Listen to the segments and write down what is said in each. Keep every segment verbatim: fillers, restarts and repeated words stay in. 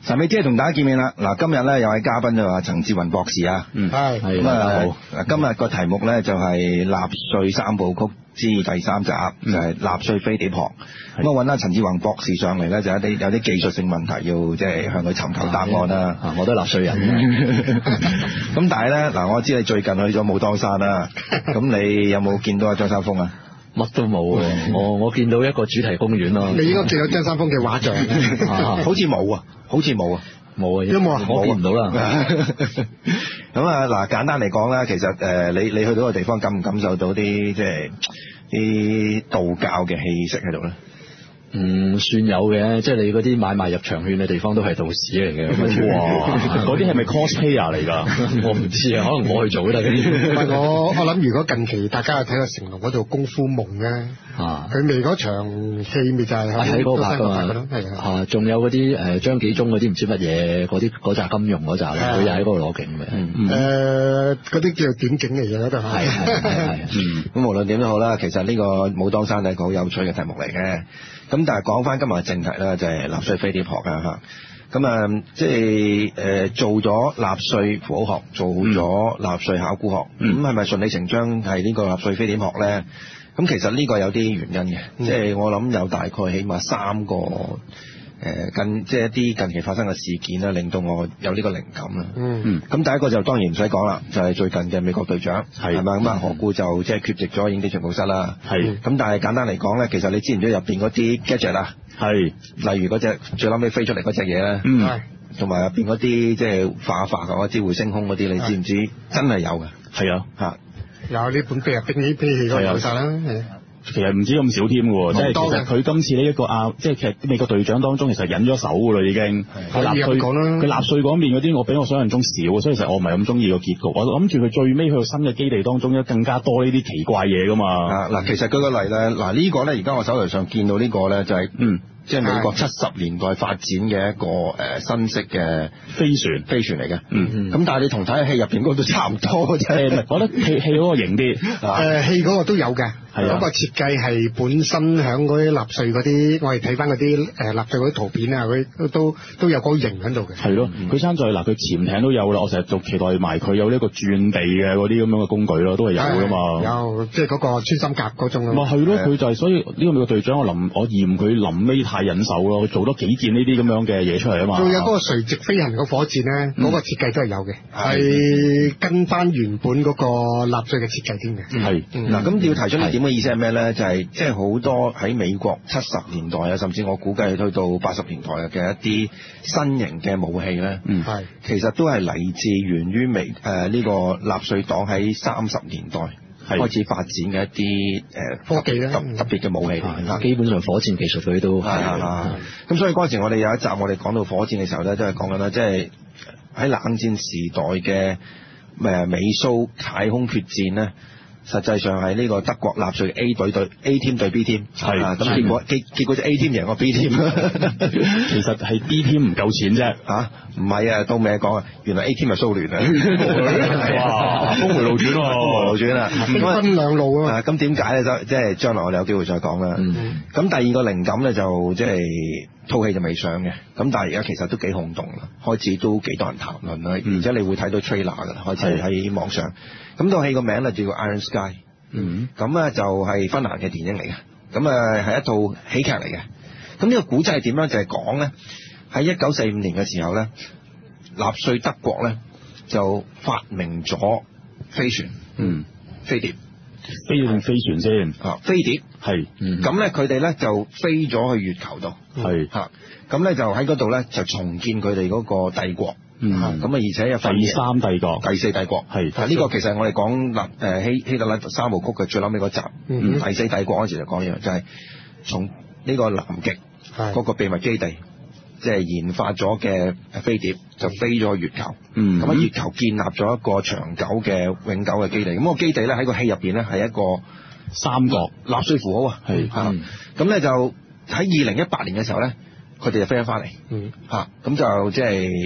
神秘之夜同大家見面啦！嗱，今日咧有位嘉賓就話陳志雲博士啊， 嗯，係咁啊，今日個題目咧就係納粹三部曲之第三集，嗯、就係納粹飛碟學。咁啊，揾阿陳志雲博士上嚟咧，就有啲有啲技術性問題要即係向佢尋求答案啦。 啊，我都係納粹人。 咁但係咧，嗱，我知你最近去咗武當山啦，咁你有冇見到阿張三豐啊？ 乜都冇喎，我我見到一個主題公園咯。 你應該見到張三豐嘅畫像， 好似冇啊，好似冇啊， 冇啊， 有冇啊？ 我見唔到啦。 咁啊，嗱，簡單嚟講啦，其實誒，你你去到個地方感唔感受到啲即係啲道教嘅氣息喺度咧？ 嗯，算有嘅，即係你嗰啲買賣入場券嘅地方都係道士嚟嘅。 哇！嗰啲係咪 cosplayer 嚟㗎？ 我唔知啊，可能我去做都得嗰啲。 唔係我我諗，如果近期大家有睇過成龍嗰度功夫夢咧，啊，佢未嗰場戲咪就係喺嗰個拍㗎嘛， 係啊，仲有嗰啲誒張紀中嗰啲唔知乜嘢嗰啲嗰扎金庸嗰扎咧，佢又喺嗰度攞景嘅。 誒，嗰啲叫做點景嚟嘅嗰度。 係係係。 嗯，咁無論點都好啦，其實呢個武當山係一個好有趣嘅題目嚟嘅。咁但係講翻今日嘅正題啦，就係納粹飛碟學啊嚇。咁啊，即係誒做咗納粹符號學，做咗納粹考古學，咁係咪順理成章係呢個納粹飛碟學咧？咁其實呢個有啲原因嘅，即係、嗯、我諗有大概起碼三個誒近即係一啲近期發生嘅事件啦，令到我有呢個靈感啦。嗯，咁第一個就當然唔使講啦，就係、是、最近嘅美國隊長係咪咁啊？何故就即係缺席咗影碟情報室啦？係。咁但係簡單嚟講咧，其實你知唔知入邊嗰啲 gadget 啊？係。例如嗰隻最撚尾飛出嚟嗰隻嘢咧，嗯，係。同埋入邊嗰啲即係化化嗰啲會升空嗰啲，你知唔知真係有嘅？係啊，嚇。有呢本秘入兵器兵器嗰個有曬啦，係。 其實唔止咁少添喎，即係其實佢今次呢一個啊，即係其實美國隊長當中其實忍咗手㗎啦已經。佢納粹佢納粹嗰面嗰啲，我比我想象中少，所以其實我唔係咁中意個結局。我諗住佢最尾去到新嘅基地當中，咧更加多呢啲奇怪嘢㗎嘛。 啊嗱，其實舉個例咧，嗱呢個咧而家我手頭上見到呢個咧就係嗯。即係美國七十年代發展嘅一個誒、呃、新式嘅飛船飛船嚟嘅，嗯，咁但係你同睇戲入邊嗰個都差唔多啫， 我覺得戲戲嗰個型啲， 誒戲嗰個都有嘅，嗰、啊、個設計係本身響嗰啲納粹嗰啲，我哋睇翻嗰啲誒納粹嗰啲圖片啊，佢都都有個型喺度嘅。 係咯，佢生在嗱，佢潛艇都有啦，我成日仲期待埋佢有呢一個轉地嘅嗰啲咁樣嘅工具咯，都係有㗎嘛。 有，即係嗰個穿心甲嗰種。 咪係咯，佢就係、是、所以呢個美國隊長，我臨我嫌佢臨尾太忍手咯，做多幾件呢啲咁樣嘅嘢出嚟啊嘛。 仲有嗰個垂直飛行嘅火箭咧，嗰、嗯、個設計都係有嘅，係跟翻原本嗰個納粹嘅設計添嘅。 係嗱，咁要提出呢點嘅意思係咩咧？就係即係好多喺美國七十年代啊，甚至我估計去到八十年代嘅一啲新型嘅武器咧，嗯，係其實都係嚟自源於美誒呢個納粹黨喺三十年代開始發展嘅一啲誒科技咧，特特別嘅武器嚟。 基本上火箭技術佢都係啊，咁所以嗰陣時我哋有一集我哋講到火箭嘅時候咧，都係講緊啦，即係喺冷戰時代嘅誒美蘇太空決戰咧。實際上係呢個德國納粹 A 隊對 A team 對 B team， 係咁結果結結果就 A team 贏過 B team， 其實係 B team 唔夠錢啫嚇，唔係啊，到尾講啊，原來 A team 係蘇聯啊， 哇，峰迴路轉喎， 峰迴路轉啊， 分兩路啊， 咁點解咧？就即係將來我哋有機會再講啦。咁、嗯、第二個靈感咧就即係套戲就未上嘅，咁但係而家其實都幾轟動啦，開始都幾多人談論啦，嗯、而且你會睇到 trailer 㗎啦，開始喺網上。咁套戲個名咧叫做 Iron Sky， 嗯，咁咧就係芬蘭嘅電影嚟嘅，咁啊係一套喜劇嚟嘅。咁呢個古仔係點樣？就係講咧喺一九四五年嘅時候咧，納粹德國咧就發明咗飛船，嗯，飛碟， 飛定飛船先啊，飛碟係， 咁咧佢哋咧就飛咗去月球度，係嚇，咁咧就喺嗰度咧就重建佢哋嗰個帝國。嗯，咁啊，而且有第三帝國、 第四帝國係，呢個其實我哋講嗱誒希希特勒三部曲嘅最撚尾嗰集，嗯、第四帝國嗰陣時就講嘢，就係、是、從呢個南極嗰個秘密基地，即係研發咗嘅飛碟，就飛咗去月球。嗯，咁喺月球建立咗一個長久嘅永久嘅基地。咁、那個基地咧喺個戲入邊咧係一個三角納粹符號啊，係嚇。咁咧、嗯、就喺二零一八年嘅時候咧，佢哋就飛咗翻嚟。嗯，嚇咁就即係。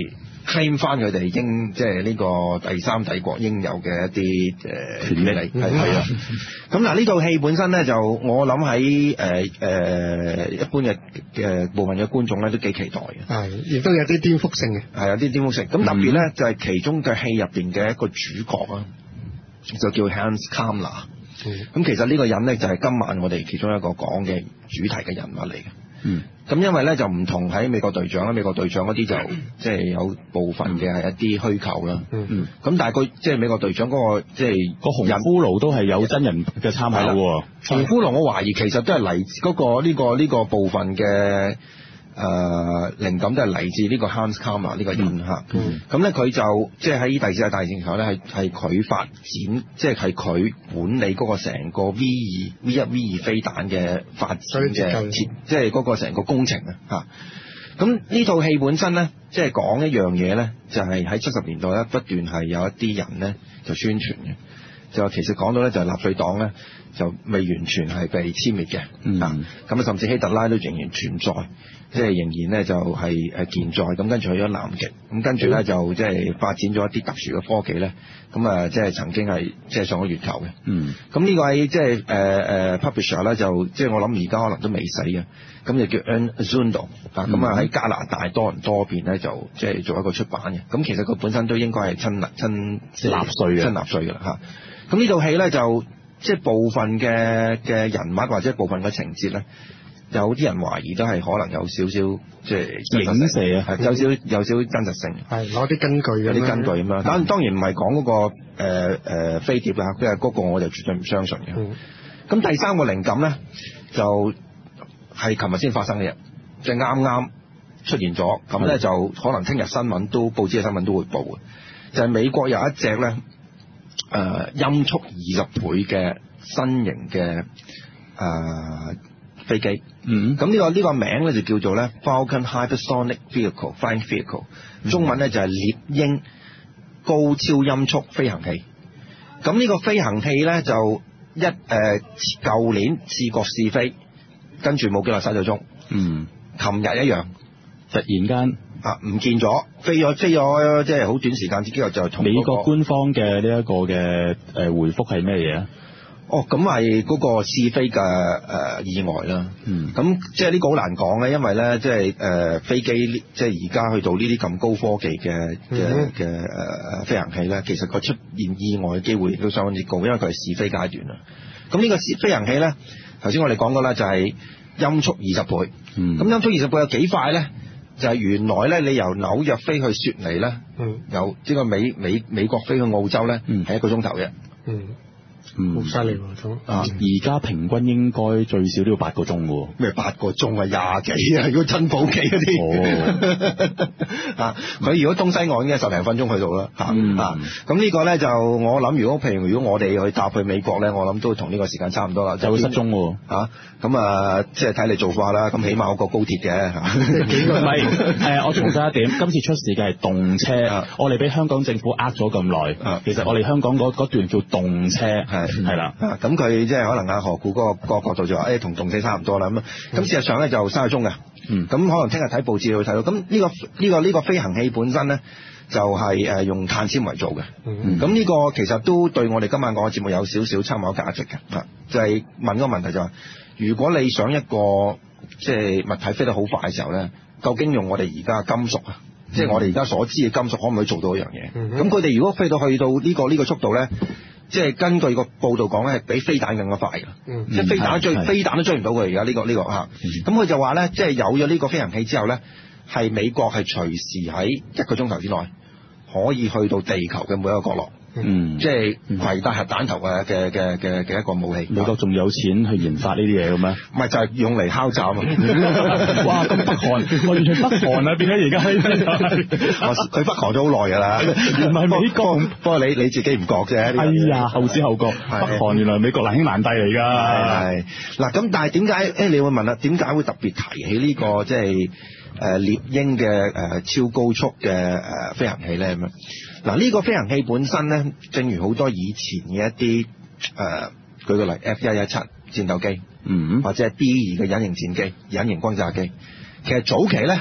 claim 翻佢哋應即係呢個第三帝國應有嘅一啲誒權利係係啊。咁嗱呢套戲本身咧就我諗喺誒誒一般嘅嘅部分嘅觀眾咧都幾期待嘅， 係亦都有啲顛覆性嘅， 係有啲顛覆性。咁特別咧就係其中嘅戲入邊嘅一個主角啊，就叫 Hans Kammler。咁、嗯、其實呢個人咧就係今晚我哋其中一個講嘅主題嘅人物嚟嘅。嗯，咁因為咧就唔同喺美國隊長啦，美國隊長嗰啲就即係有部分嘅係一啲虛構啦。嗯嗯。咁但係佢即係美國隊長嗰、嗰個即係個紅骷髏都係有真人嘅參考喎。紅骷髏我懷疑其實都係嚟自嗰個呢、呢個呢、呢個部分嘅。誒、呃、靈感都係嚟自呢個 Hans Kammler 呢個人嚇，咁咧佢就即係喺第四次大戰嘅時候咧，係係佢發展，即係係佢管理嗰個成個 V 二 V 一 V 二飛彈嘅發展嘅，即係嗰個成個工程啊嚇。咁呢套戲本身咧，即係講一樣嘢咧，就係喺七十年代咧不斷係有一啲人咧就宣傳嘅，就話其實講到咧就係納粹黨咧就未完全係被殲滅嘅，嗯啊，咁啊甚至希特拉都仍然存在。即係仍然咧就係誒健在，咁跟住去咗南極，咁跟住咧就即係發展咗一啲特殊嘅科技咧，咁啊即係曾經係即係上咗月球嘅。嗯，咁呢位即係誒誒 publisher 咧就即係我諗而家可能都未死嘅，咁就叫 Ern Zundel 啊，咁啊喺加拿大多倫多邊咧就即係做一個出版嘅，咁其實佢本身都應該係親親納粹嘅，親納粹嘅啦嚇。咁呢套戲咧就即係部分嘅嘅人物或者部分嘅情節咧。有啲人懷疑都係可能有少少即係影射啊，係有少有少真實性，係攞啲根據，有啲根據咁樣。但當然唔係講嗰個誒誒、呃呃、飛碟啦，即係嗰個我就絕對唔相信嘅。咁、嗯、第三個靈感咧就係琴日先發生嘅嘢，即係啱啱出現咗，咁咧就可能聽日新聞都報紙嘅新聞都會報嘅，就係、是、美國有一隻咧誒音速二十倍嘅新型嘅誒。呃飛機，嗯，咁呢個呢個名咧就叫做咧 Falcon Hypersonic Vehicle Flying Vehicle，中文咧就係獵鷹高超音速飛行器。咁呢個飛行器咧就一誒舊、呃、年試過試飛，跟住冇幾耐失咗蹤，嗯，琴日一樣，突然間啊唔見咗，飛咗飛咗，即係好短時間之後就同、那個、美國官方嘅呢一個嘅誒回覆係咩嘢啊？哦，咁係嗰個試飛嘅誒、呃、意外啦。嗯，咁即係呢個好難講咧，因為咧即係誒飛機即係而家去到呢啲咁高科技嘅嘅嘅誒飛行器咧，其實佢出現意外嘅機會亦都相當之高，因為佢係試飛階段啦。咁呢個試飛行器咧，頭先我哋講過啦，就係音速二十倍。嗯，咁音速二十倍有幾快咧？就係、是、原來咧，你由紐約飛去雪梨咧，嗯，由呢個美美美國飛去澳洲咧，嗯，係一個鐘頭嘅。嗯。嗯，好犀利喎！啊，而家平均應該最少都要八個鐘喎。咩八個鐘啊？廿幾啊？如果珍寶機嗰啲，啊，佢如果東西岸應該十零分鐘去到啦。嚇、嗯、啊！咁呢個咧就我諗，如果譬如如果我哋去搭去美國咧，我諗都同呢個時間差唔多啦。就會失蹤喎。嚇咁啊，即係睇你做法啦。咁起碼有個高鐵嘅嚇。幾個唔係誒？我重申一點，今次出事嘅係動車，啊、我哋俾香港政府呃咗咁耐。其實我哋香港嗰段叫動車。係係啦，咁佢即係可能阿何故嗰、那個、那個角度就話，誒、哎、同動車差唔多啦咁咁、嗯、事實上咧就三個鐘嘅，咁、嗯、可能聽日睇報紙會睇到。咁呢、這個呢、這個呢、這個飛行器本身咧就係、是、誒用碳纖維做嘅，咁、嗯、呢個其實都對我哋今晚講嘅節目有少少參考價值嘅。啊，就係、是、問個問題就係、是，如果你想一個即係、就是、物體飛得好快嘅時候咧，究竟用我哋而家金屬啊，即、就、係、是、我哋而家所知嘅金屬可唔可以做到一樣嘢？咁佢哋如果飛到去到呢、這個呢、這個速度咧？即係根據個報道講咧，係比飛彈更加快嘅、嗯，即係飛彈追飛彈都追唔到佢而家呢個呢、呢個嚇。咁、嗯、佢就話咧，即係有咗呢個飛行器之後咧，係美國係隨時喺一個鐘頭之內可以去到地球嘅每一個角落。嗯，即係攜帶核彈頭嘅嘅嘅嘅嘅一個武器。美國仲有錢去研發呢啲嘢嘅咩？唔係就係、是、用嚟敲詐啊！哇，咁北韓，我完全北韓啊，變咗而家佢北韓咗好耐㗎啦。原來美國，不過你你自己唔覺啫。哎呀，後知後覺，北韓原來美國難兄難弟嚟㗎。係嗱，咁但係點解？誒，你會問啦，點解會特別提起呢、這個即係誒獵鷹嘅誒超高速嘅誒飛行器咧？咁樣嗱，呢個飛行器本身咧，正如好多以前嘅一啲誒、呃，舉個例 F 一一七戰鬥機，嗯，或者係 B 二嘅隱形戰機、隱形轟炸機，其實早期咧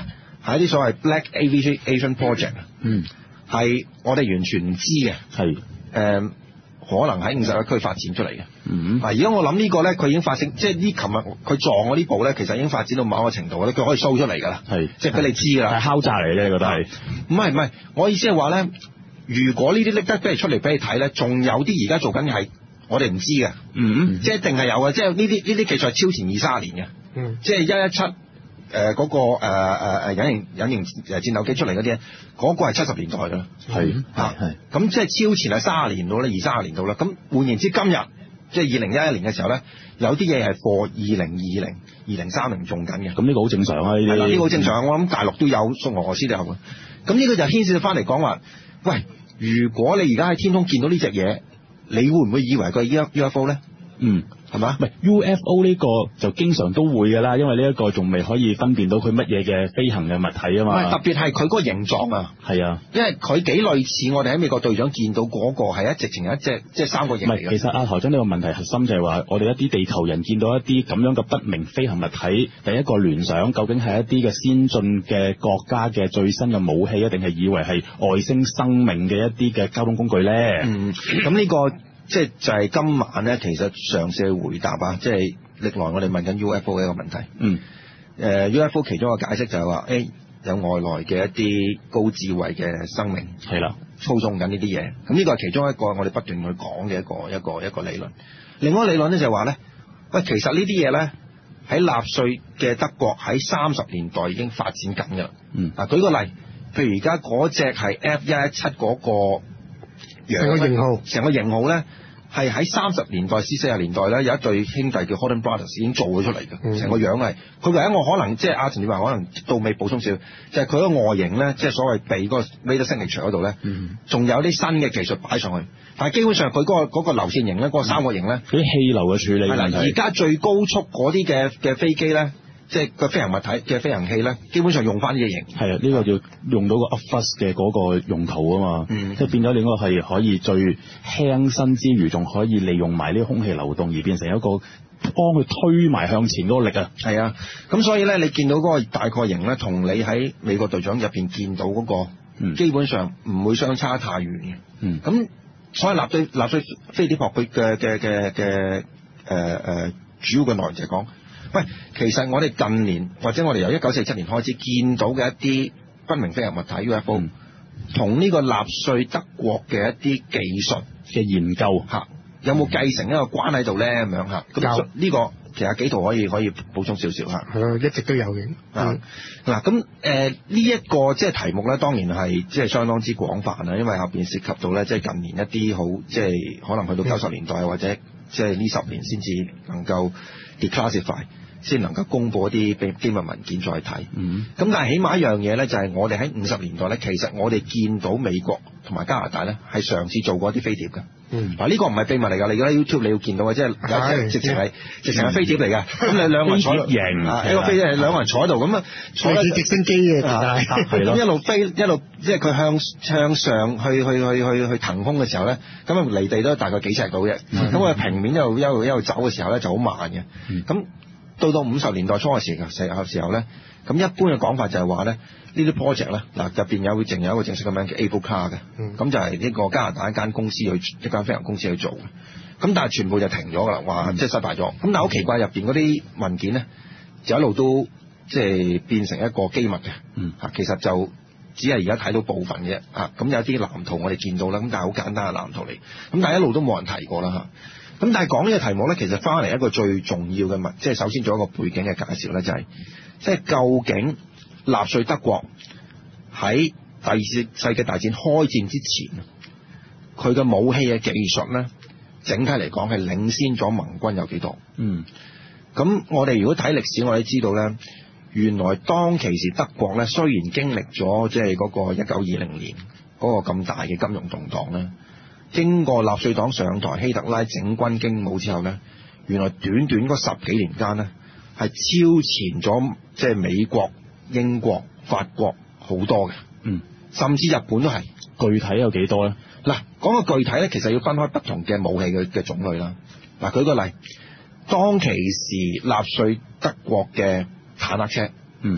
係一啲所謂 Black Aviation Project， 嗯， 係我哋完全唔知嘅， 係誒。可能喺五十一區發展出嚟嘅。 嗯， 嗱，而家我諗呢個咧，佢已經發生，即係呢，琴日佢撞我呢部咧，其實已經發展到某一個程度咧，佢可以 show 出嚟㗎啦。 係， 即係俾你知㗎啦。 係敲詐嚟嘅，你覺得係？ 唔係唔係，我意思係話咧，如果呢啲拎得俾你出嚟俾你睇咧，仲有啲而家做緊嘅係我哋唔知嘅。 嗯， 即係一定係有嘅，即係呢啲呢啲技術係超前二三十年嘅。 嗯， 即係一一七。誒嗰個誒誒誒隱形隱形誒戰鬥機出嚟嗰啲咧，嗰個係七十年代㗎啦， 係嚇，咁即係超前係三十年到啦，二三十年到啦。咁換言之，今日即係二零一一年嘅時候咧，有啲嘢係貨二零二零、二零三零種緊嘅。 咁呢個好正常啊，呢啲呢個好正常。我諗大陸都有，送俄羅斯都有嘅。咁呢個就牽涉到翻嚟講話，喂，如果你而家喺天空見到呢隻嘢，你會唔會以為係個 U F O 咧？ 嗯。係嘛？唔係 U F O 呢個就經常都會㗎啦，因為呢一個仲未可以分辨到佢乜嘢嘅飛行嘅物體啊嘛。 唔係，特別係佢嗰個形狀啊。 係啊， 因為佢幾類似我哋喺美國隊長見到嗰個係一直情有一隻即係三個形嚟嘅。 其實阿台長呢個問題核心就係話，我哋一啲地球人見到一啲咁樣嘅不明飛行物體，第一個聯想究竟係一啲嘅先進嘅國家嘅最新嘅武器，一定係以為係外星生命嘅一啲嘅交通工具咧？ 嗯，咁呢個。即係就係今晚咧，其實嘗試去回答啊！即係歷來我哋問緊 U F O 嘅一個問題。 嗯。 誒、呃、U F O 其中一個解釋就係話，誒、欸、有外來嘅一啲高智慧嘅生命係啦， 操縱緊呢啲嘢。咁呢個係其中一個我哋不斷去講嘅一個一個一個理論。另外一個理論咧就係話咧，喂，其實呢啲嘢咧喺納粹嘅德國喺三十年代已經發展緊㗎啦。 嗯。 嗱，舉個例，譬如而家嗰隻係 F 一一七嗰個。 成個型號， 成個型號咧，係喺三十年代至四十年代咧，有一對兄弟叫 Holden Brothers 已經做咗出嚟嘅。成、嗯、個樣係，佢唯一我可能即係阿陳志華可能到尾補充少，就係佢個外形咧，即係所謂鼻嗰個 Vader signature 嗰度咧，仲、嗯、有啲新嘅技術擺上去，但係基本上佢嗰、嗰個嗰、嗰個流線型咧，嗰、嗰個三角形咧， 嗰啲氣流嘅處理係啦， 而家最高速嗰啲嘅嘅飛機咧。即係個飛行物體嘅飛行器咧，基本上用翻呢個型。係啊， 呢、呢個要用到個 upfast 嘅嗰個用途啊嘛。嗯。即係變咗，你嗰個係可以最輕身之餘，仲可以利用埋呢個空氣流動，而變成一個幫佢推埋向前嗰個力啊。係啊。咁所以咧，你見到嗰個大概型咧，同你喺美國隊長入邊見到嗰、嗰個，嗯、基本上唔會相差太遠嘅。嗯。咁所以納粹納粹飛碟學佢嘅嘅嘅嘅誒誒主要嘅內容就係講。喂，其實我哋近年或者我哋由一九四七年開始見到嘅一啲不明飛行物體 U F O，同呢、嗯、個納粹德國嘅一啲技術嘅研究嚇，有冇繼承一個關喺度咧？咁樣嚇，咁呢個其實幾圖可以可以補充少少嚇。係咯，一直都有嘅。嗱嗱咁誒呢一個即係題目咧，當然係即係相當之廣泛啦，因為後邊涉及到咧即係近年一啲好即係可能去到九十年代、嗯、或者即係呢十年先至能夠 declassify。先能夠公佈一啲機密文件再睇，咁、嗯、但係起碼一樣嘢咧，就係我哋喺五十年代咧，其實我哋見到美國同埋加拿大咧係嘗試做過一啲飛碟嘅。嗱、嗯、呢、這個唔係秘密嚟㗎，你而家 YouTube 你要見到嘅，即係有直情係直情係飛碟嚟嘅。咁你兩個人坐型，一個飛碟係兩個人坐喺度，咁啊坐似直升機嘅，係咯，一路飛一路即係佢向向上去去去去去騰空嘅時候咧，咁啊離地都大概幾尺到啫。咁、嗯、佢平面一路一路一路走嘅時候咧就好慢嘅。咁、嗯到到五十年代初嘅時候，時候咧，咁一般嘅講法就係話咧，呢啲 project 咧，嗱入邊有淨有一個正式嘅名叫 Able Car 嘅，咁、嗯、就係呢個加拿大一間公司去一間飛行公司去做嘅，咁但係全部就停咗㗎啦，話、嗯、即係失敗咗。咁但係好奇怪，入邊嗰啲文件咧，就一路都即係變成一個機密嘅，嗯，嚇其實就只係而家睇到部分嘅，嚇咁有啲藍圖我哋見到啦，咁但係好簡單嘅藍圖嚟，咁但係一路都冇人提過啦，嚇。咁但係講呢個題目咧，其實翻嚟一個最重要嘅物，即係首先做一個背景嘅介紹咧，就係即係究竟納粹德國喺第二次世界大戰開戰之前，佢嘅武器嘅技術咧，整體嚟講係領先咗盟軍有幾多？嗯，咁我哋如果睇歷史，我哋知道咧，原來當其時德國咧，雖然經歷咗即係嗰個一九二零年嗰個咁大嘅金融動盪咧。經過納粹黨上台，希特拉整軍經武之後呢，原來短短嗰十幾年間呢，係超前咗即係美國、英國、法國好多嘅，嗯，甚至日本都係。具體有幾多呢？嗱，講個具體呢，其實要分開不同嘅武器嘅嘅種類啦。嗱，舉個例，當其時納粹德國嘅坦克車，嗯，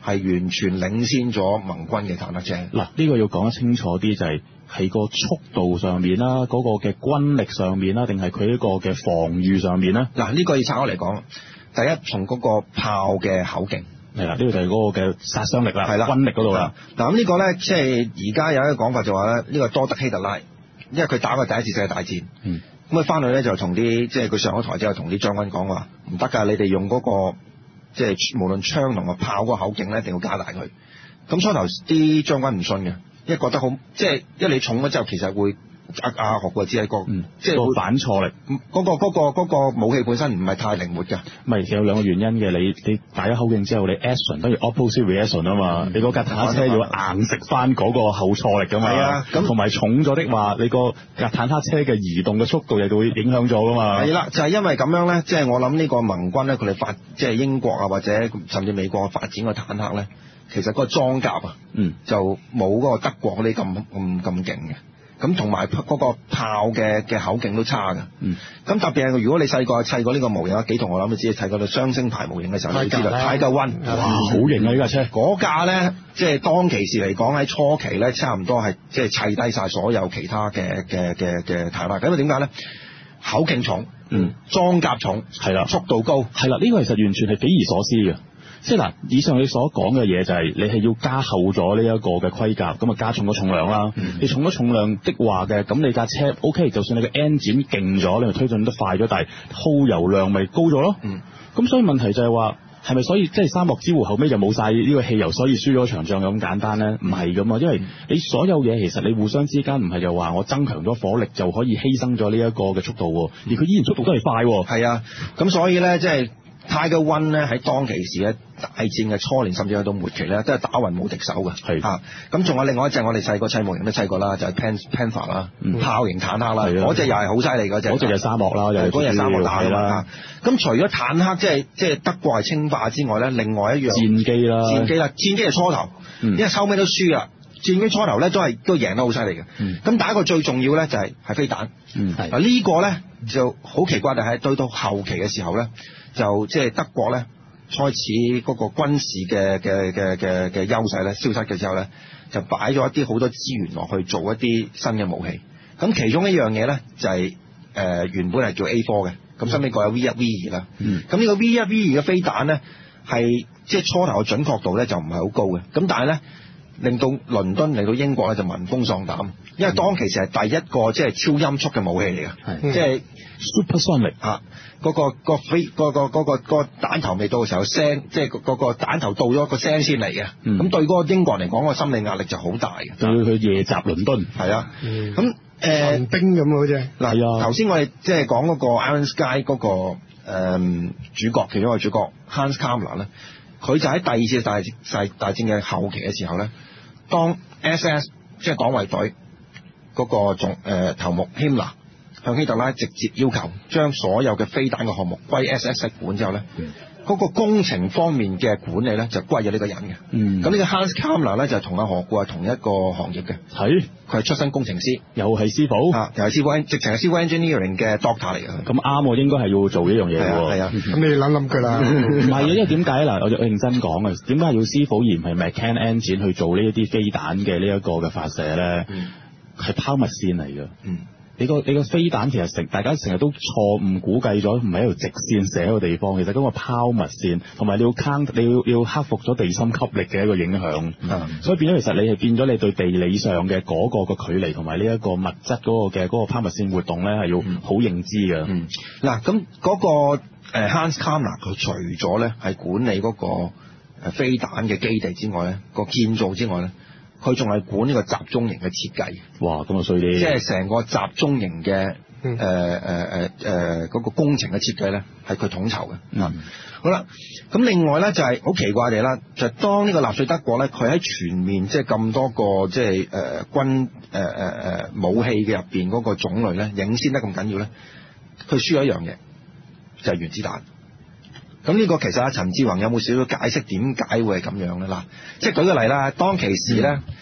係完全領先咗盟軍嘅坦克車。 嗱，呢個要講得清楚啲，就係喺個速度上面啦，嗰、那個嘅軍力上面啦，定係佢呢個嘅防禦上面咧？ 嗱，呢個要拆開嚟講，第一從嗰個炮嘅口徑。 係啦，呢個就係嗰個嘅殺傷力啦， 係啦， 軍力嗰度啦。 嗱咁呢個咧，即係而家有一個講法就話咧，呢個多德希特拉，因為佢打過第一次世界大戰， 嗯， 咁佢翻去咧就同啲即係佢上咗台之後，同啲將軍講話唔得㗎，你哋用嗰個即係無論槍同個炮嗰個口徑咧，一定要加大佢。咁初頭啲將軍唔信嘅，因為覺得好即係一你重咗之後，其實會。阿阿學過只係個， 嗯、 即係個反錯力， 嗰、嗰個嗰、嗰個嗰個武器本身唔係太靈活㗎。 唔係，其實有兩個原因嘅。你你打咗口徑之後，你 action 等於 opposite reaction 啊嘛。嗯、你嗰架坦克車要硬食翻嗰個後錯力㗎嘛。係啊，咁同埋重咗的話，你個架坦克車嘅移動嘅速度又會影響咗㗎嘛。係啦， 就係、是、因為咁樣咧，即、就、係、是、我諗呢個盟軍咧，佢哋發即係英國啊或者甚至美國發展個坦克咧，其實嗰個裝甲啊，嗯，就冇嗰個德國嗰啲咁咁咁勁嘅。咁同埋嗰個炮嘅嘅口徑都差㗎。嗯。咁特別係如果你細個砌過呢個模型，幾同我諗你知，砌過到雙星牌模型嘅時候，你知道泰格溫， 哇，好型啊呢架車！ 嗰架咧，即係當其時嚟講喺初期咧，差唔多係即係砌低晒所有其他嘅嘅嘅嘅坦克。因為點解咧？口徑重，嗯，裝甲重，係啦，速度高， 係啦，呢個其實完全係匪夷所思嘅。即係嗱，以上你所講嘅嘢就係你係要加厚咗呢一個嘅盔甲，咁啊加重咗重量啦。嗯、你重咗重量的話嘅，咁你架車 O、OK, K， 就算你嘅 engine 勁咗，你咪推進得快咗，但係耗油量咪高咗咯。咁、嗯、所以問題就係話，係咪所以即係沙漠之狐後尾就冇晒呢個汽油，所以輸咗場仗咁簡單咧？唔係噶嘛，因為你所有嘢其實你互相之間唔係就話我增強咗火力就可以犧牲咗呢一個嘅速度，而佢依然速度都係快。 係啊，咁所以咧即係。Tiger One 咧喺當其時咧大戰嘅初年，甚至去到末期咧，都係打暈冇敵手嘅。係嚇，咁仲有另外一隻我哋細個砌模型都砌過啦，就係、是、Panther 啦、嗯，炮型坦克啦，嗰隻又係好犀利嗰隻。 嗰隻就沙漠啦，又嗰隻沙漠打啦。咁除咗坦克即係即係德國係稱霸之外咧，另外一樣戰機啦， 戰機啦，戰機係初頭，嗯、因為收尾都輸啦。戰機初頭咧都係都贏得好犀利嘅。咁、嗯、第一個最重要咧就係係飛彈。嗯，係。嗱呢個咧就好奇怪，就係對到後期嘅時候咧。就即係德國咧，開始嗰個軍事嘅嘅嘅嘅嘅優勢咧消失嘅時候咧，就擺咗一啲好多資源落去做一啲新嘅武器。咁其中一樣嘢咧就係、是、誒、呃、原本係叫 A 四嘅，咁收尾改有 V 一 V 二啦。嗯。咁呢個 V 一 V 二嘅飛彈咧係即係初頭嘅準確度咧就唔係好高嘅，咁但係咧令到倫敦嚟到英國咧就聞風喪膽，因為當其時係第一個即係超音速嘅武器嚟嘅，即係 supersonic 啊。嗰、那個、那個飛嗰、那個嗰、那個嗰、那個彈頭未到嘅時候聲，即係嗰個彈頭到咗個聲先嚟嘅。咁、嗯、對嗰個英國人嚟講，個心理壓力就好大嘅。 就要去夜襲倫敦。 係啊。咁誒民兵咁嘅啫。 嗱，頭先我哋即係講嗰個 Iron Sky 嗰、那個誒、呃、主角，其中一個主角 Hans Kammler 咧，佢就喺第二次大大大戰嘅後期嘅時候咧，當 S S 即係黨衛隊嗰個總誒、呃、頭目 Himmler。向希特拉直接要求將所有嘅飛彈嘅項目歸 S S 管之後咧，嗰、嗯、個工程方面嘅管理咧就歸咗呢個人嘅。嗯，咁呢個 Hans Kammler 咧就同阿何故係同一個行業嘅。係，佢係出身工程師， 又係師傅， 啊，又係師傅，直情係師傅 engineering 嘅 doctor 嚟嘅。 咁啱，我應該係要做呢樣嘢喎。 係啊，咁、 嗯、你諗諗佢啦。 唔係啊，因為點解嗱？我就認真講啊，點解要師傅而唔係 mechanical engine 去做呢一啲飛彈嘅呢一個嘅發射咧？係拋物線嚟嘅。嗯。你個你個飛彈其實成大家成日都錯誤估計咗，唔係一條直線射一個地方，其實嗰個拋物線，同埋你要坑你要要克服咗地心吸力嘅一個影響，嗯、所以變咗其實你係變咗你對地理上嘅嗰個個距離同埋呢一個物質嗰個嘅嗰個拋物線活動咧係要好認知嘅。嗱、 嗯，咁嗰個 Hans Kammler 佢除咗咧係管理嗰個誒飛彈嘅基地之外咧，個建造之外咧。佢仲係管呢個集中營嘅設計。哇，咁啊衰啲！即係成個集中營嘅誒誒誒誒嗰個工程嘅設計咧，係佢統籌嘅。嗯，好啦，咁另外咧就係好奇怪地啦，就係當呢個納粹德國咧，佢喺全面即係咁多個即係誒軍誒誒誒武器嘅入邊嗰個種類咧，領先得咁緊要咧，佢輸咗一樣嘢，就係原子彈。咁呢個其實阿陳志宏有冇少少解釋點解會係咁樣咧？嗱，即係舉個例啦，當其時咧，誒、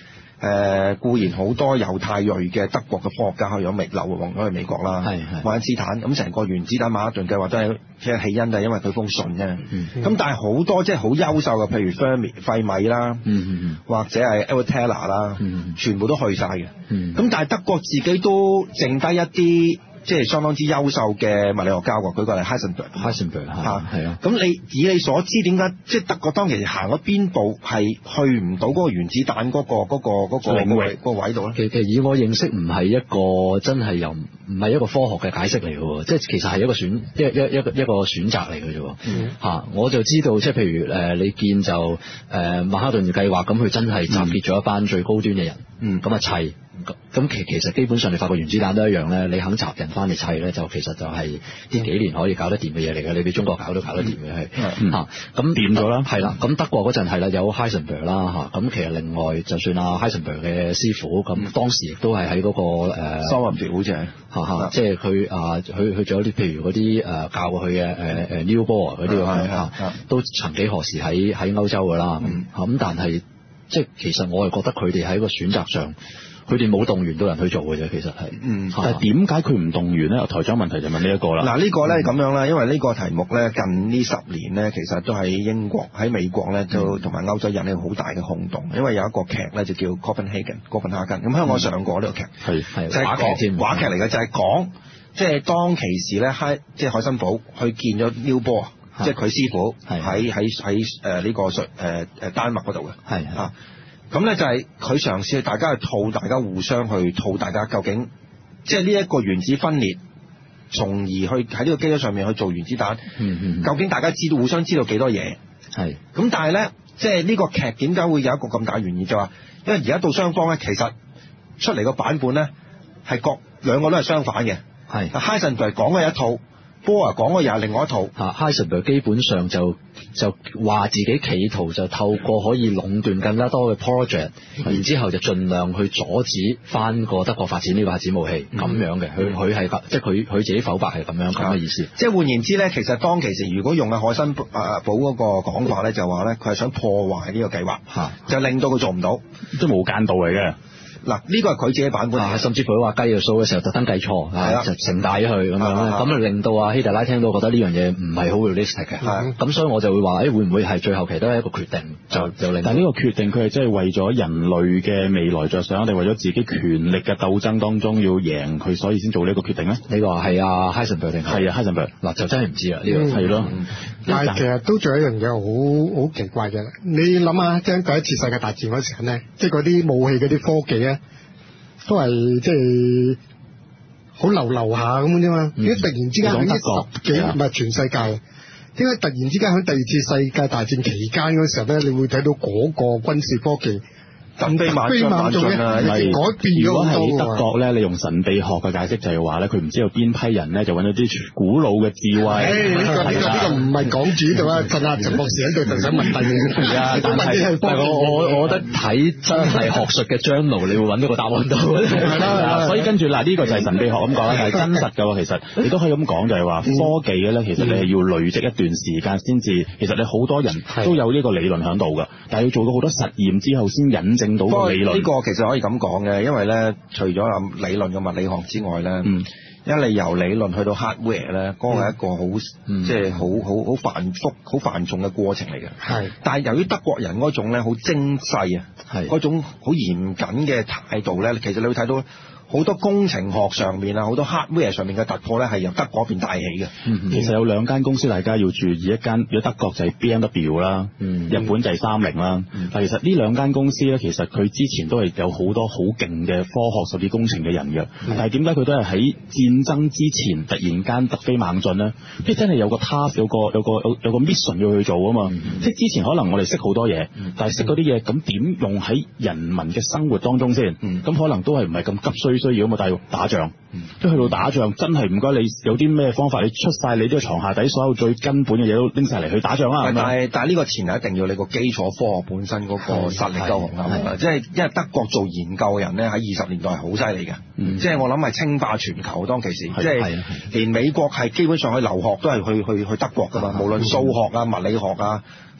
呃、固然好多猶太裔嘅德國嘅科學家去咗美流亡咗去美國啦，愛因斯坦咁成個原子彈曼哈頓計劃都係其實起因就係因為佢封信啫。咁、嗯嗯、但係好多即係好優秀嘅，譬如費米啦，嗯嗯、或者係 Edward Teller 啦，全部都去晒嘅。咁、嗯、但係德國自己都剩低一啲。即係相當之優秀嘅物理學家喎，舉個例 Heisenberg，Heisenberg 嚇，係啊。咁你以你所知，點解即係德國當其時行咗邊步係去唔到嗰個原子彈嗰、嗰個嗰、嗰個嗰、嗰個領域嗰個位度咧？ 其實以我認識，唔係一個真係由唔係一個科學嘅解釋嚟嘅喎，即係其實係一個選一一一個一個選擇嚟嘅啫喎。嚇，我就知道即係譬如誒，你見就誒、呃、曼哈頓計劃咁，佢真係集結咗一班最高端嘅人，嗯，咁啊砌。咁其其實基本上你發覺原子彈都一樣咧，你肯集人翻嚟砌咧，就其實就係呢幾年可以搞得掂嘅嘢嚟嘅，你俾中國搞都搞得掂嘅係嚇。咁掂咗啦，係啦。咁德國嗰陣係啦，有 Heisenberg 啦嚇。咁其實另外就算阿 Heisenberg 嘅師傅，咁當時亦都係喺嗰個誒蘇聯好似係嚇嚇，即係佢啊，佢去咗啲譬如嗰啲誒教佢嘅誒誒 Niels Bohr 嗰啲嚇，都曾幾何時喺喺歐洲㗎啦。咁但係即係其實我係覺得佢哋喺個選擇上。佢哋冇動員到人去做嘅啫，其實係。嗯。 但係點解佢唔動員咧？台長問題就問呢一個啦。 嗱、啊，這個、呢個咧咁樣啦，因為呢個題目咧近呢十年咧，其實都喺英國、喺美國咧，都同埋歐洲引起好大嘅轟動。因為有一個劇咧就叫 Copenhagen 哥本哈根，咁香港上過呢個劇，係係、嗯、就係話劇添，話劇嚟嘅，就係講即係當其時咧，海即係海森堡去見咗 Niels Bohr，即係佢師傅喺喺喺誒呢個瑞誒誒丹麥嗰度嘅，係啊。咁咧就係佢嘗試大家去套，大家互相去套，大家究竟即係呢一個原子分裂，從而去喺呢個基礎上面去做原子彈。嗯嗯。究竟大家知道互相知道幾多嘢？係。咁但係咧，即係呢個劇點解會有一個咁大原因？就話，因為而家到雙方咧，其實出嚟個版本咧係各兩個都係相反嘅。係。Heisenberg講嘅一套。波啊，講嘅又係另外一套。嚇 Heisenberg 基本上就就話自己企圖就透過可以壟斷更加多嘅 project，然之後就盡量去阻止翻個德國發展呢個核子武器咁、嗯、樣嘅。佢佢係即係佢佢自己否白係咁樣咁嘅意思。 即係換言之咧，其實當其時如果用阿海森堡嗰個講法咧，就話咧佢係想破壞呢個計劃，嚇就令到佢做唔到， 都無間道嚟嘅。 嗱，呢個係佢自己版本、啊， 甚至佢話計個數嘅時候特登計錯，係啊，就成大咗佢咁樣，咁啊令到阿希特拉聽到覺得呢樣嘢唔係好 realistic 嘅，咁、嗯、所以我就會話，誒、欸、會唔會係最後期都係一個決定，就就令。但係呢個決定佢係真係為咗人類嘅未來着想，定為咗自己權力嘅鬥爭當中要贏佢，所以先做呢個決定咧？你話係啊 Heisenberg 定係啊 Heisenberg？嗱就真係唔知啦，呢、這個係咯、嗯。 但係其實都仲有一樣嘢好好奇怪嘅，你諗下，即係第一次世界大戰嗰時候咧，即係嗰啲武器嗰啲科技咧。都係即係好流流下咁啫嘛，點解突然之間喺呢十幾唔係全世界？點解突然之間喺第二次世界大戰期間嗰時候咧，你會睇到嗰個軍事科技突飛猛進啊！ 改變咗好多。 如果喺德國咧，你用神秘學嘅解釋就係話咧，佢唔知道邊批人咧就揾到啲古老嘅智慧。 誒，呢個呢個呢個唔係講主度啊，陣間陳博士喺度就想問第二樣嘢。 但係但係我我我覺得睇真係學術嘅 journal，你會揾到個答案到。 係啦，所以跟住嗱呢個就係神秘學咁講啦，但係真實嘅喎。其實你都可以咁講，就係話科技嘅咧，其實你係要累積一段時間先至。其實你好多人都有呢個理論喺度㗎，但係要做到好多實驗之後先引證到個理論。 呢個其實可以咁講嘅，因為咧，除咗啊理論嘅物理學之外咧，嗯，因為你由理論去到 hardware 咧，嗰個係一個好即係好好好繁複、好繁重嘅過程嚟嘅。係，但係由於德國人嗰種咧好精細啊，係嗰種好嚴謹嘅態度咧，其實你會睇到。好多工程學上面啊，好多 hardware 上面嘅突破咧，係由德國嗰邊帶起嘅。 嗯，其實有兩間公司大家要注意，一間如果德國就係 B M W 啦，嗯，日本就係三菱啦。嗯，但其實呢兩間公司咧，其實佢之前都係有好多好勁嘅科學甚至工程嘅人嘅。嗯，但係點解佢都係喺戰爭之前突然間突飛猛進咧？即係真係有個 task，有個有個有有個 mission 要去做啊嘛。嗯，即係之前可能我哋識好多嘢，嗯，但係識嗰啲嘢咁點用喺人民嘅生活當中先？嗯，咁可能都係唔係咁急需。需要啊嘛，但係要打仗，即係去到打仗，真係唔該你有啲咩方法，你出晒你啲床下底所有最根本嘅嘢都拎晒嚟去打仗啊！ 但係但係呢個前提一定要你個基礎科學本身嗰個實力夠雄厚，即係因為德國做研究嘅人咧喺二十年代係好犀利嘅，即係我諗係稱霸全球當其時，即係連美國係基本上去留學都係去去去德國噶嘛，無論數學啊、物理學啊。嗰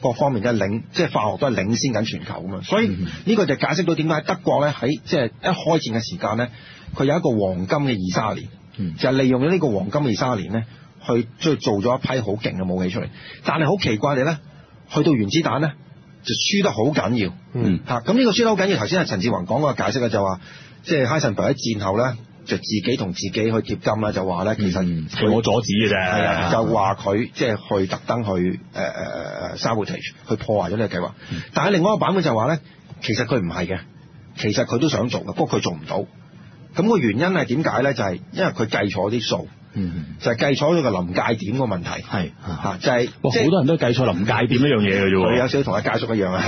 各方面嘅領，即係化學都係領先緊全球㗎嘛。所以呢個就解釋到點解德國咧喺即係一開戰嘅時間咧，佢有一個黃金嘅二三十年，嗯、就係利用咗呢個黃金二三十年咧，去即係做咗一批好勁嘅武器出嚟。但係好奇怪地咧，去到原子彈咧就輸得好緊要。嗯，嚇咁呢個輸得好緊要。頭先係陳志宏講嗰個解釋嘅就話，即係 Heisenberg 喺戰後咧。就自己同自己去貼金啦，就話咧其實係我阻止嘅啫， 係啊，就話佢即係去特登去誒誒誒 sabotage 去破壞咗呢個計劃。嗯、但係另外一個版本就話咧，其實佢唔係嘅，其實佢都想做嘅，不過佢做唔到。咁個原因係點解咧？就係、是、因為佢計錯啲數。嗯，就係計錯咗個臨界點個問題，係嚇，就係好多人都計錯臨界點呢樣嘢嘅啫喎， 佢有少少同阿家叔一樣啊，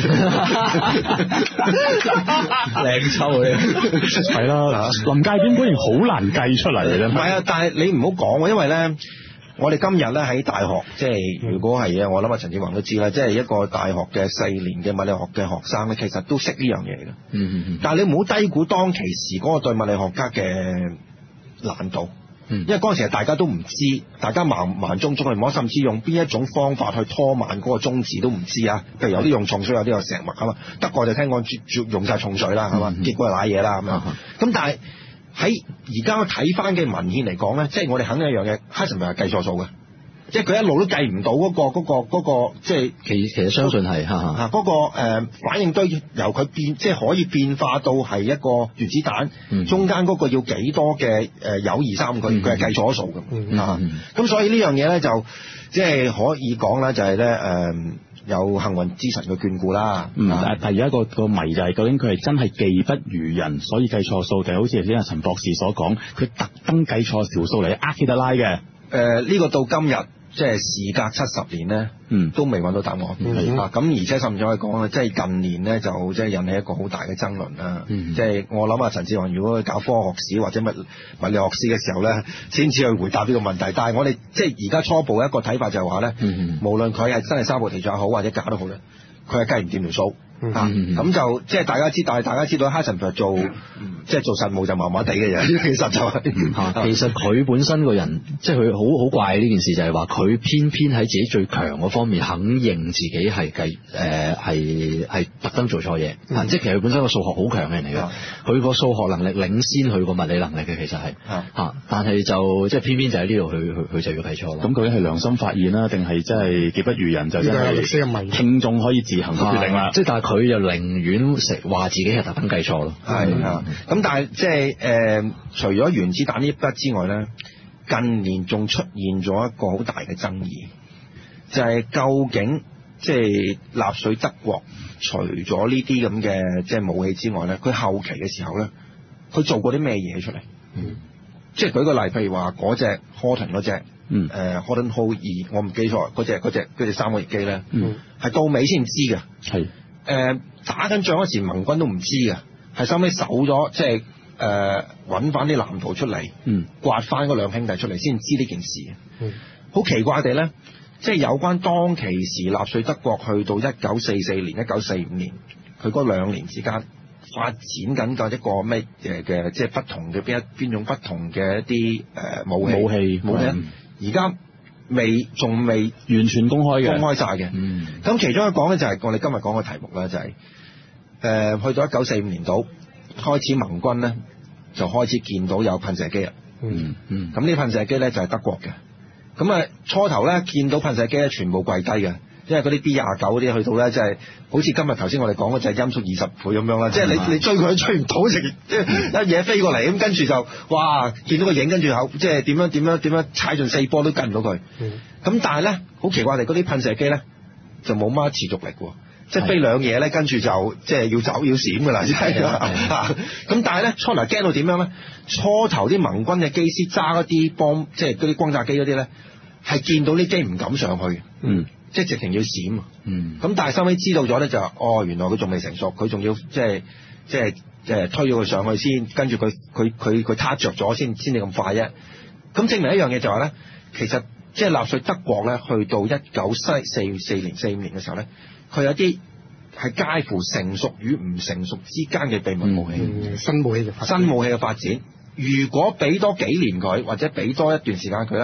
靚抽嘅， 係啦，臨界點果然好難計出嚟嘅啫。 唔係啊，但係你唔好講喎，因為咧，我哋今日咧喺大學，即係如果係啊，我諗阿陳志宏都知啦，即係一個大學嘅四年嘅物理學嘅學生咧，其實都識呢樣嘢嘅。嗯嗯嗯。但係你唔好低估當其時嗰個對物理學家嘅難度。因為嗰陣時大家都唔知，大家盲盲中中去摸，甚至用邊一種方法去拖慢嗰個中子都唔知啊。譬如有啲用重水，有啲用石墨啊嘛。德國就聽講用晒重水啦，係嘛？結果係瀨嘢啦咁樣。咁但係喺而家睇翻嘅文獻嚟講咧，即係我哋肯定一樣嘢，Heisenberg係計錯數嘅，即係佢一路都計唔到嗰個嗰個嗰個即係其其實相信係嚇嚇嗰個誒反應堆由佢變，即係可以變化到係一個原子彈，嗯、中間嗰個要幾多嘅誒鈾二三佢佢係計錯數嘅啊！咁所以呢樣嘢咧就即係可以講啦，就係咧誒有幸運之神嘅眷顧啦。 嗯，但係而家個個謎就係究竟佢係真係技不如人，所以計錯數，定係好似頭先阿陳博士所講，佢特登計錯條數嚟呃希特拉嘅？ 誒呢個到今日。即係時隔七十年咧，嗯，都未揾到答案，係啊，咁而且甚至可以講啊，即係近年咧就即係引起一個好大嘅爭論啦。嗯、即係我諗啊，陳志宏如果去搞科學史或者物物理學史嘅時候咧，先至去回答呢個問題。但係我哋即係而家初步一個睇法就係話咧，嗯、無論佢係真係sabotage也好或者假都好咧，佢係計唔掂條數。嚇，咁就即係大家知，但係大家知道 Heisenberg 做即係做實務就麻麻地嘅人，其實就係其實佢本身個人即係佢好好怪呢件事，就係話佢偏偏喺自己最強嗰方面肯認自己係計誒係係特登做錯嘢，即係其實佢本身個數學好強嘅人嚟嘅，佢個數學能力領先佢個物理能力嘅，其實係嚇，但係就即係偏偏就喺呢度佢佢佢就要計錯咯。 咁究竟係良心發現啦，定係真係技不如人？就真係聽眾可以自行決定啦。 即係但係佢就寧願食話自己係特登計錯咯。 係啊，咁但係即係誒，除咗原子彈呢筆之外咧，近年仲出現咗一個好大嘅爭議，就係、是、究竟即係納粹德國除咗呢啲咁嘅即係武器之外咧，佢後期嘅時候咧，佢做過啲咩嘢出嚟？嗯，即係舉個例，譬如話嗰隻 Horten 嗰隻，嗯，誒 Horten 號二，我唔記錯，嗰隻嗰隻嗰隻三個翼機咧，嗯，係到尾先知嘅，係誒、呃、打緊仗嗰時，盟軍都唔知嘅。係收尾守咗，即係誒揾翻啲藍圖出嚟，嗯，刮翻嗰兩兄弟出嚟，先知呢件事。嗯，好奇怪地咧，即係有關當其時納粹德國去到一九四四年、一九四五年，佢嗰兩年之間發展緊嘅一個咩嘅嘅，即係不同嘅邊一邊種不同嘅一啲誒、呃、武器武器武器， 而家未仲未完全公開嘅， 公開晒嘅。嗯，咁其中一講咧就係我哋今日講嘅題目啦，就係、是。誒、呃、去到一九四五年度開始，盟軍咧就開始見到有噴射機啦。嗯嗯，咁呢噴射機咧就係、是、德國嘅。咁啊初頭咧見到噴射機咧全部跪低嘅，因為嗰啲 B 廿九嗰啲去到咧即係好似今日頭先我哋講嘅就係音速二十倍咁樣啦。即係你你追佢都追唔到，直即係一嘢飛過嚟咁，跟住就哇見到個影，跟住後即係點樣點樣點樣踩盡四波都跟唔到佢。咁、嗯、但係咧好奇怪地，嗰啲噴射機咧就冇乜持續力喎。即係飛兩嘢咧，跟住就即係要走要閃㗎啦，真係咁但係咧，初頭驚到點樣咧？初頭啲盟軍嘅機師揸嗰啲幫，即係嗰啲轟炸機嗰啲咧，係見到啲機唔敢上去，嗯，即係直情要閃，嗯。咁但係收尾知道咗咧，就哦，原來佢仲未成熟，佢仲要即係即係誒推咗佢上去先，跟住佢佢佢佢撻着咗先先至咁快啫。咁證明一樣嘢就係咧，其實即係納粹德國咧，去到一九四四年四五年嘅時候咧。佢有啲係介乎成熟與唔成熟之間嘅秘密武器， 嗯、新武器嘅發展。 新武器嘅發展，如果俾多幾年佢，或者俾多一段時間佢咧，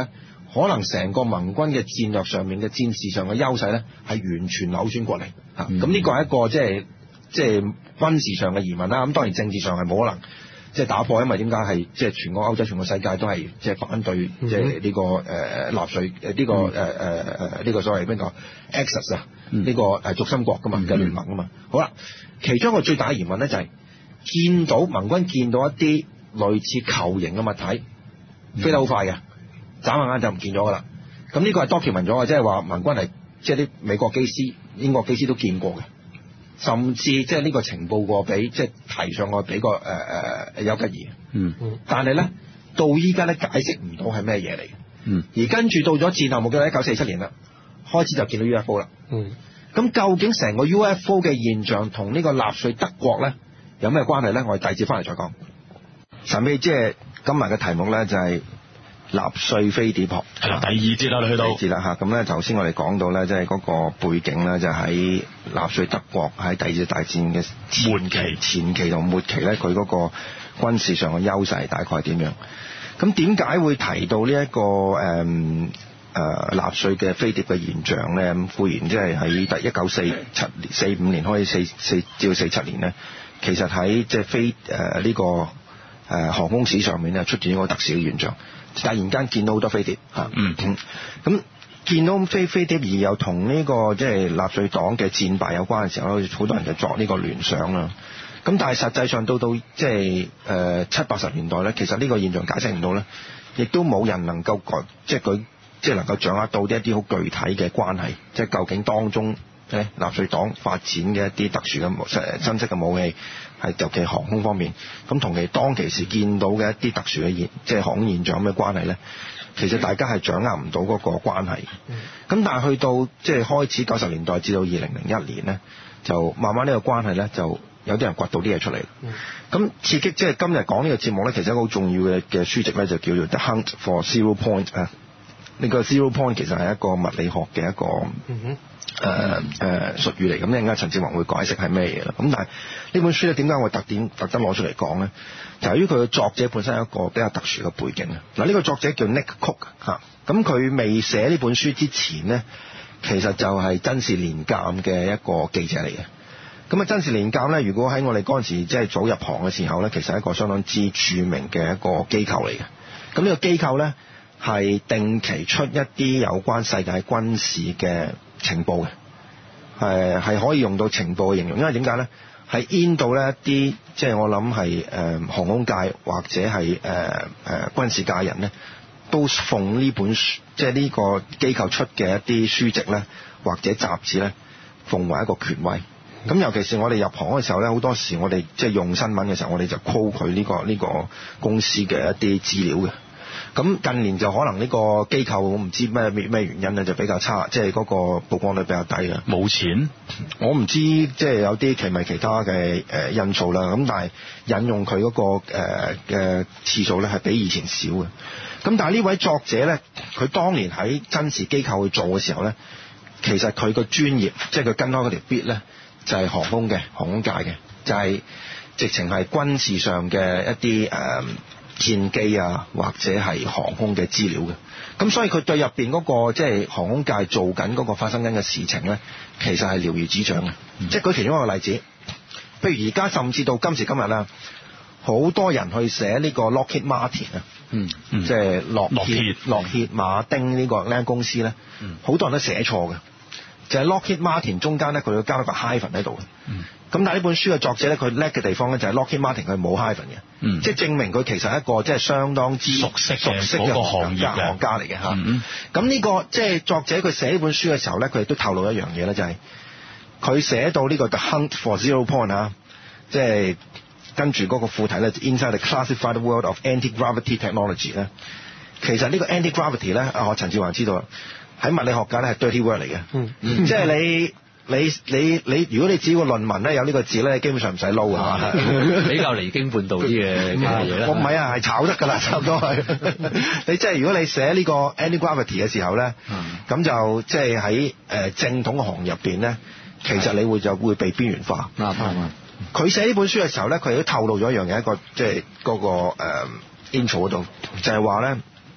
可能成個盟軍嘅戰略上面嘅戰事上嘅優勢咧，係完全扭轉過嚟嚇。咁呢個係一個即係即係軍事上嘅疑問啦。咁當然政治上係冇可能即係打破，因為點解係即係全個歐洲、全個世界都係即係反對即係呢個誒納粹誒呢個誒誒誒呢個所謂邊個 Axis 啊呢個誒軸心國噶嘛嘅聯盟啊嘛。好啦，其中一個最大嘅疑問咧就係、是、見到盟軍見到一啲類似球形嘅物體飛得好快嘅。眨下眼就唔見咗噶啦，咁呢個係 document 咗嘅，即係話盟軍係即係啲美國機師、英國機師都見過嘅，甚至即係呢個情報過俾即係提上過俾個誒誒丘吉爾，嗯嗯，但係咧到依家咧解釋唔到係咩嘢嚟嘅，嗯，而跟住到咗戰後冇幾耐一九四七年啦，開始就見到 U F O 啦，嗯，咁究竟成個 U F O 嘅現象同呢個納粹德國咧有咩關係咧？我哋第二節翻嚟再講。神秘即係今日嘅題目咧就係、是。納粹飛碟學係啦，第二節啦，你去到第二節啦嚇。咁咧頭先我哋講到咧，即係嗰個背景咧，就喺納粹德國喺第二次大戰嘅末期、前期同末期咧，佢嗰個軍事上嘅優勢大概係點樣？咁點解會提到呢、這、一個誒誒、呃、納粹嘅飛碟嘅現象咧？咁固然即係喺第一九四七年、四五年開始四四至到四七年咧，其實喺即係飛誒呢、呃這個誒、呃、航空史上面咧出現一個特殊嘅現象。突然間見到好多飛碟嚇，嗯，咁、嗯、見到飛飛碟而又同呢、這個即係納粹黨嘅戰敗有關嘅時候，好多人就作呢個聯想啦。咁但係實際上到到即係誒七八十年代咧，其實呢個現象解釋唔到咧，亦都冇人能夠講即係佢即係能夠掌握到一啲好具體嘅關係，即係究竟當中誒納粹黨發展嘅一啲特殊嘅誒新式嘅武器。係尤其航空方面，咁同其當其時見到嘅一啲特殊嘅現，即係航空現象有咩關係咧？其實大家係掌握唔到嗰個關係。咁、嗯、但係去到即係開始九十年代至到二零零一年咧，就慢慢呢個關係咧，就有啲人掘到啲嘢出嚟。咁、嗯、刺激即係今日講呢個節目咧，其實一個好重要嘅嘅書籍咧，就叫做 The Hunt for Zero Point 啊。呢個 Zero Point 其實係一個物理學嘅一個。嗯誒誒、呃呃、術語嚟，咁一陣間陳志宏會解釋係咩嘢啦。咁但係呢本書咧，點解我特點特登攞出嚟講咧？就係由於佢嘅作者本身有一個比較特殊嘅背景啊。嗱，呢個作者叫 Nick Cook 嚇，咁佢未寫呢本書之前咧，其實就係真視年鑑嘅一個記者嚟嘅。咁啊，真視年鑑咧，如果喺我哋嗰陣時即係早入行嘅時候咧，其實係一個相當之著名嘅一個機構嚟嘅。咁呢個機構咧係定期出一啲有關世界軍事嘅情報嘅，誒係可以用到情報嘅形容，因為點解咧？係 in 到咧一啲即係我諗係誒航空界或者係誒誒軍事界人咧，都奉呢本書即係呢個機構出嘅一啲書籍咧，或者雜誌咧，奉為一個權威。咁尤其是我哋入行嘅時候咧，好多時我哋即係用新聞嘅時候，我哋就 call 佢呢個呢個公司嘅一啲資料嘅。咁近年就可能呢個機構我唔知咩咩原因咧，就比較差，即係嗰個曝光率比較低啦。冇錢，我唔知即係有啲其咪其他嘅誒因素啦。咁但係引用佢嗰個誒嘅次數咧係比以前少嘅。咁但係呢位作者咧，佢當年喺真視機構去做嘅時候咧，其實佢個專業即係佢跟開嗰條 bit 咧，就係航空嘅航空界嘅，就係直情係軍事上嘅一啲誒。呃戰機啊，或者係航空嘅資料嘅，咁所以佢對入邊嗰個即係航空界做緊嗰個發生緊嘅事情咧，其實係了如指掌嘅。嗯、即係舉其中一個例子，譬如而家甚至到今時今日啦，好多人去寫呢個 Lockheed Martin 啊、嗯，嗯、即係洛歇洛歇馬丁呢個呢間公司咧，好、嗯、多人都寫錯嘅，就係、是、Lockheed Martin 中間咧，佢要加一個 hyphen 喺度嘅。嗯咁但係呢本書嘅作者咧，佢叻嘅地方咧就係 Lockheed Martin 佢冇 hyphen 嘅，嗯、即係證明佢其實係一個即係相當之熟悉熟悉嘅行家行家嚟嘅嚇。咁呢、嗯這個即係作者佢寫呢本書嘅時候咧，佢亦都透露一樣嘢咧，就係、是、佢寫到呢個 The Hunt for Zero Point 啊，即係跟住嗰個副題咧 Inside the Classified World of Anti-Gravity Technology 咧，其實呢個 Anti-Gravity 咧，啊我陳志華知道喺物理學界咧係 dirty word 嚟嘅，嗯嗯、即係你。你你你，如果你只要個論文咧有呢個字咧，基本上唔使撈啊， 比較離經叛道啲嘅嘢啦。 我唔係啊，係炒得㗎啦，差唔多係。你即係如果你寫呢個 anti-gravity 嘅時候咧，咁、嗯、就即係喺誒正統嘅行業入邊咧，其實你會就會被邊緣化。啱啱、嗯。佢、嗯、寫呢本書嘅時候咧，佢都透露咗一樣嘢，一個即係嗰個誒 intro 嗰度，就係話咧，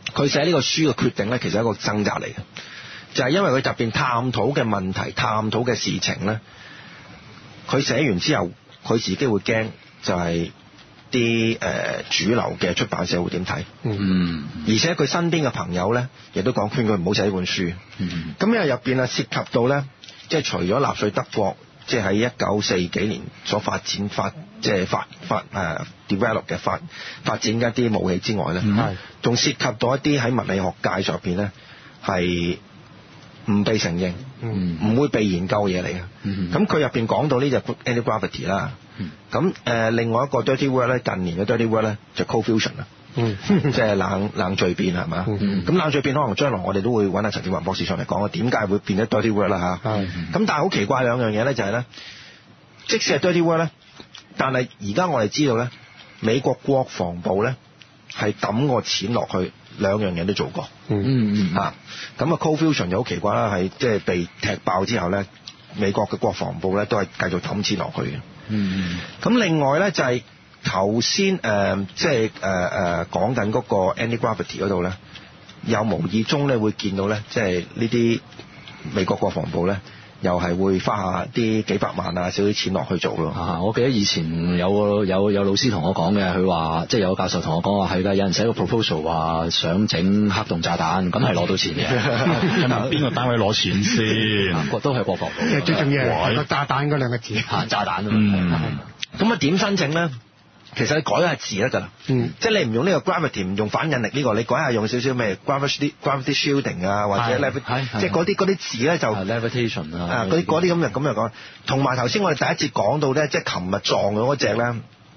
佢寫呢個書嘅決定咧，其實係一個掙扎嚟嘅，就係、是、因為佢入邊探討嘅問題、探討嘅事情咧，佢寫完之後，佢自己會驚，就係啲誒主流嘅出版社會點睇。 嗯， 而且佢身邊嘅朋友咧，亦都講勸佢唔好寫呢本書。 嗯， 咁因為入邊啊涉及到咧，即係除咗納粹德國，即係喺一九四幾年所發展發，即係發發誒、uh, develop 嘅發發展一啲武器之外咧，係仲、嗯、涉及到一啲喺物理學界上邊咧係唔被承認，唔、嗯、會被研究嘅嘢嚟嘅。咁佢入邊講到呢就 anti-gravity 啦。咁誒、呃、另外一個 dirty word 咧，近年嘅 dirty word 咧就 cold fusion 啦。嗯，即係冷冷聚變係嘛？咁、嗯、冷聚變可能將來我哋都會揾阿陳志宏博士上嚟講啊，點解會變得 dirty word 啦嚇？咁、嗯、但係好奇怪兩樣嘢咧，就係咧，即使係 dirty word 咧，但係而家我哋知道咧，美國國防部咧係抌個錢落去，兩樣嘢都做過。嗯嗯嚇，咁啊 cold fusion 就好奇怪啦，係即係被踢爆之後咧，美國嘅國防部咧都係繼續抌錢落去嘅。嗯，咁另外咧就係、是。頭先誒即係誒誒講緊嗰個 anti-gravity 嗰度咧，有無意中咧會見到咧，即係呢啲美國國防部咧，又係會花下啲幾百萬啊少啲錢落去做咯。 啊，我記得以前有個有有老師同我講嘅，佢話即係有個教授同我講話係㗎，有人寫個 proposal 話想整黑洞炸彈，咁係攞到錢嘅。 係咪邊個單位攞錢先？ 啊、都係國防部。 其實最重要係個炸彈嗰兩個字。 嚇，炸彈啊！ 嗯。咁啊點申請咧？其實你改下字得㗎啦，嗯，即係你唔用呢個 gravity， 唔用反引力呢、呢個，你改下用少少咩 gravity gravity shielding 啊，或者 levitation，即係嗰啲嗰啲字咧就 levitation 啊， 嗰啲嗰啲咁就咁就講。同埋頭先我哋第一節講到咧，即係琴日撞咗嗰隻咧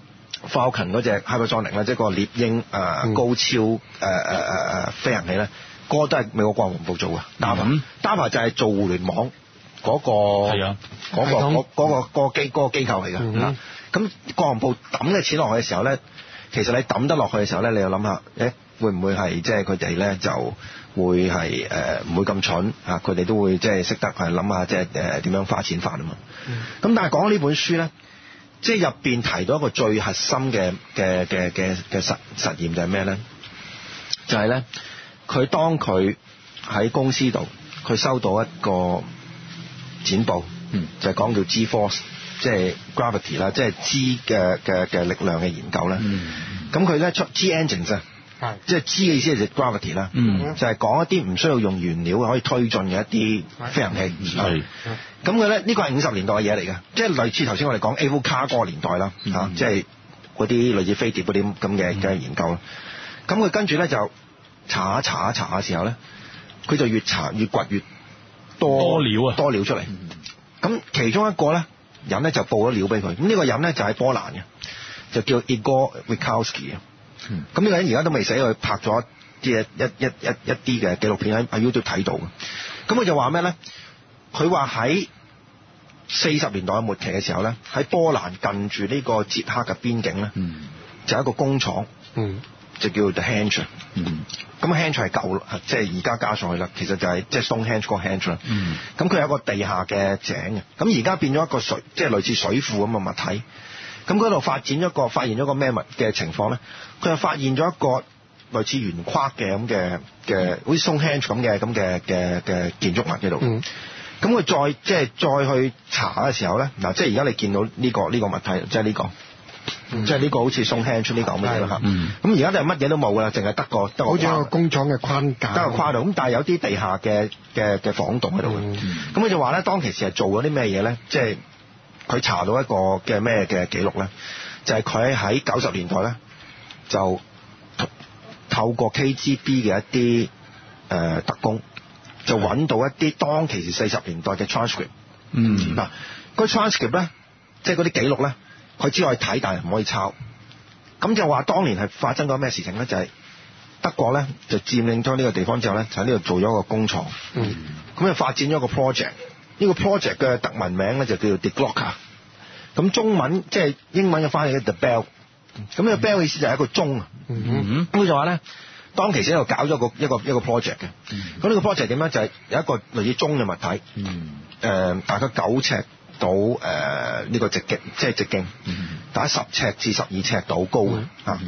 Falcon 嗰隻 hypersonic 咧，即係個獵鷹誒、呃嗯、高超誒誒誒誒飛行器咧，嗰、嗰個都係美國國防部做嘅。DARPA DARPA就係做互聯網嗰、嗰個係啊嗰、嗰個嗰、嗰個嗰、嗰個機嗰、嗰個機構嚟嘅嚇。咁國防部抌嘅錢落去嘅時候咧，其實你抌得落去嘅時候咧，你又諗下，誒會唔會係即係佢哋咧就會係誒唔會咁蠢嚇？佢哋都會即係識得係諗下即係誒點樣花錢法啊嘛。咁、嗯、但係講呢本書咧，即係入邊提到一個最核心嘅嘅嘅嘅嘅實實驗就係咩咧？就係咧，佢當佢喺公司度，佢收到一個剪報，嗯、就係講叫 G-force。即係 gravity 啦，即係 G 嘅嘅嘅力量嘅研究咧。咁佢咧出 G engines 啊，即係 G 嘅意思就係 gravity 啦、嗯，就係、是、講一啲唔需要用原料可以推進嘅一啲飛行器。係。咁佢咧呢個係五十年代嘅嘢嚟嘅，即係類似頭先我哋講 Avoca 嗰個年代啦，嚇、嗯，即係嗰啲類似飛碟嗰啲咁嘅嘅研究啦。咁佢跟住咧就查一查一查嘅時候咧，佢就越查越掘越多多料啊， 多料出嚟。咁、嗯、其中一個咧。人咧就報咗料俾佢，咁呢個人咧就喺波蘭嘅，就叫 Igor Witkowski 啊。咁呢個人而家都未死，佢拍咗啲一一一一啲嘅紀錄片喺喺 YouTube 睇到嘅。咁佢就話咩咧？佢話喺四十年代嘅末期嘅時候咧，喺波蘭近住呢個捷克嘅邊境咧，嗯、就有一個工廠，嗯、就叫 The Henge。咁、嗯、Henge 係舊，即係而家加上去啦。其實就係即係 Stonehenge 個 Henge 啦。咁佢有一個地下嘅井嘅，咁而家變咗一個水，即係類似水庫咁嘅物體。咁嗰度發展咗個發現咗個咩物嘅情況咧？佢就發現咗一個類似圓框嘅咁嘅嘅，好似 Stonehenge 咁嘅咁嘅嘅嘅建築物喺度。咁、嗯、佢再即係再去查嘅時候咧，嗱，即係而家你見到呢、呢個呢、呢個物體，即係呢個。嗯、即係呢個好似送 hand 出呢個咁嘅嘢啦嚇，咁而家就乜嘢都冇噶啦，淨係得個得個，好似個工廠嘅框架，得個框度。咁但係有啲地下嘅嘅嘅房洞喺度嘅。咁、嗯、佢就話咧，當其時係做咗啲咩嘢咧？即係佢查到一個嘅咩嘅記錄咧，就係佢喺九十年代咧就透過 K G B 嘅一啲誒、呃、特工，就揾到一啲當其時四十年代嘅 transcript。嗯，嗱，嗰 transcript 咧，即係嗰啲記錄咧。佢只可以睇，但係唔可以抄。咁就話當年係發生咗咩事情咧？就係、是、德國咧就佔領咗呢個地方之後咧，就喺呢度做咗一個工廠。嗯。咁就發展咗個 project。呢個 project 嘅德文名咧就叫做 Die Glocke。咁中文即係、就是、英文嘅翻譯咧 The Bell。咁呢個 bell 意思就係一個鐘啊。嗯哼。咁佢就話咧，當其時喺度搞咗個一個一個 project 嘅。咁呢個 project 點咧？就係、是、有一個類似鐘嘅物體。嗯。誒、呃，大概九尺。到誒呢、呃這個直徑，即係直徑，打、嗯、十尺至十二尺到高嘅嚇。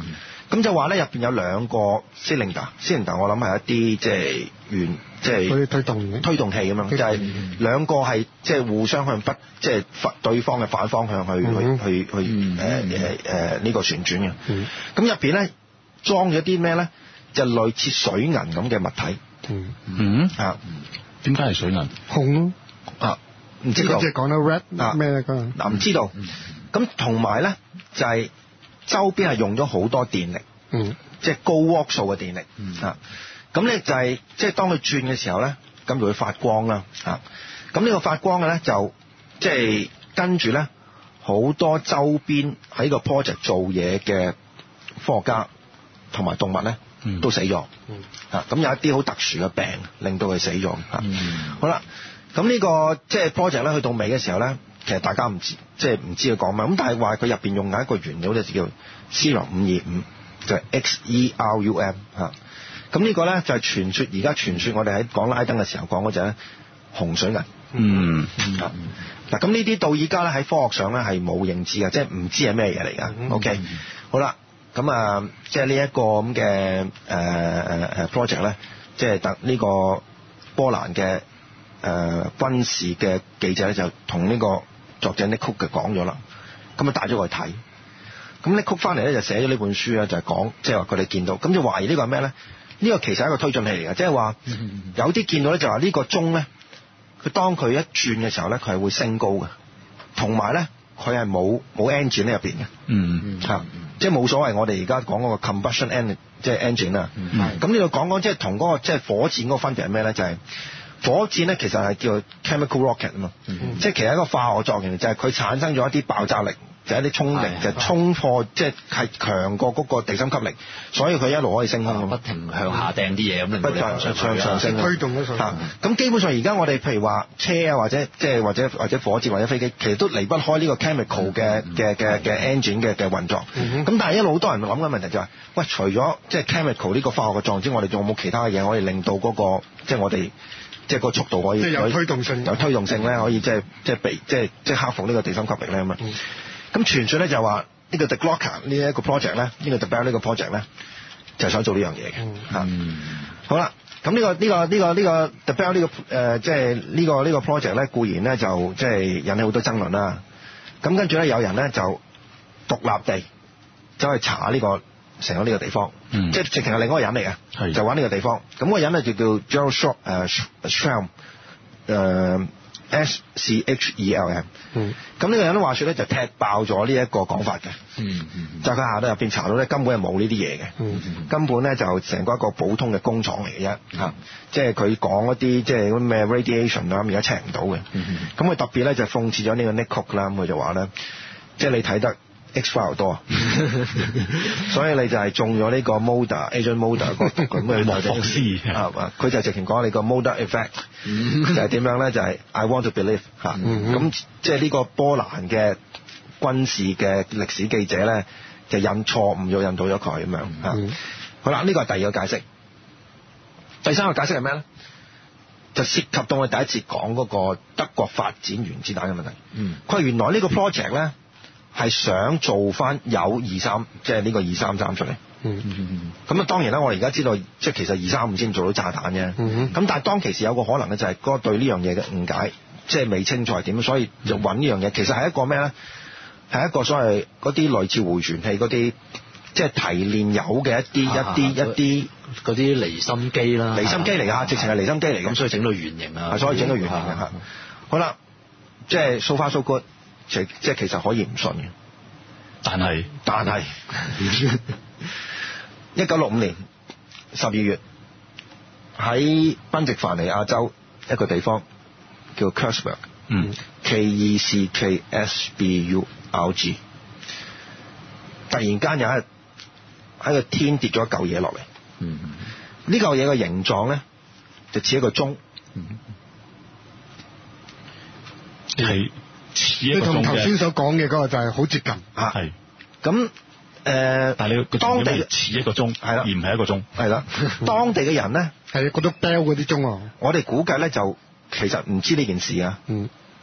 咁就話咧入邊有兩個 cylinder，cylinder 我諗係一啲即係圓即係推動推動器咁樣，就係、是、兩個係即係互相向不即係反對方嘅反方向去、嗯、去去去誒誒誒呢個旋轉嘅。咁入邊咧裝咗啲咩咧？就類似水銀咁嘅物體。嗯嗯啊，點解係水銀？ 紅咯啊，唔知道。 即係講到 red 咩咧？嗰嗱唔知道。咁同埋咧就係、是、周邊係用咗好多電力。嗯。即係高瓦數嘅電力。嗯。啊，咁咧就係即係當佢轉嘅時候咧，咁就會發光啦。啊，咁呢個發光嘅咧就即係、就是、跟住咧好多周邊喺個 project 做嘢嘅科學家同埋動物咧。嗯、都死咗，嗯、啊咁有一啲好特殊嘅病令到佢死咗，啊嗯、好啦，咁呢、呢個即係 project 咧去到尾嘅時候咧，其實大家唔知即係唔知佢講咩，咁但係話佢入邊用緊一個原料就叫 Cerium 五二五，就係 X E R U M 嚇，咁呢個咧就係傳說，而家傳說我哋喺講拉登嘅時候講嗰隻紅水銀，嗯啊嗱咁呢啲到而家咧喺科學上咧係冇認知嘅，即係唔知係咩嘢嚟㗎。嗯、OK，好啦。咁啊，即係呢一個咁嘅誒誒誒 project 咧，即係特呢個波蘭嘅誒、呃、軍事嘅記者咧，就同呢個作者 Nick Cook 嘅講咗啦。咁啊帶咗佢去睇。咁 Nick Cook 翻嚟咧就寫咗呢本書啊，就係講即係話佢哋見到，咁就懷疑呢個係咩咧？呢、這個其實係一個推進器嚟嘅，即係話有啲見到咧就話呢個鐘咧，佢當佢一轉嘅時候咧，佢係會升高嘅，同埋咧佢係冇冇 engine 喺入邊嘅，嗯嚇。即係冇所謂，我哋而家講嗰個 combustion engine 即係 engine 啊。咁呢度講講即係同嗰個即係火箭嗰個分別係咩咧？就係、是、火箭咧其實係叫 chemical rocket 啊嘛。即係其實一個化學作用，就係佢產生咗一啲爆炸力，就係、一啲衝力，就係、衝破即係係強過嗰個地心吸力，所以佢一路可以升空，不停向下掟啲嘢咁，令到你上上上升推動咗上升。 咁基本上而家我哋譬如話車啊，或者即係或者或者火箭或者飛機，其實都離不開呢個 chemical 嘅嘅嘅嘅 engine 嘅嘅運作。咁、嗯、但係一路好多人諗嘅問題就係、是，喂，除咗即係 chemical 呢個化學嘅作用之外，我哋仲有冇其他嘅嘢可以令到嗰、那個即係我哋即係個速度可以即係有推動性， 有推動性咧，可以即係即係避即係即係克服呢個地心吸力咧咁啊？咁傳說咧就話呢個 The Glocker 呢一個 project 咧，呢個 The Bell 呢個 project 咧，就係想做呢樣嘢嘅嚇。好啦，咁呢、呢個呢、呢個呢、呢個呢、呢個 The Bell 呢、呢個誒即係呢個呢、呢個 project 咧，固然咧就即係引起好多爭論啦。咁跟住咧有人咧就獨立地走去查呢、呢個成個呢個地方，嗯、即係直情係另一個人嚟嘅，就揾呢個地方。咁、嗰個人咧就叫 Gerald Short 誒 Schramm 誒。S C H E L M，嗯，咁呢個人都話說咧就踢爆咗呢一個講法嘅，嗯嗯，就佢下到入邊查到咧根本係冇呢啲嘢嘅，嗯嗯，根本咧就成個一個普通嘅工廠嚟嘅啫，嚇、嗯，即係佢講一啲即係嗰啲咩 radiation 啦，而家 check 唔到嘅，嗯嗯，咁佢特別咧就諷刺咗呢個 Nick Cook 啦，咁佢就話咧，即係你睇得 X-File 多，所以你就係中咗呢個 Mulder Agent Mulder 個毒咁嘅莫福斯啊！佢就直情講你個 Mulder effect 就係點樣咧？就係、是、I want to believe 嚇、啊，咁即係呢個波蘭嘅軍事嘅歷史記者咧，就印錯誤咗印到咗佢咁樣嚇。啊、好啦，呢個係第二個解釋。第三個解釋係咩咧？就涉及到我哋第一節講嗰個德國發展原子彈嘅問題。嗯，佢話原來呢個 project 咧。係想做翻有二三，即係呢個二三三出嚟。嗯嗯嗯。咁啊，當然啦，我哋而家知道，即係其實二三五先做到炸彈啫。嗯。咁但係當其時有個可能咧，就係嗰個對呢樣嘢嘅誤解，即係未清楚係點，所以就揾呢樣嘢。其實係一個咩咧？係一個所謂嗰啲類似回旋器嗰啲，即係提煉油嘅一啲、啊、一啲一啲嗰啲離心機啦。 離心機嚟㗎，直情係離心機嚟㗎。咁所以整到圓形啊。 係，所以整到圓形嘅嚇。好啦，即係 so far so good。即即係其實可以唔信嘅， 但係但係一九六五年十二月喺賓夕凡尼亞州一個地方叫 Kecksburg， 嗯 ，K E C K S B U R G， 突然間有一喺個天跌咗一嚿嘢落嚟，嗯，呢嚿嘢嘅形狀咧就似一個鐘，嗯， 係。 你同頭先所講嘅嗰個就係好接近啊，係咁誒， 但係你當地似一個鐘係啦，而唔係一個鐘係啦。當地嘅人咧係嗰啲 bell 嗰啲鐘啊， 我哋估計咧就其實唔知呢件事啊。嗯，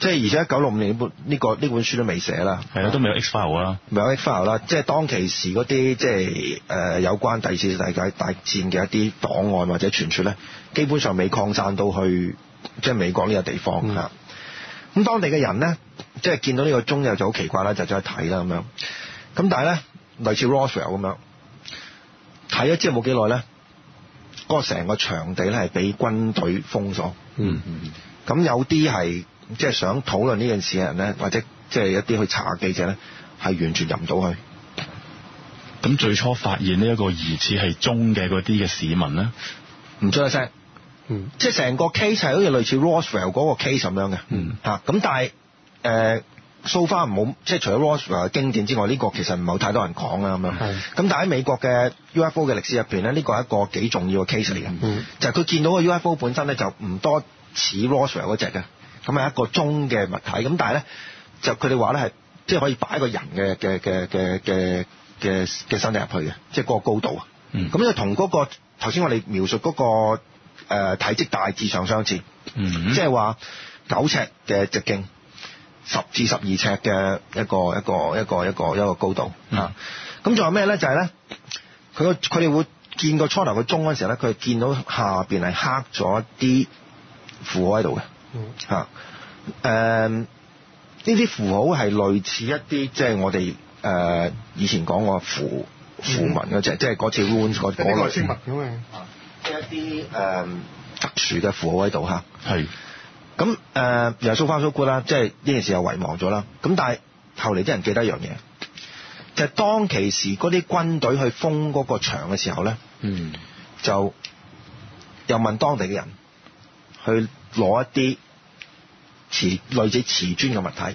即係而且一九六五年呢本呢個呢本書都未寫啦， 係啊，都未有 X file 啊， 未有 X file 啦，即係當其時嗰啲即係誒有關第二次世界大戰嘅一啲檔案或者傳說咧，基本上未擴散到去即係美國呢個地方嚇。咁、嗯、當地嘅人咧，即係見到呢個鐘又就好奇怪啦，就走去睇啦咁樣。咁但係咧，類似 Roswell 咁樣睇咗之後冇幾耐咧，嗰、那個成個場地咧係俾軍隊封鎖。 嗯嗯。 咁有啲係即係想討論呢件事嘅人咧，或者即係一啲去查記者咧，係完全入唔到去。 咁最初發現呢一個疑似係鐘嘅嗰啲嘅市民咧， 唔出一聲。嗯。即係成個 case 係好似類似 Roswell 嗰個 case 咁樣嘅。嗯。嚇！咁但係誒 so far 唔好，即係除咗 Roswell 嘅經典之外，呢、這個其實唔係太多人講啦咁樣。係。咁但係喺美國嘅 U F O 嘅歷史入邊咧，呢個係一個幾重要嘅 case 嚟嘅。嗯。就係佢見到個 U F O 本身咧，就唔多似 Roswell 嗰隻嘅，咁係一個鐘嘅物體，咁但係咧就佢哋話咧係即係可以擺一個人嘅嘅嘅嘅嘅嘅嘅身體入去嘅，即係嗰個高度啊。嗯。咁就同嗰個頭先我哋描述嗰個誒體積大致上相似。嗯。即係話九尺嘅直徑，十至十二尺嘅一個一個一個一個一個高度啊。咁仲有咩咧？就係咧，佢個佢哋會見個初頭個鐘嗰陣時咧，佢見到下邊係刻咗一啲符號喺度嘅，嚇、嗯，誒呢啲符號係類似一啲即係我哋誒、呃、以前講過符符文嗰隻，即係嗰次 runes 嗰嗰類生物咁嘅， 即係一啲誒、呃、特殊嘅符號喺度嚇。係，咁誒又 so far so good 啦，即係呢件事又遺忘咗啦。咁但係後嚟啲人記得一樣嘢，就係、是、當其時嗰啲軍隊去封嗰個場嘅時候咧，嗯，就又問當地嘅人。去攞一啲瓷類似瓷磚嘅物體，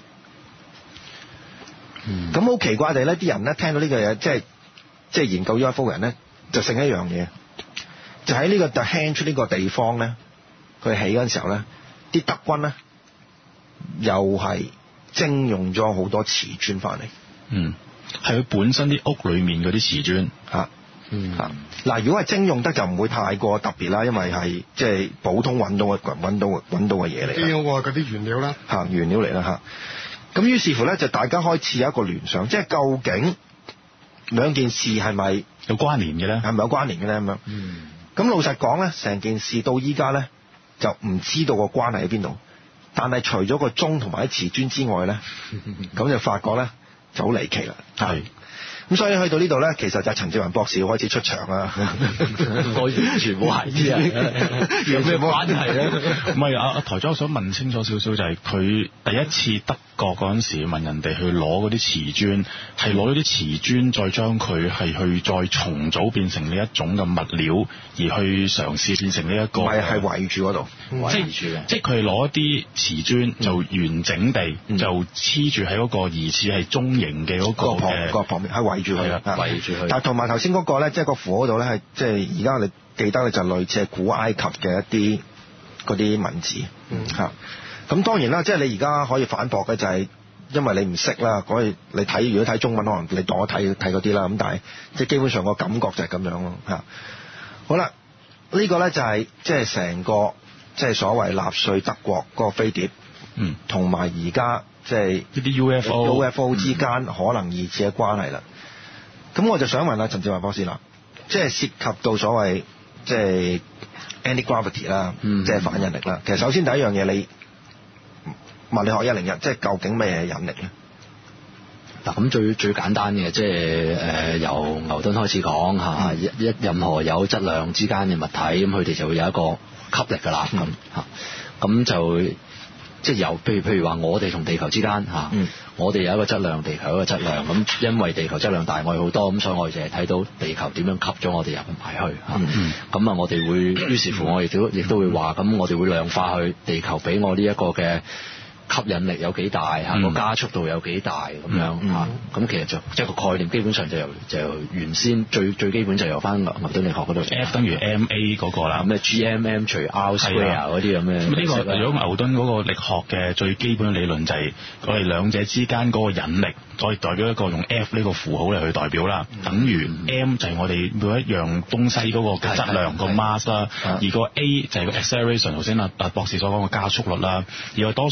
咁好、嗯、奇怪地咧，啲人咧聽到呢個嘢，即係即係研究 U F O 嘅人咧，就醒一樣嘢，就喺呢個 The Henge 呢個地方咧，佢起嗰陣時候咧，啲德軍咧又係徵用咗好多瓷磚翻嚟，嗯， 係佢本身啲屋裏面嗰啲瓷磚嚇。 嗯啊，嗱，如果係徵用得就唔會太過特別啦，因為係即係普通揾到嘅揾到揾到嘅嘢嚟。 徵用嗰啲原料啦， 嚇原料嚟啦嚇。咁於是乎咧，就大家開始有一個聯想，即係究竟兩件事係咪有關聯嘅咧？ 係咪有關聯嘅咧？咁樣。嗯。咁老實講咧，成件事到依家咧就唔知道個關係喺邊度，但係除咗個鐘同埋啲瓷磚之外咧，咁就發覺咧就好離奇啦。係。咁所以去到呢度咧，其實就係陳志宏博士開始出場啦。 我完全冇係啲啊，有咩關係咧？ 唔係啊，台長，我想問清楚少少，就係、是、佢第一次德國嗰陣時問人哋去攞嗰啲瓷磚，係攞咗啲瓷磚再將佢係去再重組變成呢一種嘅物料，而去嘗試變成呢、這、一個。唔係，係圍住嗰度，圍住嘅。即係佢係攞一啲瓷磚就完整地、嗯、就黐住喺嗰個疑似係鐘形嘅嗰個嘅個旁邊，係圍住佢啦， 圍住佢。 但係同埋頭先嗰個咧，即係個符號度咧，係即係而家我哋記得咧，就類似係古埃及嘅一啲嗰啲文字嚇。咁、嗯、當然啦，即係你而家可以反駁嘅就係因為你唔識啦，可以你睇如果睇中文可能你當我睇睇嗰啲啦。咁但係即係基本上個感覺就係咁樣咯嚇。好啦，呢、呢個咧就係即係成個即係所謂納粹德國嗰個飛碟，嗯，同埋而家即係呢啲 U F O U F O 之間可能疑似嘅關係啦。咁、嗯、我就想問下陳志宏博士啦，即係涉及到所謂即係 anti-gravity 啦，嗯、即係反引力啦。其實首先第一樣嘢，你物理學一零一，即係究竟咩係引力咧？ 嗱，咁最最簡單嘅，即係誒由牛頓開始講嚇，一一、嗯、任何有質量之間嘅物體，咁佢哋就會有一個吸力㗎啦，咁嚇，咁就即係由譬如譬如話我哋同地球之間嚇，嗯、我哋有一個質量，地球有一個質量，咁因為地球質量大我哋好多，咁所以我哋淨係睇到地球點樣吸咗我哋入埋去嚇，咁、嗯、啊我哋會於是乎我哋都亦都會話，咁我哋會量化去地球俾我呢一個嘅吸引力有幾大嚇，個、嗯、加速度有幾大咁樣嚇，咁、嗯嗯、其實就即係個概念基本上就由就由原先最最基本就由翻牛頓力學嗰度 F 等於 M A 嗰個啦， 咩 G M M 除 R square 嗰啲咁嘅。咁呢個如果牛頓嗰個力學嘅最基本嘅理論就係我哋兩者之間嗰個引力，可以代表一個用 F 呢個符號嚟去代表啦，嗯、等於 M 就係我哋每一樣東西嗰個嘅質量個 mass 啦，而個 A 就係個 acceleration，頭先阿阿博士所講嘅加速率啦，而個多數咧我哋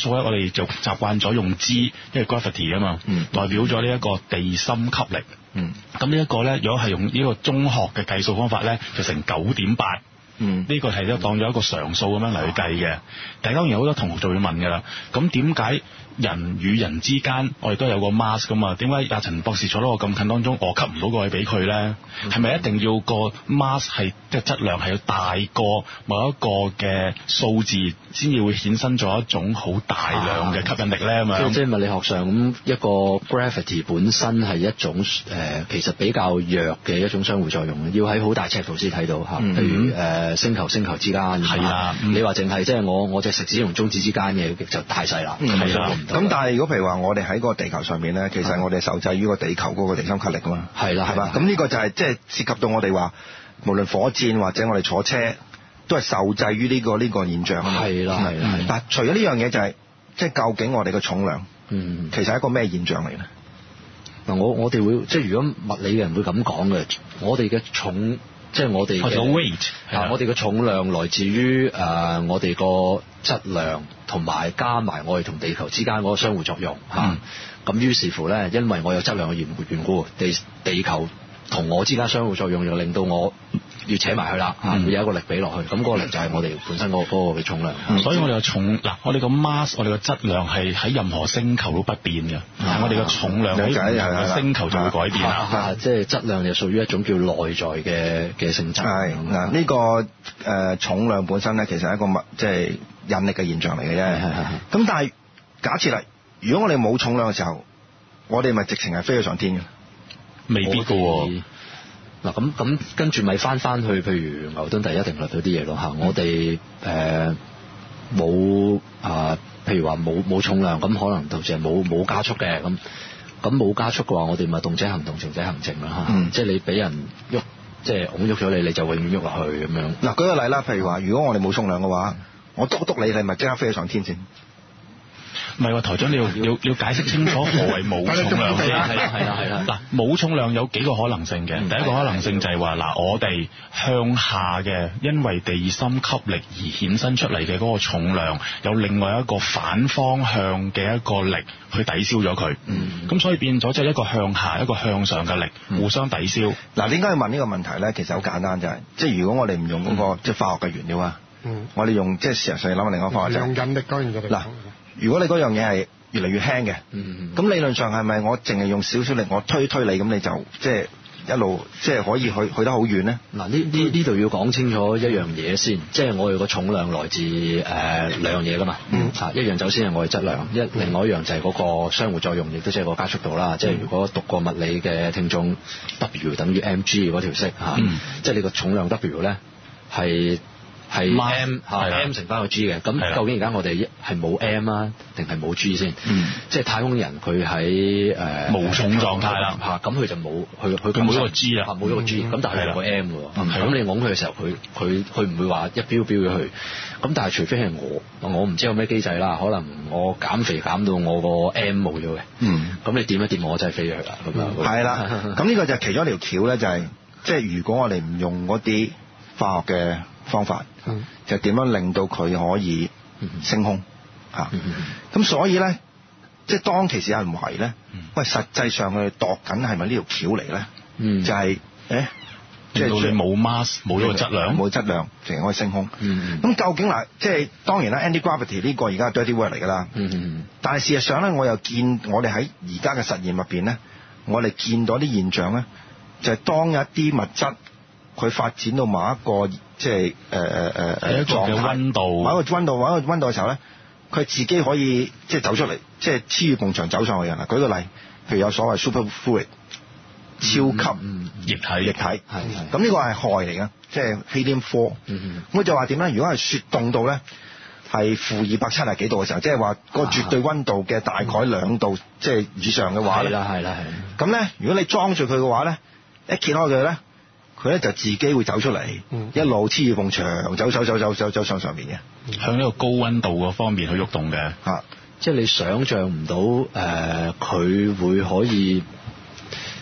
哋就習慣咗用 G， 因為 gravity 啊嘛， 嗯、 代表咗呢一個地心吸力。 嗯， 咁呢一個咧，如果係用呢個中學嘅計數方法咧，就成九點八。 嗯， 呢個係一當咗一個常數咁樣嚟去計嘅。但係當然有好多同學就會問㗎啦，咁點解人與人之間我哋都有個 mass 㗎嘛？點解阿陳博士坐到我咁近當中，我吸唔到個位俾佢咧？係咪、嗯、一定要個 mass 係即係質量係要大過某一個嘅數字先至會衍生咗一種好大量嘅吸引力咧？咁樣即係物理學上咁一個 gravity 本身係一種誒、呃、其實比較弱嘅一種相互作用，要喺好大尺度先睇到嚇。譬如誒、呃、星球星球之間係啦，你話淨係即係我我隻食指同中指之間嘅就太細啦，係啦。 咁但係如果譬如話我哋喺個地球上面咧，其實我哋受制於個地球嗰個地心吸力㗎嘛， 係啦，係嘛。 咁呢個就係即係涉及到我哋話，無論火箭或者我哋坐車，都係受制於呢個呢個現象啊嘛。 係啦，係啦。 但係除咗呢樣嘢就係，即係究竟我哋嘅重量， 嗯， 其實係一個咩現象嚟咧？ 嗱，我我哋會即係如果物理嘅人會咁講嘅，我哋嘅重。即係我哋嘅 weight， 啊，我哋嘅重量來自於誒、呃、我哋個質量，同埋加埋我哋同地球之間嗰個相互作用嚇。咁、嗯啊、於是乎咧，因為我有質量嘅緣緣故，地地球同我之間相互作用，又令到我要扯埋去啦嚇，會有一個力俾落去。咁、那、嗰個力就係我哋本身嗰、那個嘅、那個、重量。 嗯、所以我哋嘅重嗱，我哋個 mass， 我哋嘅質量係喺任何星球都不變嘅，但係、啊、我哋嘅重量喺唔同嘅星球就會改變啦。 啊啊啊、即係質量就屬於一種叫內在嘅嘅性質。 係嗱，呢個誒、呃、重量本身咧，其實係一個物即係引力嘅現象嚟嘅啫。咁但係假設啦，如果我哋冇重量嘅時候，我哋咪直情係飛咗上天嘅？ 未必嘅喎。 嗱咁咁跟住咪翻翻去，譬如牛頓第一定律嗰啲嘢咯嚇。我哋誒冇啊，譬如話冇冇重量，咁可能導致係冇冇加速嘅咁。咁冇加速嘅話，我哋咪動者行動，靜者行靜啦嚇。嗯、即係你俾人喐，即係拱喐咗你，你就永遠喐落去咁樣。嗱， 舉個例啦，譬如話，如果我哋冇重量嘅話，我篤篤你，你咪即刻飛咗上天先。 唔係喎，台長你要要要解釋清楚何謂冇重量先。係啦係啦係啦。嗱，冇重量有幾個可能性嘅。第一個可能性就係話嗱，我哋向下嘅，因為地心吸力而衍生出嚟嘅嗰個重量，有另外一個反方向嘅一個力去抵消咗佢。嗯。咁所以變咗即係一個向下一個向上嘅力，互相抵消。嗱，點解要問呢個問題咧？其實好簡單就係，即係如果我哋唔用嗰個即係化學嘅原料啊，嗯，我哋用即係事實上諗下另外一個方法就係用引力當然就嗱。 如果你嗰樣嘢係越嚟越輕嘅，咁、嗯、理論上係咪我淨係用少少力，我推推你，咁你就即係一路即係可以去去得好遠咧？ 嗱，呢呢呢度要講清楚一樣嘢先，即係我哋個重量來自誒、呃、兩樣嘢噶嘛，嗯、啊一樣首先係我哋質量，一另外一樣就係嗰個相互作用，亦都即係個加速度啦。嗯、即係如果讀過物理嘅聽眾 W 等於 mg 嗰條式嚇，嗯、即係你個重量 W 咧係。係 m 嚇 m 乘翻個 g 嘅，咁究竟而家我哋係冇 m 啊，定係冇 g 先？嗯，即係太空人佢喺誒無重狀態啦嚇，咁佢就冇佢佢冇咗個 g 啦， 冇咗個 g，咁但係有個 m 喎，咁你拱佢嘅時候，佢佢佢唔會話一飆飆咗去，咁但係除非係我，我唔知有咩機制啦，可能我減肥減到我個 m 冇咗嘅，嗯，咁你掂一掂我真係飛咗去啦，咁樣係啦，咁呢個就係其中一條橋咧，就係即係如果我哋唔用嗰啲化學嘅方法，嗯、就點樣令到佢可以升空嚇？咁、嗯啊、所以咧，即係當其時有人懷疑咧，嗯、喂，實際上佢哋度緊係咪呢條橋嚟咧？嗯、就係、是、誒，即係你冇 mass 冇咗個質量， 冇質量，淨係可以升空。咁、 嗯、 究竟嗱，即係當然啦 ，anti-gravity 呢個而家係 dirty word 嚟㗎啦。嗯、但係事實上咧，我又見我哋喺而家嘅實驗入邊咧，我哋見到啲現象咧，就係、是、當一啲物質佢發展到某一個即係誒誒誒誒狀態， 溫度， 某一個溫度，某一個溫度嘅時候咧，佢自己可以即係走出嚟，即係黐住埲牆走上去嘅啦。舉個例，譬如有所謂 super fluid 超級液體， 液體，係咁呢個係氦嚟嘅，即係 helium four。咁就話點咧？如果係雪凍到咧係負二百七十幾度嘅時候，即係話嗰個絕對溫度嘅大概兩度即係以上嘅話咧， 係啦係啦係。 咁咧，如果你裝住佢嘅話咧，一揭開佢咧。佢咧就自己會走出嚟，嗯、一路黐住埲牆，走走走走走走上上面嘅， 嗯、向呢個高溫度個方面去喐動嘅， 嚇、啊， 即係你想像唔到誒，佢、呃、會可以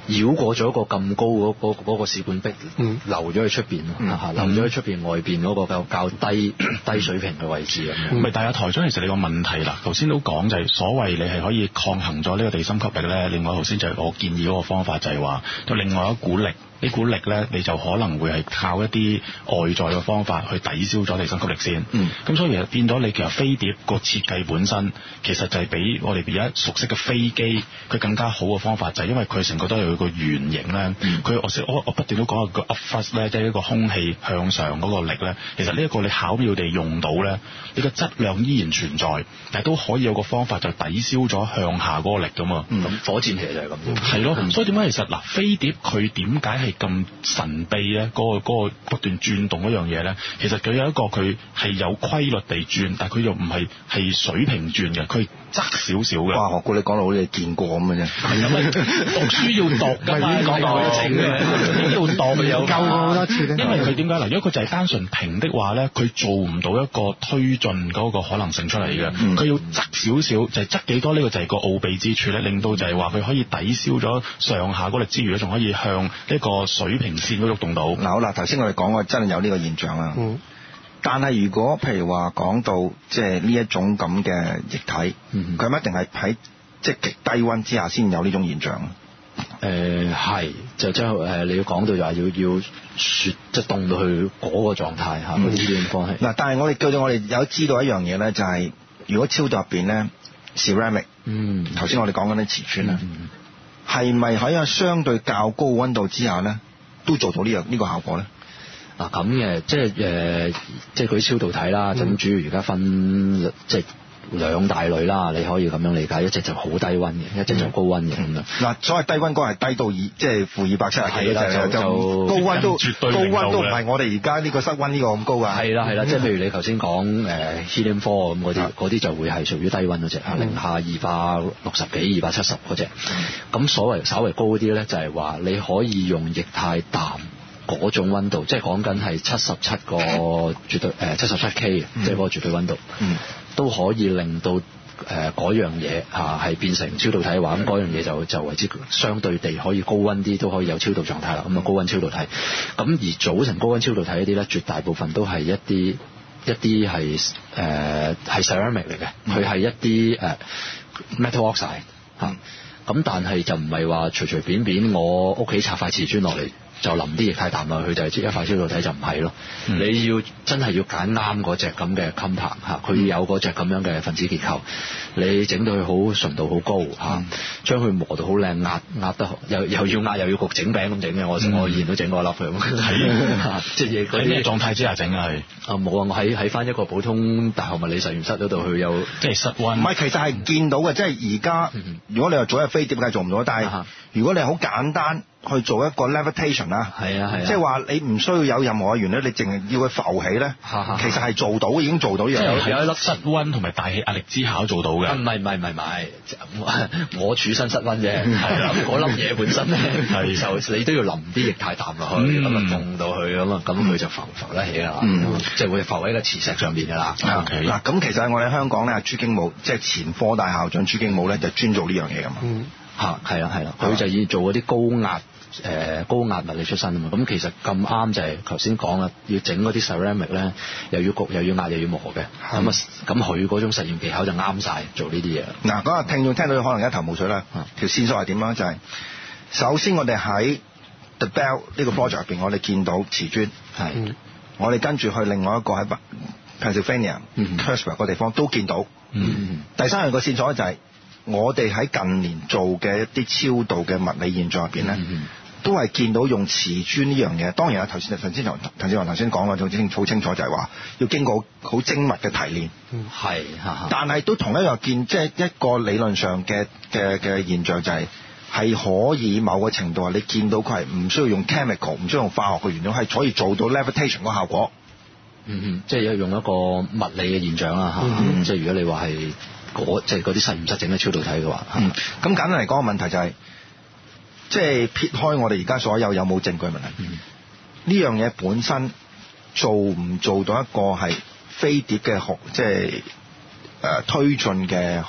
繞過咗一個咁高嗰嗰嗰個試管壁， 嗯、 流咗去出邊咯， 嗯、 流咗去出邊外邊嗰個較較低低水平嘅位置咁樣。 唔係、嗯，但係台長，其實你個問題啦，頭先都講就係所謂你係可以抗衡咗呢個地心吸力咧。另外頭先就係我建議嗰個方法就係話，有另外一股力。呢股力咧，你就可能會係靠一啲外在嘅方法去抵消咗地心吸力先。嗯。咁所以其實變咗你其實飛碟個設計本身，其實就係比我哋而家熟悉嘅飛機佢更加好嘅方法，就係因為佢成個都有個圓形咧。佢、嗯、我我我不斷都講個 up thrust 咧，即係一個空氣向上嗰個力咧。其實呢一個你巧妙地用到咧，你個質量依然存在，但係都可以有個方法就抵消咗向下嗰個力噶嘛。咁、 嗯、火箭其實就係咁啫。 係咯、嗯。所以點解其實嗱飛碟佢點解係咁神秘咧？嗰、嗰個、嗰個不斷轉動嗰樣嘢咧，其實佢有一個佢係有規律地轉，但係佢又唔係係水平轉嘅，佢側少少嘅。 哇！學估你講到好似見過咁嘅啫。係咁啊！ 讀書要讀㗎嘛，講過程嘅，要讀有教過好多次咧。 因為佢點解嗱？如果佢就係單純平的話咧，佢做唔到一個推進嗰個可能性出嚟嘅。佢、嗯、要側少少，就係側幾多呢、呢個就係個奧秘之處咧，令到就係話佢可以抵消咗上下嗰力之餘咧，仲可以向呢個水平線都喐動到。 嗱好啦，頭先我哋講過真係有呢個現象啦。嗯。但係如果譬如話講到即係呢一種咁嘅液體，佢、嗯、一定係喺即係極低溫之下先有呢種現象。 誒係、呃，就即係誒你要講到就話要要雪即係凍到去嗰個狀態嚇，嗰啲地方係。嗱， 但係我哋叫做我哋有知道一樣嘢咧，就係、是、如果超導入邊咧 ceramic， 嗯，頭先我哋講緊啲瓷磚咧，係咪喺一個相對較高溫度之下咧，都做到呢樣呢個效果咧？ 嗱咁嘅，即係誒、呃，即係佢超導體啦，咁、嗯、主要而家分即係兩大類啦，你可以咁樣理解，一隻就好低溫嘅，一隻就高溫嘅咁樣。嗱、嗯， 所謂低溫嗰係低到二，即係負二百七十幾啦，就高溫都高溫都唔係我哋而家呢個室溫呢個咁高㗎。係啦係啦，即係譬如你頭先講誒 helium four 咁嗰啲，嗰啲就會係屬於低溫嗰隻，零下二百六十幾、二百七十嗰隻。咁、嗯、所謂稍微高啲咧，就係話你可以用液態氮。嗰種溫度，即係講緊係七十七個絕對誒七十七 K，即係嗰個絕對溫度，嗯、都可以令到誒嗰、呃、樣嘢嚇係變成超導體嘅話，咁嗰、嗯、樣嘢就就為之相對地可以高溫啲，都可以有超導狀態啦。咁啊高溫超導體，咁而組成高溫超導體一啲咧，絕大部分都係一啲一啲係誒係 ceramic 嚟嘅，佢係、嗯、一啲誒、呃、metal oxide 嚇、嗯。咁但係就唔係話隨隨便便我屋企拆塊瓷磚落嚟就淋啲液態氮落去就係即一塊超導體，就唔係咯。嗯、你要真係要揀啱嗰隻咁嘅 compound 嚇，佢有嗰隻咁樣嘅分子結構，你整到佢好純度好高嚇，將佢、嗯、磨到好靚，壓壓得又又要壓又要焗整餅咁整嘅。我、嗯、我以前都整過一粒佢咁，即係喺咩狀態之下整啊？係啊冇啊！我喺喺翻一個普通大學物理實驗室嗰度，佢有即係室溫。唔係，其實係見到嘅，即係而家如果你話做一飛碟，梗係做唔到，但係如果你好簡單。去做一個 levitation 啦，係啊係啊，即係話你唔需要有任何嘅原理，你淨係要佢浮起咧，其實係做到，已經做到呢樣嘢。即係有一粒室溫同埋大氣壓力之下做到嘅。唔係唔係唔係唔係，我處身室溫啫，係啦，嗰粒嘢本身咧，就你都要淋啲液態氮落去，咁啊凍到佢咁啊，咁佢就浮浮得起啦，即係會浮喺個磁石上邊㗎啦。嗱咁其實我哋香港咧，朱經武即係前科大校長朱經武咧，就專做呢樣嘢㗎嘛。嚇，係啦係啦，佢就要做嗰啲高壓誒、呃、高壓物理出身啊嘛，咁其實咁啱就係頭先講啦，要整嗰啲 ceramic 咧，又要焗又要壓又要磨嘅，咁啊咁佢嗰種實驗技巧就啱晒做呢啲嘢。嗱，嗰個聽眾聽到可能一頭霧水啦，嗯、條線索係點樣？就係、是、首先我哋喺 The Bell 呢個 project 入邊，我哋見到瓷磚，係、嗯，我哋跟住去另外一個喺 Pennsylvania Pittsburgh 個地方都見到，嗯嗯、第三樣個線索就係、是。我哋喺近年做嘅一啲超導嘅物理現象入邊咧，嗯、都係見到用瓷磚呢樣嘢。當然啊，頭先頭先同陳志宏頭先講嘅好清好清楚，就係話要經過好精密嘅提煉。係、嗯，但係都同一樣見，即係一個理論上嘅嘅嘅現象、就係，就係係可以某個程度啊，你見到佢係唔需要用 chemical， 唔需要用化學嘅原料，係可以做到 levitation 個效果。嗯哼，即係用一個物理嘅現象啦嚇。嗯嗯、即係如果你話係。即係嗰啲實驗室整嘅超導體嘅話，嗯，咁簡單嚟講個問題就係、是，即係撇開我哋而家所有有冇證據問題，呢、嗯、樣嘢本身做唔做到一個係飛碟嘅學，即係誒推進嘅學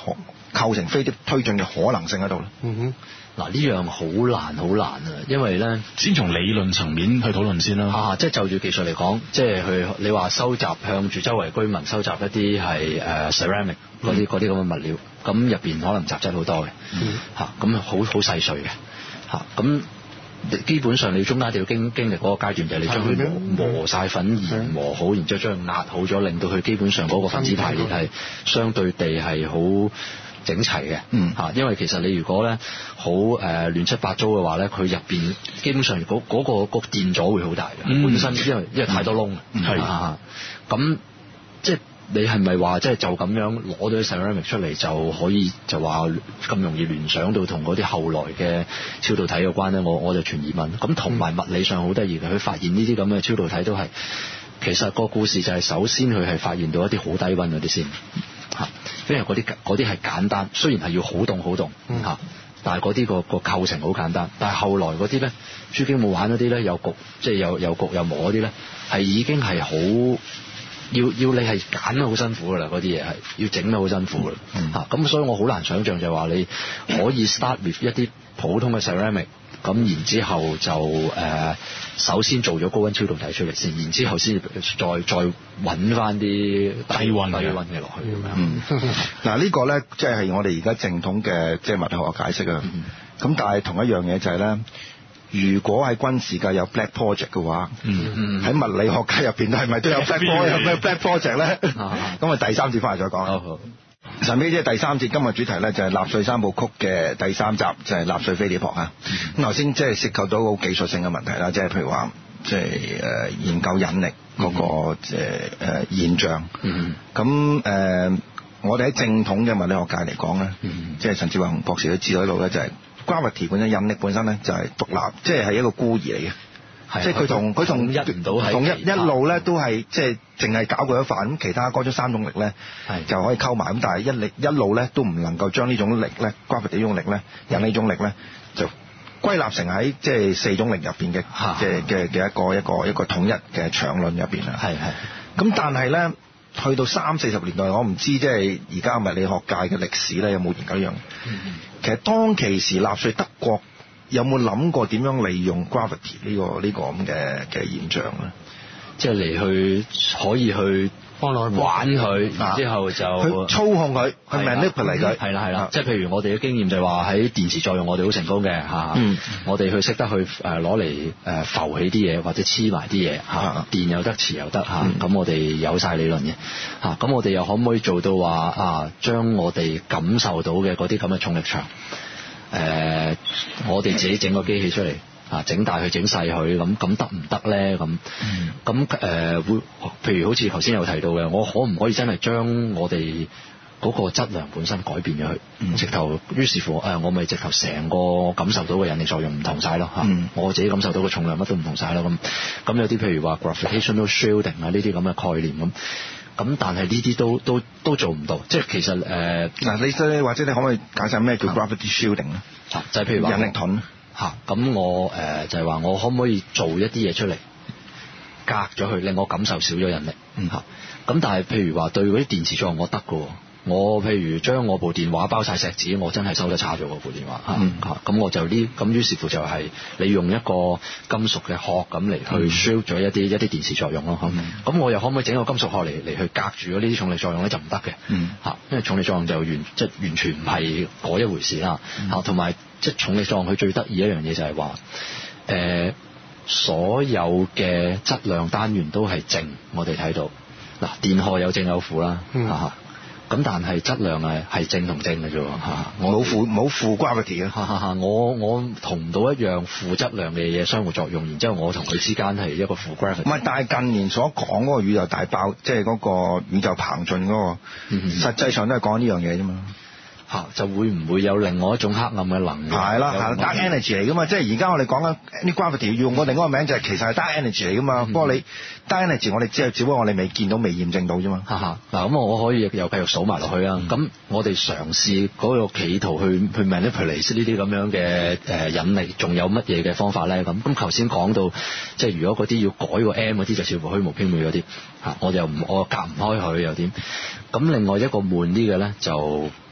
構成飛碟推進嘅可能性喺度咧？ 嗯哼。 嗱呢樣好難好難啊，因為咧先從理論層面去討論先啦。 啊，即係就住技術嚟講，即係去你話收集向住周圍居民收集一啲係誒 ceramic 嗰啲嗰啲咁嘅物料，咁入邊可能雜質好多嘅，嚇咁好好細碎嘅，嚇咁基本上你中間一定要經經歷嗰個階段，就係你將佢磨磨曬粉研磨好，然之後將佢壓好咗，令到佢基本上嗰個分子排列係相對地係好整齊嘅，嗯嚇，因為其實你如果咧好誒亂七八糟嘅話咧，佢入邊基本上嗰嗰個個電阻會好大嘅，嗯、本身因為因為太多窿，係啊，咁即係你係咪話即係就咁樣攞到啲 ceramic 出嚟就可以就話咁容易聯想到同嗰啲後來嘅超導體有關咧？我我就存疑問。咁同埋物理上好得意嘅，佢發現呢啲咁嘅超導體都係其實個故事就係首先佢係發現到一啲好低溫嗰啲先。嚇，因為嗰啲嗰啲係簡單，雖然係要好凍好凍嚇，但係嗰啲個個構成好簡單。但係後來嗰啲咧，朱經武玩嗰啲咧，有焗即係有有焗有磨嗰啲咧，係已經係好要要你係揀得好辛苦噶啦，嗰啲嘢係要整得好辛苦噶啦嚇。咁、嗯、所以我好難想像就係話你可以 start with 一啲普通嘅 ceramic。咁然之後就誒、呃，首先做咗高溫超導體出嚟先，然之後先再再揾翻啲低溫低溫嘅落去咁樣。嗯， 嗱呢個咧，即係我哋而家正統嘅即係物理學解釋啊。咁、嗯、但係同一樣嘢就係、是、咧，如果喺軍事界有 Black Project 嘅話，喺、嗯嗯、物理學界入邊係咪都有 Black Project 有咩 Black Project 咧？咁啊第三節翻嚟再講。好好神秘即係第三節，今日主題咧就係納粹三部曲嘅第三集，就係納粹飛碟學啊。咁頭先即係涉及到好技術性嘅問題啦，即係譬如話，即係誒研究引力嗰個即係誒現象。咁誒，我哋喺正統嘅物理學界嚟講咧，即係陳志宏博士都知道喺度咧，就係 gravity 本身引力本身咧就係獨立，即係係一個孤兒嚟嘅。即係佢同佢同一唔到同一一路咧都係即係淨係搞佢一範，咁其他嗰種三種力咧就可以溝埋，咁但係一力一路咧都唔能夠將呢種力咧 gravity 呢種力咧引呢種力咧就歸納成喺即係四種力入邊嘅嘅嘅嘅一個一個一個統一嘅場論入邊啊。係係。咁但係咧去到三四十年代，我唔知即係而家物理學界嘅歷史咧有冇研究一樣？嗯、其實當其時納粹德國有冇諗過點樣利用 gravity 呢、呢個呢、呢個咁嘅嘅現象咧？即係嚟去可以去幫佢玩佢，然之後就去操控佢，去 manipulate 佢。係啦係啦，即係譬如我哋嘅經驗就係話喺電磁作用，我哋好成功嘅嚇。嗯，我哋去識得去誒攞嚟誒浮起啲嘢，或者黐埋啲嘢嚇，電又得，磁又得嚇。咁、嗯、我哋有晒理論嘅嚇。咁我哋又可唔可以做到話啊？將我哋感受到嘅嗰啲咁嘅重力場？誒、呃，我哋自己整個機器出嚟啊，整大佢，整細佢，咁咁得唔得咧？咁咁誒會，譬如好似頭先有提到嘅，我可唔可以真係將我哋嗰個質量本身改變咗佢？嗯、直頭，於是乎誒、呃，我咪直頭成個感受到嘅引力作用唔同晒咯嚇，嗯、我自己感受到嘅重量乜都唔同晒咯咁。咁有啲譬如話 gravitational shielding 啊，呢啲咁嘅概念咁。咁但係呢啲都都都做唔到，即係其實誒嗱、呃，你或者你可唔可以解釋咩叫 gravity shielding 咧？啊，就係、是、譬如話引力盾嚇，咁、啊、我誒、呃、就係、是、話我可唔可以做一啲嘢出嚟隔咗佢，令我感受少咗引力？嗯嚇，咁但係譬如話對嗰啲電磁作用我得嘅喎。我譬如將我部電話包晒石子，我真係收得差咗嗰部電話嚇，咁、嗯啊、我就呢咁於是乎就係利用一個金屬嘅殼咁嚟去 shield 咗一啲一啲電磁作用咯，咁、嗯、我又可唔可以整個金屬殼嚟嚟去隔住咗呢啲重力作用咧？就唔得嘅嚇，因為重力作用就完即係完全唔係嗰一回事啦嚇，同埋即係重力作用佢最得意一樣嘢就係話誒所有嘅質量單元都係正，我哋睇到嗱電荷有正有負啦嚇。嗯啊咁但係質量係係正同正嘅啫喎，我冇負冇負 gravity 嘅，我我同唔到一樣負質量嘅嘢相互作用，然之後我同佢之間係一個負 gravity。唔係，但係近年所講嗰個宇宙大爆，即係嗰個宇宙膨進嗰個，嗯、實際上都係講呢樣嘢啫嘛。嚇，就會唔會有另外一種黑暗嘅能量？係啦，係 dark energy 嚟噶嘛，即係而家我哋講緊啲 gravity 要用個另一個名就係其實係 dark energy 嚟噶嘛。不過、嗯、你 dark energy 我哋只係只不過我哋未見到、未驗證到啫嘛。嚇嚇，嗱咁我可以又繼續數埋落去啊。咁、嗯、我哋嘗試嗰個企圖去去 manipulate 呢啲咁樣嘅誒引力，仲有乜嘢嘅方法咧？咁咁頭先講到，即係如果嗰啲要改個 M 嗰啲就似乎虛無縹緲嗰啲嚇，我又唔我隔唔開佢又點？咁另外一個悶啲嘅咧就誒、呃、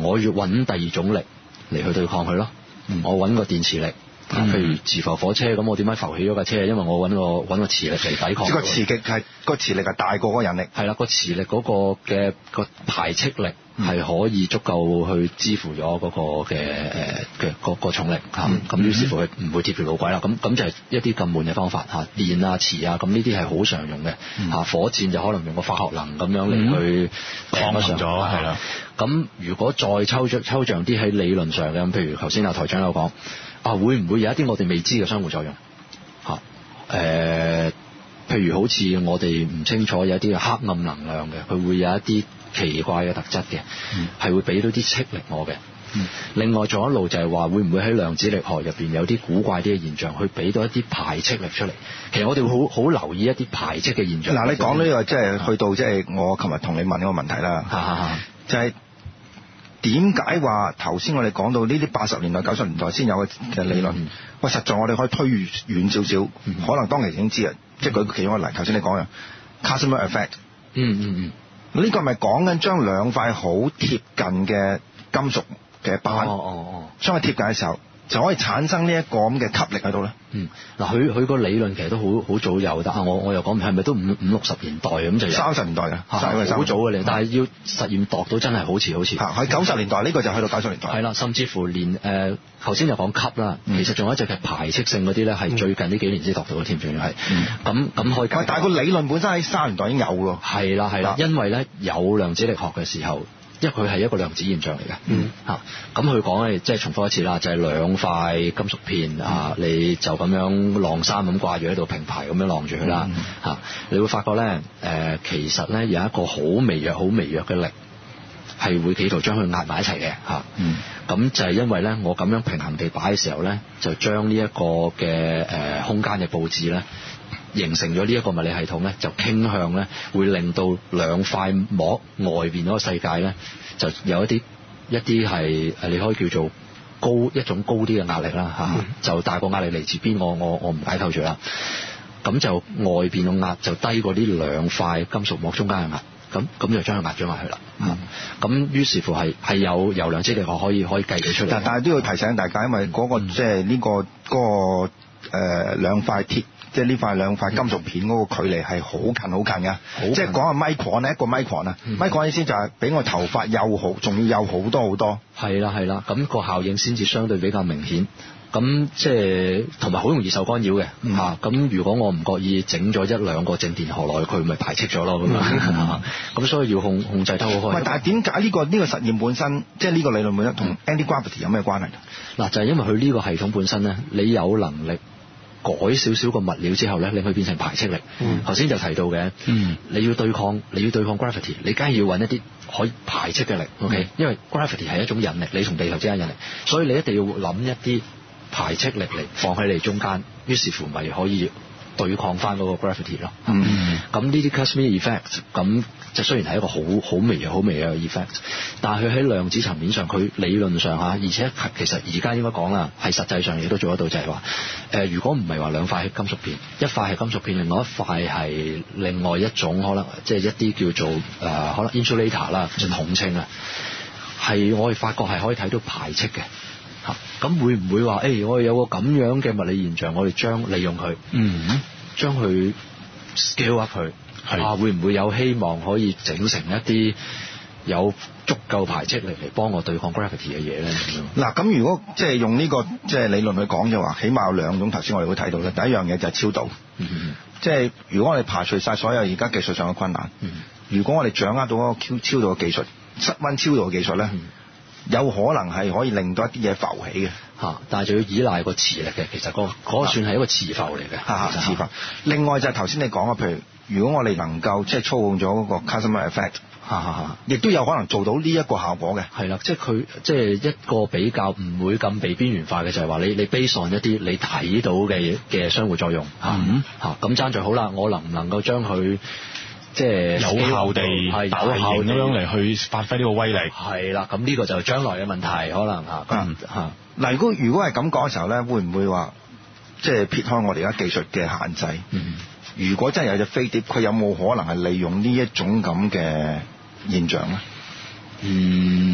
我要揾第二種力嚟去對抗佢咯。嗯、我揾個電磁力。嗯、譬如磁浮火車咁，我點解浮起咗架車？因為我揾個揾個磁力嚟抵抗。 個磁極係個磁力係大過嗰個引力。 係啦，個磁力嗰個嘅個排斥力係可以足夠去支付咗嗰個嘅誒嘅個個重力嚇。咁、嗯、於是乎佢唔會貼住路軌啦。咁咁就係一啲咁悶嘅方法嚇，電啊磁啊，咁呢啲係好常用嘅嚇、嗯。火箭就可能用個化學能咁樣嚟去抗衡咗係啦。咁如果再抽象抽象啲喺理論上嘅，譬如頭先阿台長有講。啊，會唔會有一啲我哋未知嘅相互作用？嚇、啊，誒、呃，譬如好似我哋唔清楚有一啲黑暗能量嘅，佢會有一啲奇怪嘅特質嘅，係、嗯、會俾到啲斥力我嘅。嗯、另外仲有一路就係話，會唔會喺量子力學入邊有啲古怪啲嘅現象，去俾到一啲排斥力出嚟？其實我哋會好好留意一啲排斥嘅現象。嗱、嗯，你講呢個即係去到即係我琴日同你問嗰個問題啦， 哈哈哈就係、是。點解話頭先我哋講到呢啲八十年代九十年代先有嘅理論？喂、嗯，實在我哋可以推遠少少，可能當其時已經知啊、嗯。即係舉其中一個例，頭先你講嘅 Casimir effect。嗯嗯嗯。呢個係咪講緊將兩塊好貼近嘅金屬嘅板，哦哦哦，將佢貼近嘅時候，就可以產生呢一個咁嘅吸力喺度咧。 嗯，嗱，佢佢個理論其實都好好早有，但係我我又講係咪都五五六十年代咁就有？三十年代嘅，好早嘅，但係要實驗度到真係好似好似。 喺九十年代呢、呢個就去到九十年代。 係啦，甚至乎連誒頭先就講吸啦、嗯，其實仲有一隻係排斥性嗰啲咧，係最近呢幾年先度到嘅添，仲要係。咁咁可以。 但係個理論本身喺三十年代已經有喎。 係啦係啦，因為咧有量子力學嘅時候。因為佢係一個量子現象嚟嘅，嗯嚇，咁佢講咧，即係重複一次啦，就係、是、兩塊金屬片、嗯、啊，你就咁樣晾衫咁掛住喺度平排咁樣晾住佢啦，嚇、嗯，你會發覺咧，誒、呃，其實咧有一個好微弱、好微弱嘅力，係會企圖將佢壓埋一齊嘅，嚇，嗯，咁就係因為咧，我咁樣平衡地擺嘅時候咧，就將呢一個嘅誒、呃、空間嘅佈置咧。形成咗呢一個物理系統咧，就傾向咧會令到兩塊膜外邊嗰個世界咧，就有一啲一啲係誒，你可以叫做高一種高啲嘅壓力啦嚇、嗯，就大個壓力嚟自邊，我我我唔解透住啦。咁就外邊嘅壓就低過呢兩塊金屬膜中間嘅壓，咁咁就將佢壓咗埋去啦。咁、嗯、於是乎係係有由量子力學可以可以計到出嚟。但但係都要提醒大家，因為嗰、嗰個即係呢個嗰、嗰個誒兩塊鐵。即係呢塊兩塊金屬片嗰個距離係好近好近嘅，即係講下 micron 咧，一個 micron 啊、嗯、，micron 意思就係比我頭髮幼好，仲要幼好多好多。 係啦係啦，咁、那個效應先至相對比較明顯。咁即係同埋好容易受干擾嘅嚇。咁、嗯、如果我唔覺意整咗一兩個正電荷落去，佢咪排斥咗咯咁樣。咁所以要控控制得好開。 喂，但係點解呢個呢、呢個實驗本身，即係呢個理論本身同 anti-gravity 有咩關係？ 嗱，就係、是、因為佢呢個系統本身咧，你有能力改少少個物料之後咧，令佢變成排斥力。頭、嗯、先就提到嘅、嗯，你要對抗，你要對抗 gravity， 你梗係要揾一啲可以排斥嘅力。OK，、嗯、因為 gravity 係一種引力，你同地球之間引力，所以你一定要諗一啲排斥力嚟放喺你中間，於是乎咪可以對抗翻嗰個 gravity 咯。咁呢啲 Casimir effect， 咁就雖然係一個好好微嘅、好微嘅 effect， 但係佢喺量子層面上，佢理論上嚇，而且其實而家應該講啦，係實際上亦都做得到，就係話誒，如果唔係話兩塊金屬片，一塊係金屬片，另外一塊係另外一種可能，即係一啲叫做誒、呃、可能 insulator 啦，就統稱啦，係我哋發覺係可以睇到排斥嘅。咁會唔會話誒、欸？我哋有個咁樣嘅物理現象，我哋將利用佢，嗯，將佢 scale up 佢，啊，會唔會有希望可以整成一啲有足夠排斥力嚟幫我對抗 gravity 嘅嘢咧？ 嗱，咁如果即係用呢個即係理論去講嘅話，起碼有兩種。頭先我哋會睇到咧，第一樣嘢就係超導，嗯、即係如果我哋排除晒所有而家技術上嘅困難，嗯、如果我哋掌握到嗰個超超導嘅技術，室溫超導嘅技術咧。嗯有可能係可以令到一啲嘢浮起嘅嚇，但係就要依賴個磁力嘅。其實嗰、嗰個嗰個算係一個磁浮嚟嘅嚇， 磁浮。另外就係頭先你講嘅，譬如如果我哋能夠即係操控咗嗰個 Casimir effect，嚇嚇嚇，亦都有可能做到呢一個效果嘅。 係啦，即係佢即係一個比較唔會咁被邊緣化嘅，就係話你你 base on一啲你睇到嘅嘅相互作用嚇嚇。咁爭在好啦，我能唔能夠將佢即係有效地係有效咁樣嚟去發揮呢個威力， 係啦。咁呢個就係將來嘅問題，可能嚇。嗯嚇。 嗱，如果如果係咁講嘅時候咧，會唔會話即係撇開我哋而家技術嘅限制？嗯。如果真係有隻飛碟，佢有冇可能係利用呢一種咁嘅現象咧？ 嗯，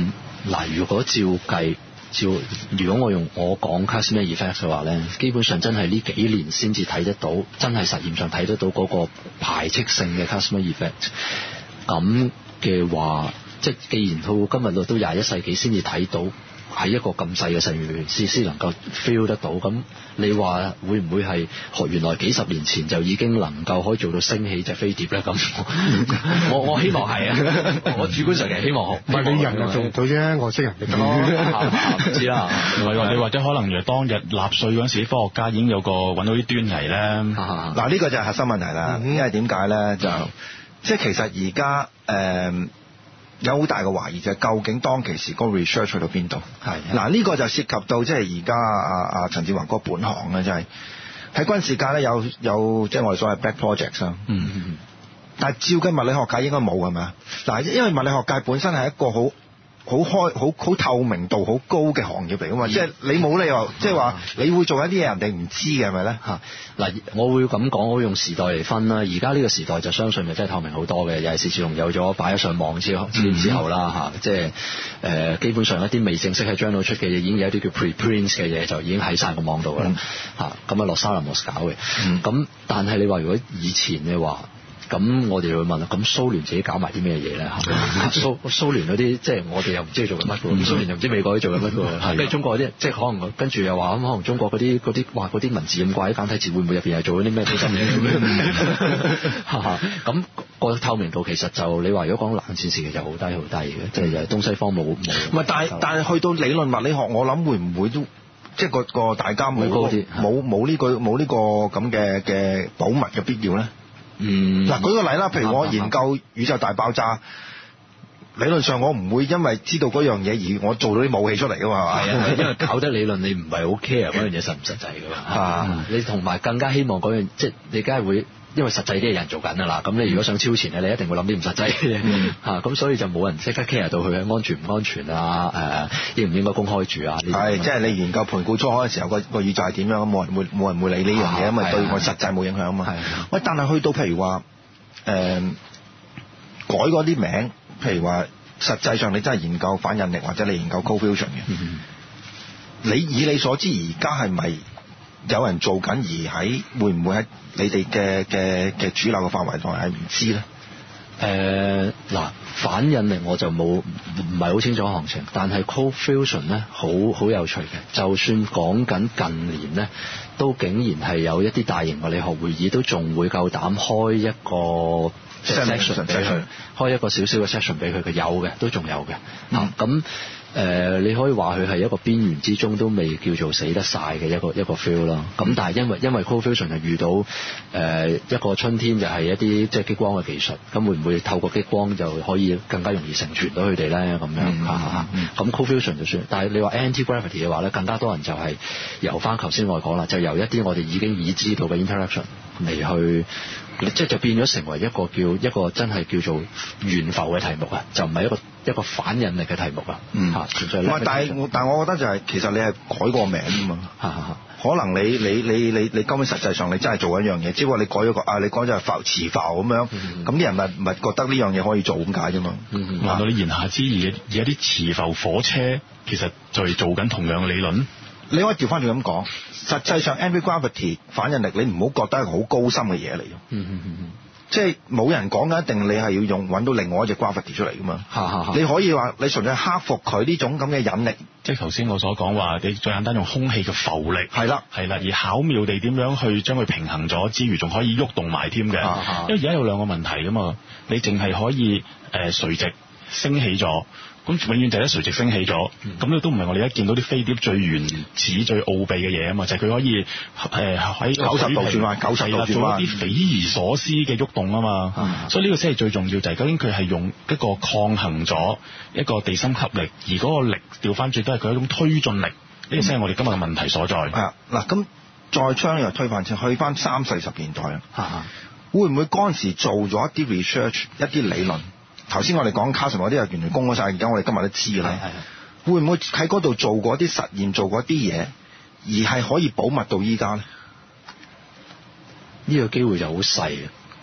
嗱，如果照計，照如果我用我講 Casimir effect 嘅話咧，基本上真係呢幾年先至睇得到，真係實驗上睇得到嗰個排斥性嘅 Casimir effect。咁嘅話，即係既然到今日都廿一世紀先至睇到。喺一個咁細嘅實驗裏邊，先先能夠 feel 得到。咁你話會唔會係學原來幾十年前就已經能夠可以做到升起隻飛碟咧？咁我我希望係啊，我主觀上其實希望學。 唔係你人就做唔到啫，外星人咪得咯。 唔知啦， 唔係話你或者可能原來當日納粹嗰陣時，科學家已經有個揾到啲端倪咧。 嗱呢個就係核心問題啦，嗯、因為點解咧就即係其實而家誒。呃有好大嘅懷疑就係究竟當其時嗰個 research 去到邊度？係嗱呢個就涉及到即係而家阿阿陳志宏嗰個本行咧，就係喺軍事界咧有有即係我哋所謂 back projects 啦。嗯嗯。但係照計物理學界應該冇係咪？嗱，因為物理學界本身係一個好好開好好透明度好高嘅行業嚟噶嘛，即係你冇理由即係話你會做一啲嘢人哋唔知嘅係咪咧？ 嚇嗱，我會咁講，我會用時代嚟分啦。而家呢個時代就相信就真係透明好多嘅，尤其是自從有咗擺咗上網之後之後啦嚇，即係誒基本上一啲未正式喺 journal 出嘅嘢，已經有一啲叫 preprint 嘅嘢就已經喺晒個網度噶啦嚇。咁啊洛沙林莫斯搞嘅，咁但係你話如果以前嘅話。咁我哋會問啦，咁蘇聯自己搞埋啲咩嘢咧？蘇蘇聯嗰啲即係我哋又唔知佢做緊乜嘅，蘇聯又唔知美國啲做緊乜嘅，跟住中國啲即係可能跟住又話咁，可能中國嗰啲嗰啲哇嗰啲文字咁怪，啲簡體字會唔會入邊係做緊啲咩新嘢咁樣？咁個透明度其實就你話如果講冷戰時期就好低好低嘅，即係東西方冇冇。唔係， 但係但係去到理論物理學，我諗會唔會都即係個個大家冇冇冇呢個冇呢個咁嘅嘅保密嘅必要咧？嗯，嗱，舉個例啦，譬如我研究宇宙大爆炸，理論上我唔會因為知道嗰樣嘢而我做到啲武器出嚟噶嘛，係啊， 因為搞得理論你唔係好 care 嗰樣嘢實唔實際噶嘛，啊，你同埋更加希望嗰樣，即係你梗係會。因為實際啲嘅人做緊㗎啦，咁你如果想超前咧，你一定會諗啲唔實際嘅嘢嚇，咁、嗯、所以就冇人即刻 care 到佢嘅安全唔安全啊，誒、呃、應唔應該公開住啊？係，即係你研究盤古初開嘅時候，個個宇宙係點樣，咁冇人會冇人會理呢樣嘢，因為對我實際冇影響啊嘛。喂，但係去到譬如話誒、呃、改嗰啲名，譬如話實際上你真係研究反引力或者你研究 co-fusion 嘅，嗯、你以你所知而家係咪有人做緊而喺會唔會喺你哋嘅嘅嘅主流嘅範圍內係唔知咧？誒嗱、呃，反引力我就冇唔係好清楚行情，但係 co-fusion 咧好好有趣嘅。就算講緊近年咧，都竟然係有一啲大型物理學會議都仲會夠膽開一個 section 俾佢，開一個少少嘅 section 俾佢，佢有嘅都仲有嘅嚇咁。嗯誒、呃，你可以話佢係一個邊緣之中都未叫做死得晒嘅一個一個 feel 啦。咁但係因為因為 co-fusion 係遇到誒、呃、一個春天就係一啲即係激光嘅技術，咁會唔會透過激光就可以更加容易成傳到佢哋咧？咁樣嚇嚇。咁 co-fusion 就算，但係你話 anti-gravity 嘅話咧，更加多人就係由翻頭先我講啦，就由一啲我哋已經已知道嘅 interaction 嚟去。即係就變咗成為一個叫一個真係叫做懸浮嘅題目啊，就唔係一個一個反引力嘅題目啊。嗯，嚇，唔係，但係我但係我覺得就係、是、其實你係改個名啊嘛。嚇嚇嚇。可能你你你你你根本實際上你真係做一樣嘢，只不過你改咗個啊，你講就係浮磁浮咁樣，咁啲、嗯、人咪咪覺得呢樣嘢可以做咁解啫嘛。嗯， 難道你言下之意嘅而家啲磁浮火車其實就係做緊同樣嘅理論？ 你可以調翻轉咁講，實際上 anti-gravity 反引力，你唔好覺得係好高深嘅嘢嚟。嗯嗯嗯嗯，即係冇人講嘅，一定你係要用揾到另外一隻 gravity 出嚟噶嘛。哈哈哈，你可以話你純粹克服佢呢種咁嘅引力， 即係頭先我所講話，你最簡單用空氣嘅浮力。係啦係啦，而巧妙地點樣去將佢平衡咗之餘，仲可以喐動埋添嘅。哈哈，因為而家有兩個問題噶嘛，你淨係可以誒、呃、垂直升起咗。咁永遠就係一垂直升起咗，咁你、嗯、都唔係我哋一見到啲飛碟最原始、最奧秘嘅嘢啊嘛，就係、是、佢可以誒喺九十度轉彎，九十度轉彎，做一啲匪夷所思嘅喐動啊嘛，嗯、所以呢個先係最重要，就係、是、究竟佢係用一個抗衡咗一個地心吸力，而嗰個力調翻轉都係佢一種推進力，呢、嗯、個先係我哋今日嘅問題所在。啊，嗱，咁再將呢個推翻，去翻三四十年代啦，啊、會唔會嗰陣時做咗一啲 research， 一啲理論？頭先我哋講卡神嗰啲又原來公開晒，而家我哋今日都知啦。會唔會喺嗰度做過一啲實驗，做過一啲嘢，而係可以保密到依家咧？呢個機會就好細嘅。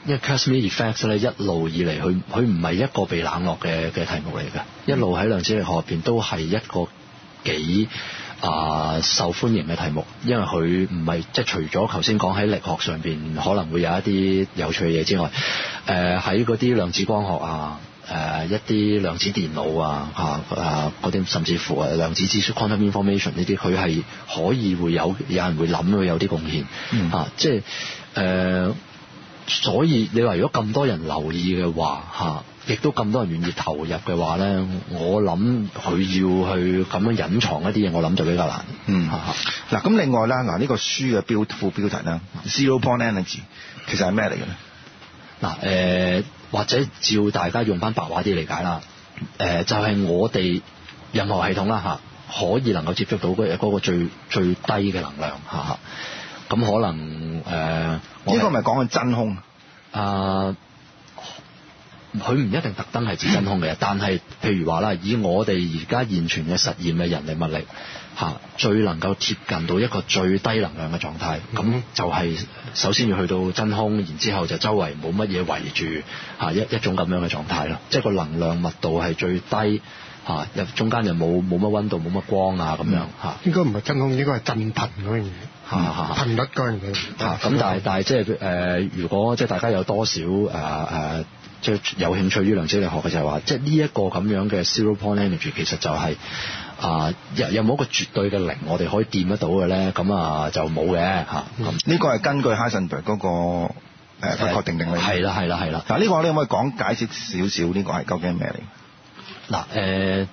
因為 Casimir Effect 咧一路以嚟，佢佢唔係一個被冷落嘅嘅題目嚟嘅，一路喺量子力學入邊都係一個幾啊、呃、受歡迎嘅題目，因為佢唔係即係除咗頭先講喺力學上邊可能會有一啲有趣嘅嘢之外，誒喺嗰啲量子光學啊。誒、呃、一啲量子電腦啊嚇啊嗰啲，甚至乎誒量子資訊 quantum information 呢啲，佢係可以會有有人會諗會有啲貢獻嚇、嗯啊，即係誒、呃，所以你話如果咁多人留意嘅話嚇，亦、啊、都咁多人願意投入嘅話咧，我諗佢要去咁樣隱藏一啲嘢，我諗就比較難。 嗯嚇嗱，咁、啊、另外啦，嗱、這、呢個書嘅標副標題啦 ，Zero Point Energy 其實係咩嚟嘅咧？ 嗱誒、呃，或者照大家用翻白話啲理解啦，誒、呃、就係、是、我哋任何系統啦嚇、啊，可以能夠接觸到嗰嗰個最最低嘅能量嚇，咁、啊、可能誒，呢個咪講緊真空啊？佢唔一定特登係指真空嘅，但係譬如話啦，以我哋而家現存嘅實驗嘅人力物力嚇、啊，最能夠貼近到一個最低能量嘅狀態，咁、嗯、就係首先要去到真空，然之後就周圍冇乜嘢圍住嚇一一種咁樣嘅狀態咯，即係個能量密度係最低嚇，入、啊、中間又冇冇乜溫度冇乜光啊咁樣嚇。 應該唔係真空，應該係震頻嗰樣嘢。 嚇嚇頻率嗰樣嘢。 嚇咁，但係但係即係誒，如果即係大家有多少誒誒。呃呃即係有興趣於量子力學嘅就係話，即係呢一個咁樣嘅 zero point energy 其實就係、是、啊、呃、有有冇一個絕對嘅零我哋可以掂得到嘅咧？咁啊就冇嘅嚇。咁呢個係根據 Heisenberg 嗰個誒不確定定理。係啦係啦係啦。嗱呢個你可唔可以講解釋少少呢個係究竟係咩嚟？ 嗱誒。呃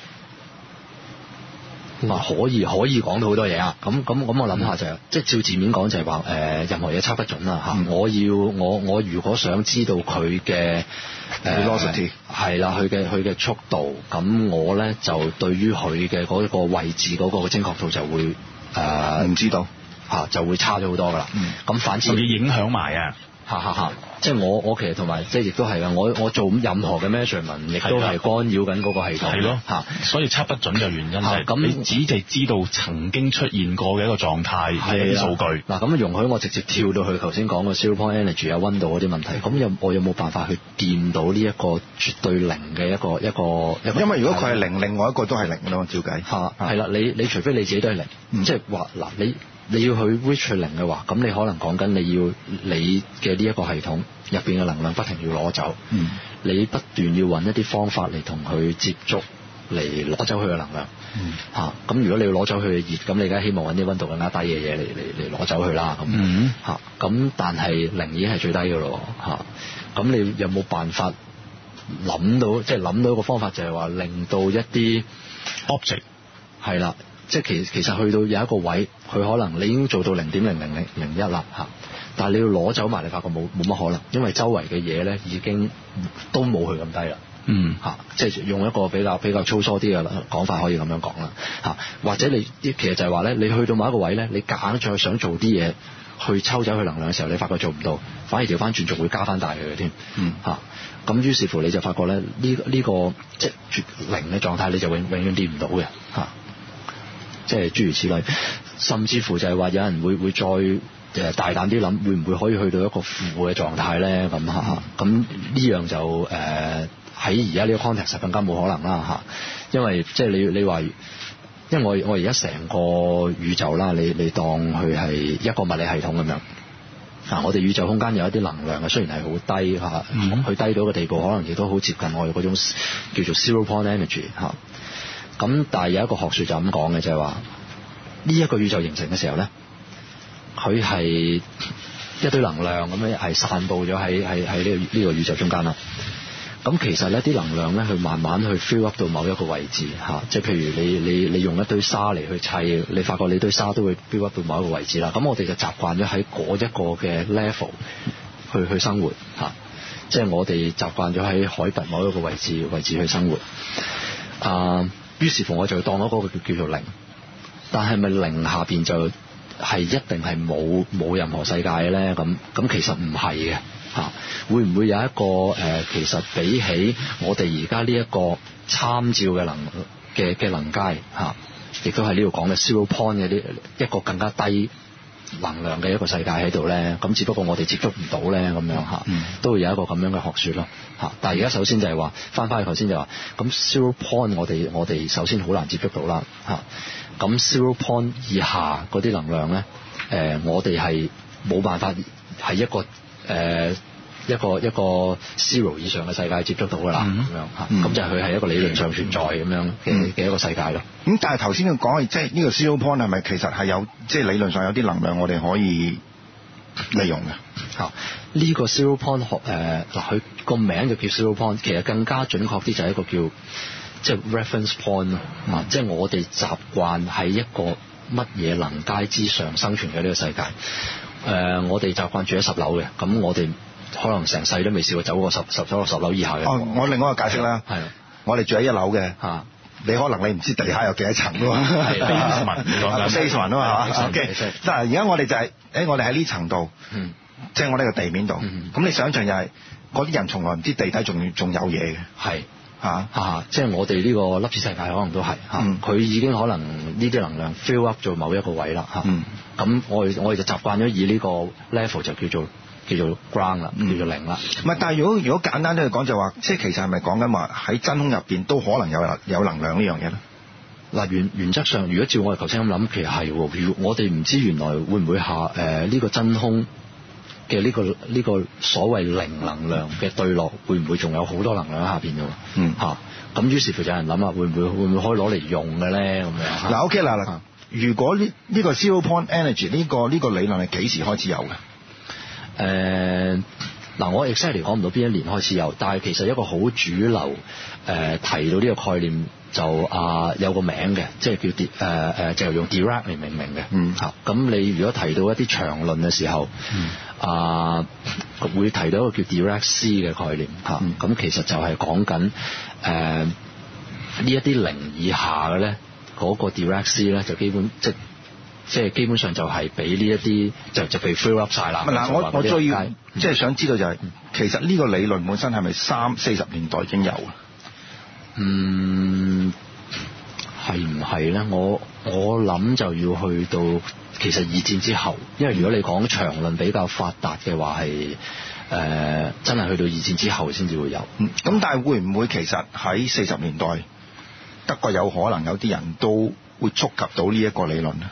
啊，可以可以講到好多嘢啊！咁咁咁，我諗下就係、是，即係照字面講就係話，誒、呃，任何嘢測不準啦嚇、嗯。我要我我如果想知道佢嘅 velocity 係啦，佢嘅佢嘅速度，咁我咧就對於佢嘅嗰個位置嗰個精確度就會誒唔、呃、知道嚇、啊，就會差咗好多噶啦。咁、嗯、反之， 甚至影響埋啊！ 嚇嚇嚇！即係我我其實同埋即係亦都係噶，我我做任何嘅 measurement 亦都係干擾緊嗰個系統。係咯嚇，所以測不準嘅原因係咁，你只係知道曾經出現過嘅一個狀態嘅數據。嗱咁容許我直接跳到去頭先講嘅 zero point energy 有溫度嗰啲問題。咁有我有冇辦法去掂到呢一個絕對零嘅一個一個一個？因為如果佢係零，另外一個都係零咯，照計嚇係啦。你你除非你自己都係零，嗯、即係話嗱你。你要去 reach 零嘅話，咁你可能講緊你要你嘅呢一個系統入邊嘅能量不停要攞走，嗯、你不斷要揾一啲方法嚟同佢接觸，嚟攞走佢嘅能量。嚇、嗯，咁、啊、如果你要攞走佢嘅熱，咁你梗係希望揾啲溫度更加低嘅嘢嚟嚟嚟攞走佢啦。咁嚇，咁、嗯啊、但係零已經係最低嘅咯。嚇、啊，咁你有冇辦法諗到，即係諗到一個方法，就係話令到一啲 object 係啦。即係其其實去到有一個位，佢可能你已經做到零點零零零零一啦嚇，但係你要攞走埋，你發覺冇冇乜可能，因為周圍嘅嘢咧已經都冇佢咁低啦。嗯嚇，即係用一個比較比較粗疏啲嘅講法，可以咁樣講啦嚇。或者你其實就係話咧，你去到某一個位咧，你夾硬再想做啲嘢去抽走佢能量嘅時候，你發覺做唔到，反而調翻轉仲會加翻大佢嘅添。嗯嚇，咁於是乎你就發覺咧，呢、呢、呢個即係絕零嘅狀態，你就永永遠掂唔到嘅嚇。即係諸如此類，甚至乎就係話有人會會再誒大膽啲諗，會唔會可以去到一個負嘅狀態咧？咁嚇，咁呢樣就誒喺而家呢個 context 更加冇可能啦嚇，因為即係你你話，因為我我而家成個宇宙啦，你你當佢係一個物理系統咁樣啊，我哋宇宙空間有一啲能量嘅，雖然係好低嚇，咁、嗯、佢低到一個地步，可能亦都好接近我哋嗰種叫做 zero point energy 嚇。咁但係有一個學説就咁講嘅，就係話呢一個宇宙形成嘅時候咧，佢係一堆能量咁樣係散佈咗喺喺喺呢個呢個宇宙中間啦。咁其實咧啲能量咧，佢慢慢去 fill up 到某一個位置嚇，即係譬如你你你用一堆沙嚟去砌，你發覺你堆沙都會 fill up 到某一個位置啦。咁我哋就習慣咗喺嗰一個嘅 level 去去生活嚇，即係我哋習慣咗喺海拔某一個位置位置去生活啊。於是乎我就當咗嗰個叫叫做零，但係咪零下邊就係一定係冇冇任何世界嘅咧？咁咁其實唔係嘅嚇，會唔會有一個誒、呃？其實比起我哋而家呢一個參照嘅能嘅嘅能階嚇，亦都係呢度講嘅 zero point 嘅呢一個更加低能量嘅一個世界喺度咧？咁只不過我哋接觸唔到咧，咁樣嚇，都會有一個咁樣嘅學説咯嚇。但係而家首先就係話翻返去頭先就話，咁 zero point 我哋我哋首先好難接觸到啦嚇。咁 zero point 以下嗰啲能量咧，誒、呃、我哋係冇辦法係一個誒。呃一個一個 zero 以上嘅世界接觸到㗎啦，咁、嗯、樣嚇，咁、嗯、就係佢係一個理論上存在咁樣嘅嘅一個世界咯。咁、 嗯、但係頭先佢講嘅即係呢個 zero point 係咪其實係有即係、就是、理論上有啲能量我哋可以利用嘅？ 嚇，呢個 zero point 學誒嗱，佢個名就叫 zero point，其實更加準確啲就係一個叫即係、就是、reference point 啊、嗯，即係我哋習慣喺一個乜嘢能階之上生存嘅呢個世界。誒、呃，我哋習慣住喺十樓嘅，咁我哋可能成世都未試過走過十十走落十樓以下嘅。 哦，我另外一個解釋啦，係我哋住喺一樓嘅，嚇，你可能你唔知地下有幾多層㗎嘛，basement 啊嘛，OK。但係而家我哋就係、是，誒、欸，我哋喺呢層度，嗯，即係我呢個地面度，咁、嗯、你想象就係嗰啲人從來唔知地底仲仲有嘢嘅，係嚇嚇，即係我哋呢個粒子世界可能都係嚇，佢、嗯、已經可能呢啲能量 fill up 咗某一個位啦嚇，咁、嗯、我哋我哋就習慣咗以呢個 level 就叫做。叫做 ground 啦，叫做零啦。唔係，但係如果如果簡單啲嚟講，就話即係其實係咪講緊話喺真空入邊都可能有有能量呢樣嘢咧？嗱，原原則上，如果照我哋頭先咁諗，其實係喎。如我哋唔知原來會唔會下誒呢、呃這個真空嘅呢、這個呢、這個所謂零能量嘅對落，會唔會仲有好多能量喺下邊嘅？嗯，嚇、啊。咁於是乎就有人諗啊，會唔會會唔會可以攞嚟用嘅咧？咁樣嗱 ，OK 啦嗱，如果呢呢個 zero point energy 呢、這個呢、這個理論係幾時開始有嘅？誒、呃、嗱，我 exactly 講唔到邊一年開始有，但係其實一個好主流誒、呃、提到呢個概念就啊、呃、有個名嘅，即係叫 D 誒誒就用 Dirac 嚟命名嘅。嗯，嚇，咁你如果提到一啲長論嘅時候，嗯啊、呃、會提到一個叫 Dirac C 嘅概念嚇，咁、嗯、其實就係講緊誒呢一啲零以下嘅咧，嗰、那個 Dirac C 咧就基本即即係基本上就係俾呢一啲就就被 fill up 晒啦。嗱，我我最要即係想知道就係、是嗯、其實呢個理論本身係咪三四十年代已經有啊？嗯，係唔係咧？我我諗就要去到其實二戰之後，因為如果你講長論比較發達嘅話，係誒、呃、真係去到二戰之後先至會有。咁、嗯、但係會唔會其實喺四十年代德國有可能有啲人都會觸及到呢一個理論咧？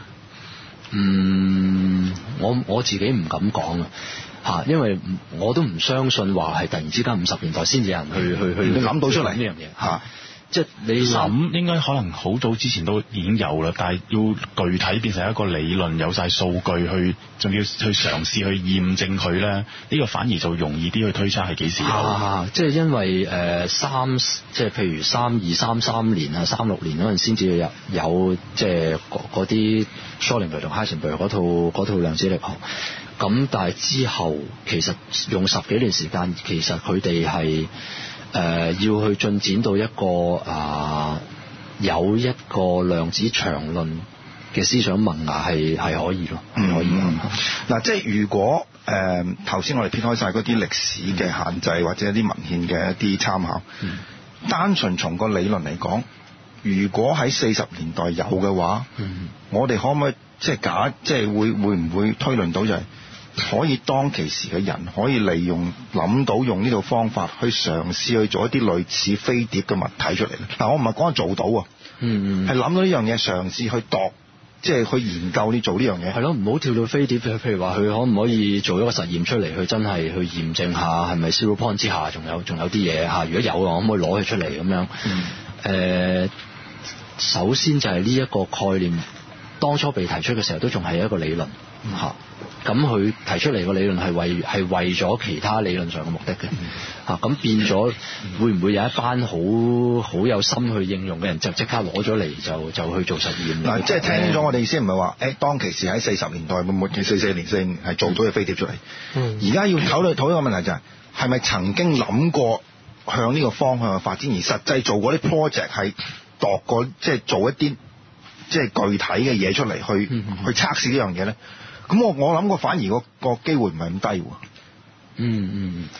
嗯，我我自己唔敢講啊，嚇，因為我都唔相信話係突然之間五十年代先至有人去去去諗到出嚟呢樣嘢嚇。即係你諗應該可能好早之前都已經有啦，但係要具體變成一個理論，有晒數據去，仲要去嘗試去驗證佢咧，呢、呢個反而就容易啲去推測係幾時有。啊、即係因為誒、呃、三，即係譬如三二三三年啊，三六年嗰陣先至有有即係嗰啲 Schrödinger 同 Heisenberg 嗰套嗰套量子力學。咁但係之後其實用十幾年時間，其實佢哋係。誒、呃、要去進展到一個啊、呃、有一個量子場論嘅思想萌芽係係可以咯，係可以。嗱、嗯嗯，即係如果誒頭先我哋撇開晒嗰啲歷史嘅限制、嗯、或者一啲文獻嘅一啲參考，嗯、單純從個理論嚟講，如果喺四十年代有嘅話，嗯、我哋可唔可以即係假即係會會唔會推論到就係、是？可以當其時嘅人可以利用諗到用呢套方法去嘗試去做一啲類似飛碟嘅物體出嚟。但我唔係講做到啊，嗯嗯，係諗到呢樣嘢嘗試去度，即係去研究呢做呢樣嘢。係咯，唔好跳到飛碟。譬如話佢可唔可以做一個實驗出嚟，去真係去驗證下係咪 zero point 之下仲有仲有啲嘢嚇？如果有嘅，可唔可以攞佢出嚟咁樣？誒、嗯呃，首先就係呢一個概念，當初被提出嘅時候都仲係一個理論嚇。嗯咁佢提出嚟個理論係為係為咗其他理論上嘅目的嘅嚇，咁、嗯、變咗會唔會有一班好好有心去應用嘅人就即刻攞咗嚟就就去做實驗？嗱、嗯，即係聽咗我哋意思唔係話誒當其時喺四十年代末嘅四四年四係做到嘅飛碟出嚟，而家、嗯、要考慮討論一個問題就係係咪曾經諗過向呢個方向去發展，而實際做嗰啲 project 係度過即係做一啲即係具體嘅嘢出嚟去、嗯、去測試呢樣嘢咧？咁我我諗過反而個個機會唔係咁低喎。嗯嗯，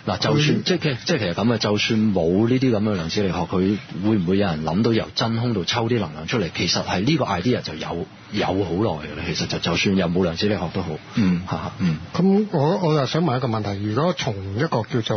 嗱，就算即係即係其實咁嘅，就算冇呢啲咁嘅量子力學，佢會唔會有人諗到由真空度抽啲能量出嚟？其實係呢個 idea 就有有好耐嘅啦。其實就就算有冇量子力學都好， 嗯嚇嗯。 咁我我又想問一個問題，如果從一個叫做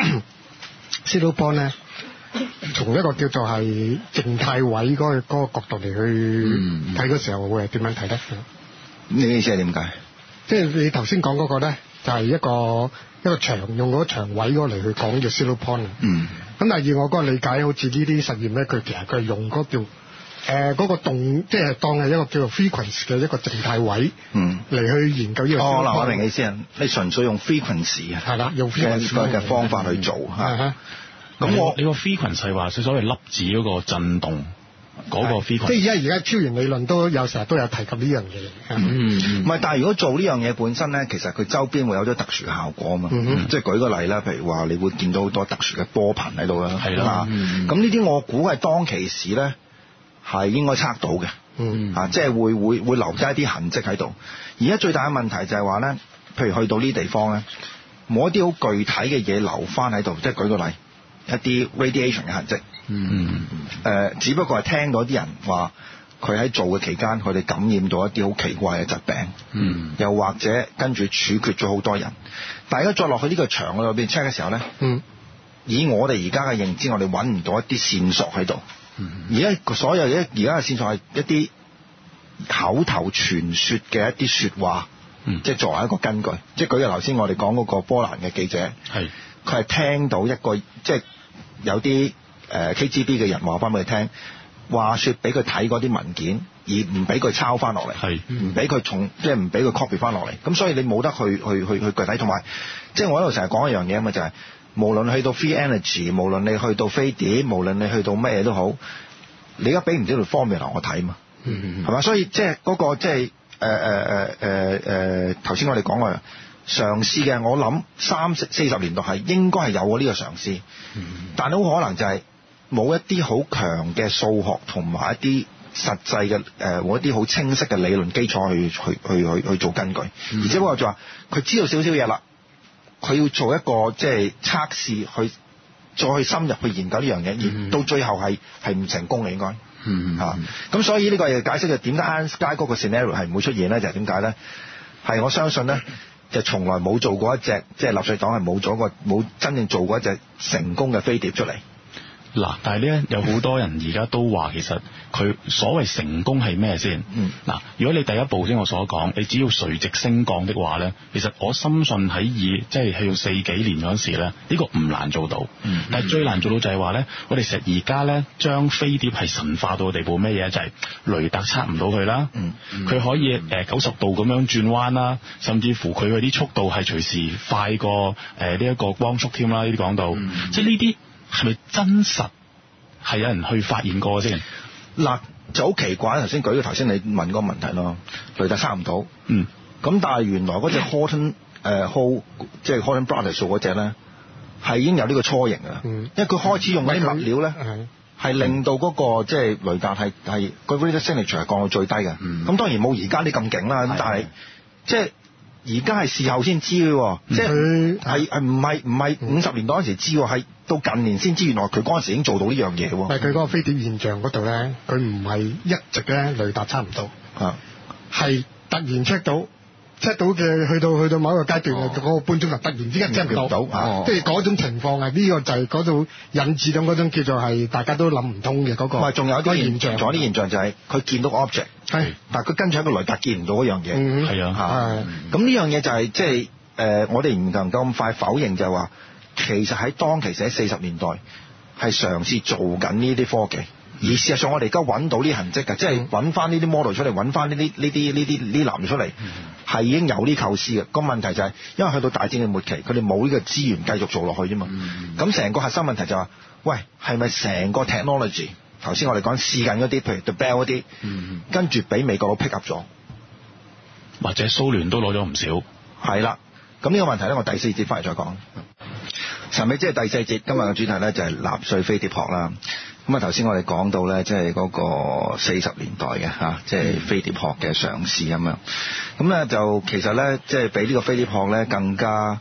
Zero Bond 咧，從一個叫做係靜態位嗰個嗰個角度嚟去睇嗰時候，會係點樣睇咧？ 你嘅意思係點解？ 即係你頭先講嗰個咧，就係一個一個場用嗰個場位嗰個嚟去講叫 Zero Bond。嗯。咁但係以我嗰個理解，好似呢啲實驗咧，佢其實佢係用嗰叫誒嗰個動，即係當係一個叫做 frequency 嘅一個靜態位。嗯。嚟去研究呢個。哦，嗱， 我明你意思啊，你純粹用 frequency 啊。 係啦，用 frequency 嘅方法去做嚇。 咁我你個 frequency 係話，所謂粒子嗰個震動嗰個 frequency， 即係而家而家超弦理論都有成日都有提及呢樣嘢。 嗯，唔係，但係如果做呢樣嘢本身咧，其實佢周邊會有咗特殊效果啊嘛。嗯、即係舉個例啦，譬如話你會見到好多特殊嘅波頻喺度啦。係啦。咁呢啲我估係當其時咧係應該測到嘅。嗯。啊，即係會會會留低一啲痕跡喺度。而家最大嘅問題就係話咧，譬如去到呢啲地方咧，冇一啲好具體嘅嘢留翻喺度。即係舉個例。一啲 radiation 嘅痕跡，嗯，誒、呃，只不過係聽到啲人話，佢喺做嘅期間，佢哋感染到一啲好奇怪嘅疾病，嗯，又或者跟住處決咗好多人。大家再落去呢個場嗰度邊 check 嘅時候咧，嗯，以我哋而家嘅認知，我哋揾唔到一啲線索喺度，嗯，而家所有嘅而家嘅線索係一啲口頭傳說嘅一啲説話，嗯，即係作為一個根據。即係舉個頭先我哋講嗰個波蘭嘅記者，係，佢係聽到一個即係。有啲誒 K G B 嘅人話翻俾佢聽，話説俾佢睇嗰啲文件，而唔俾佢抄翻落嚟，係唔俾佢從即係唔俾佢 copy 翻落嚟。咁所以你冇得去去去去具體，同埋即係我喺度成日講一樣嘢啊嘛，就係、是、無論去到 free energy，無論你去到飛碟，無論你去到乜嘢都好，你而家俾唔到條 formula 我睇嘛，係嘛、嗯嗯？所以即係嗰個即係誒誒誒誒誒頭先我哋講過。嘗試嘅，我諗三四四十年代係應該係有過呢個嘗試，嗯、但係好可能就係冇一啲好強嘅數學同埋一啲實際嘅誒，冇、呃、一啲好清晰嘅理論基礎去去去去去做根據，嗯、而且不過就話佢知道少少嘢啦，佢要做一個即係測試，去再去深入去研究呢樣嘢，嗯、而到最後係係唔成功嘅應該，嚇、嗯。咁、嗯、所以呢個嘢解釋就點解 Einstein 嗰個 scenario 係唔會出現咧？就係點解咧？係我相信咧。就從來冇做過一隻，即係納粹黨係冇做過冇真正做過一隻成功嘅飛碟出嚟。 嗱，但係咧有好多人而家都話，其實佢所謂成功係咩先？嗯，嗱，如果你第一步先我所講，你只要垂直升降的話咧，其實我深信喺二即係去到四幾年嗰陣時咧，呢、呢個唔難做到。嗯，但係最難做到就係話咧，我哋成而家咧將飛碟係神化到嘅地步咩嘢？就係、是、雷達測唔到佢啦。嗯，佢可以誒九十度咁樣轉彎啦，甚至乎佢嗰啲速度係隨時快過誒呢一個光速添啦。呢啲講到，嗯、即係呢啲。係咪真實係有人去發現過先？ 嗱，就好奇怪。頭先舉個頭先你問嗰個問題咯，雷達測唔到。嗯。咁但係原來嗰隻 Horton 誒 Hall 即係 Horton Brothers 做嗰隻咧，係已經有呢個雛形㗎啦。嗯。因為佢開始用嗰啲物料咧，係、嗯、令到嗰、嗰個即係雷達係係佢嗰啲 signature 係降到最低嘅。嗯。咁當然冇而家啲咁勁啦，但係即係。而家係事後先知嘅，即係係係唔係唔係五十年代嗰時知，係到近年先知，原來佢嗰陣時已經做到呢樣嘢。 係佢嗰個飛碟現象嗰度咧，佢唔係一直咧雷達測唔到，啊，係突然 check 到 check 到嘅，去到去到某一個階段嘅嗰、哦、個半鐘頭突然之間 check 唔到，即係嗰種情況啊！呢、呢個就係嗰種引致到嗰種叫做係大家都諗唔通嘅嗰、嗰個。唔係，仲有啲現象， 仲有啲現象就係佢見到個 object。係，但係佢跟住喺個雷達見唔到嗰樣嘢，係、嗯、啊，嚇，咁呢樣嘢就係即係誒，我哋唔能夠咁快否認就係話，其實喺當其時喺四十年代係嘗試做緊呢啲科技，而事實上我哋而家揾到呢痕跡㗎，即係揾翻呢啲 model 出嚟，揾翻呢啲呢啲呢啲呢男出嚟，係、嗯、已經有呢構思嘅。個問題就係、是，因為去到大戰嘅末期，佢哋冇呢個資源繼續做落去啫嘛。咁成、嗯、個核心問題就係、是，喂，係咪成個 technology？頭先我哋講試緊嗰啲，譬如 The Bell 嗰啲，嗯、跟住俾美國佬 pick up 咗， 或者蘇聯都攞咗唔少。 係啦，咁呢個問題咧，我第四節翻嚟再講。神秘即係第四節，今日嘅主題咧就係納粹飛碟學啦。咁啊頭先我哋講到咧，即係嗰個四十年代嘅嚇，即係飛碟學嘅嘗試咁樣。咁咧就其實咧，即係比呢個飛碟學咧更加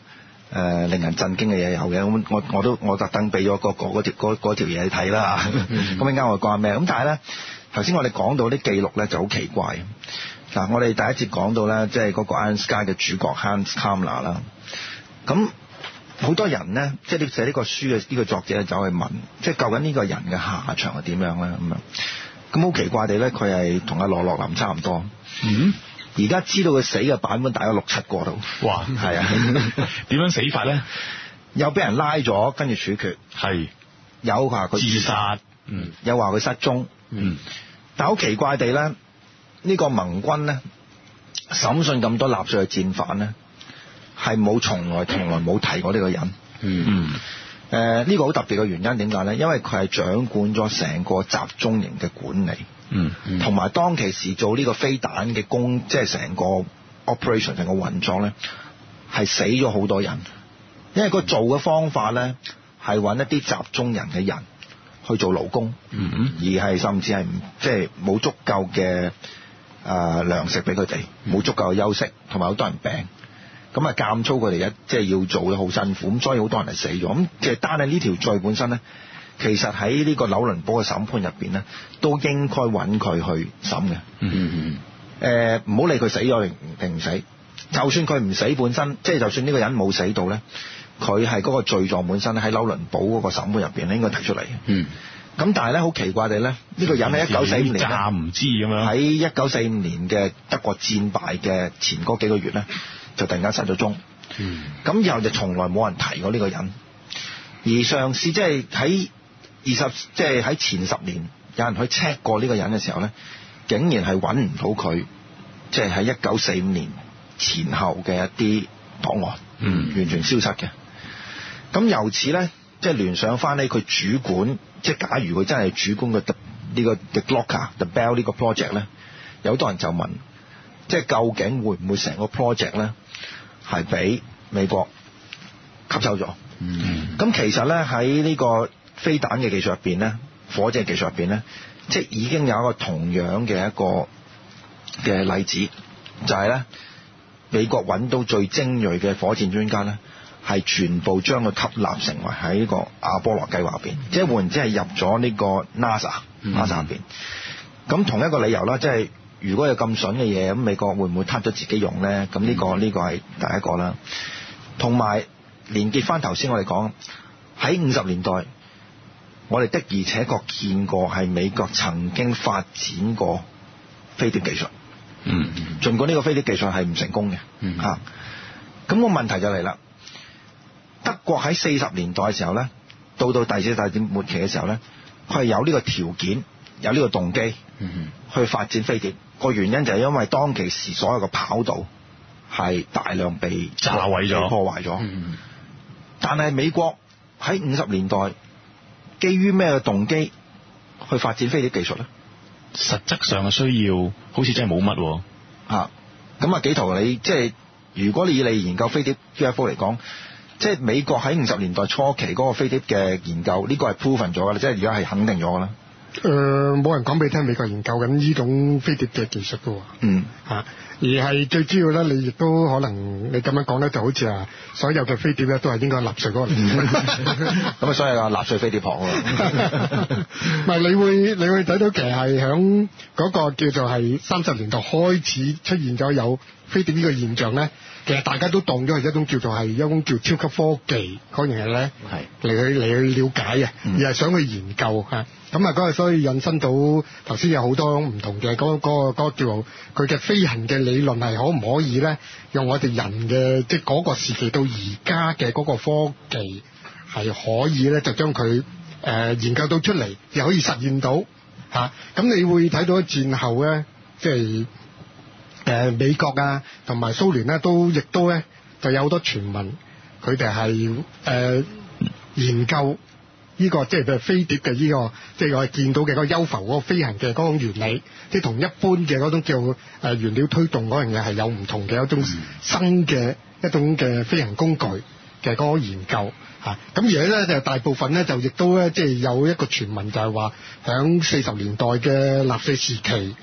呃、令人震驚嘅嘢有嘅，咁我我都我特登俾咗個個嗰條嗰嗰條嘢你睇啦。咁陣間我講咩？咁但係咧頭先我哋講到啲記錄咧就好奇怪。嗱，我哋第一節講到咧，即係嗰個 Iron Sky 嘅主角 Hans Kammler 啦。咁好多人咧，即係你寫呢個書嘅呢個作者走去問，即係究竟呢個人嘅下場係點樣咧？咁樣咁好奇怪地咧，佢係同阿羅樂林差唔多。 嗯。 而家知道佢死嘅版本大概六七個度。 哇！ 係啊。 點樣死法咧？ 有俾人拉咗，跟住處決。係。有話佢自殺。 嗯。有話佢失蹤。嗯。但好奇怪地咧，呢、呢個盟軍咧審訊咁多納粹嘅戰犯咧，係冇從來從來冇提過呢個人。嗯嗯。誒、呃、呢、呢個好特別嘅原因點解咧？因為佢係掌管咗成個集中營嘅管理。嗯。同、嗯、埋當其時做呢個飛彈嘅工，即係成個 operation 成個運作咧，係死咗好多人。因為佢做嘅方法咧，係揾一啲集中營嘅人去做勞工。嗯。而係甚至係唔即係冇足夠嘅誒糧食俾佢哋，冇足夠嘅休息，同埋好多人病。咁啊，監操佢哋一即係要做得好辛苦，咁所以好多人係死咗。咁即係單係呢條罪本身咧，其實喺呢個紐倫堡嘅審判入邊咧，都應該揾佢去審嘅。嗯嗯嗯。誒，唔好理佢死咗定定唔死，就算佢唔死本身，即係就算呢個人冇死到咧，佢係嗰個罪狀本身喺紐倫堡嗰個審判入邊咧，應該提出嚟嘅。嗯。咁但係咧，好奇怪地咧，呢、呢個人喺一九四五年咧，唔知咁樣喺一九四五年嘅德國戰敗嘅前嗰幾個月咧，就突然間失咗蹤。嗯。咁以後就從來冇人提過呢個人。而上次即係喺二十，即係喺前十年，有人去 check 過呢個人嘅時候咧，竟然係揾唔到佢，即係喺一九四五年前後嘅一啲檔案，嗯，完全消失嘅。咁由此咧，即係聯想翻呢，佢主管。即係假如佢真係主管嘅呢個 The Glocker The Bell 呢個 project 咧，有好多人就問，即係究竟會唔會成個 project 咧係俾美國吸收咗？嗯，咁其實咧喺呢個飛彈嘅技術入邊咧，火箭技術入邊咧，即係已經有一個同樣嘅一個嘅例子，就係、是、咧美國揾到最精鋭嘅火箭專家咧。係全部將佢吸納成為喺呢個阿波羅計劃入邊，即係換言之係入咗呢個 NASA NASA 入邊。咁同一個理由啦，即係如果有咁筍嘅嘢，咁美國會唔會撻咗自己用咧？咁呢個呢個係第一個啦。同埋連結翻頭先我哋講喺五十年代，我哋的而且確見過係美國曾經發展過飛碟技術。嗯，儘管呢個飛碟技術係唔成功嘅。嗯，嚇。咁個問題就嚟啦。德國喺四十年代嘅時候咧，到到第四次大戰末期嘅時候咧，佢係有呢個條件，有呢個動機去發展飛碟。個原因就係因為當其時所有嘅跑道係大量被炸毀咗、破壞咗。但係美國喺五十年代基於咩嘅動機去發展飛碟技術咧？ 實質上嘅需要好似真係冇乜喎。 啊，咁啊幾圖你即係如果你以你研究飛碟 U F O 嚟講。即係美國喺五十年代初期嗰個飛碟嘅研究，呢、這個係 proven 咗㗎啦，即係而家係肯定咗㗎啦。 誒、呃，冇人講俾你聽，美國研究緊呢種飛碟嘅技術㗎喎。嗯。嚇、啊，而係最主要咧，你亦都可能你咁樣講咧，就好似啊，所有嘅飛碟咧都係應該納粹嗰個嚟。 咁啊，所以啊，納粹飛碟旁啊。 唔係，你會你會睇到其實係響嗰個叫做係三十年代開始出現咗有飛碟呢個現象咧。其實大家都當咗係一種叫做係一種叫超級科技嗰樣嘢咧，嚟去嚟去了解嘅，而係想去研究嚇。咁啊嗰個所以引申到頭先有好多唔同嘅嗰嗰個嗰個叫做佢嘅飛行嘅理論係可唔可以咧，用我哋人嘅即係嗰個時期到而家嘅嗰個科技係可以咧，就將佢誒研究到出嚟，又可以實現到嚇。咁你會睇到戰後咧，即係。誒、呃、美國啊，同埋蘇聯咧，都亦都咧就有好多傳聞，佢哋係誒研究呢、這個即係譬如飛碟嘅呢、這個，即係我哋見到嘅嗰個幽浮嗰個飛行嘅嗰種原理，即係同一般嘅嗰種叫誒原料推動嗰樣嘢係有唔同嘅一種新嘅一種嘅飛行工具嘅嗰個研究嚇。咁、啊、而且咧就大部分咧就亦都咧即係有一個傳聞就係話，響四十年代嘅納粹時期。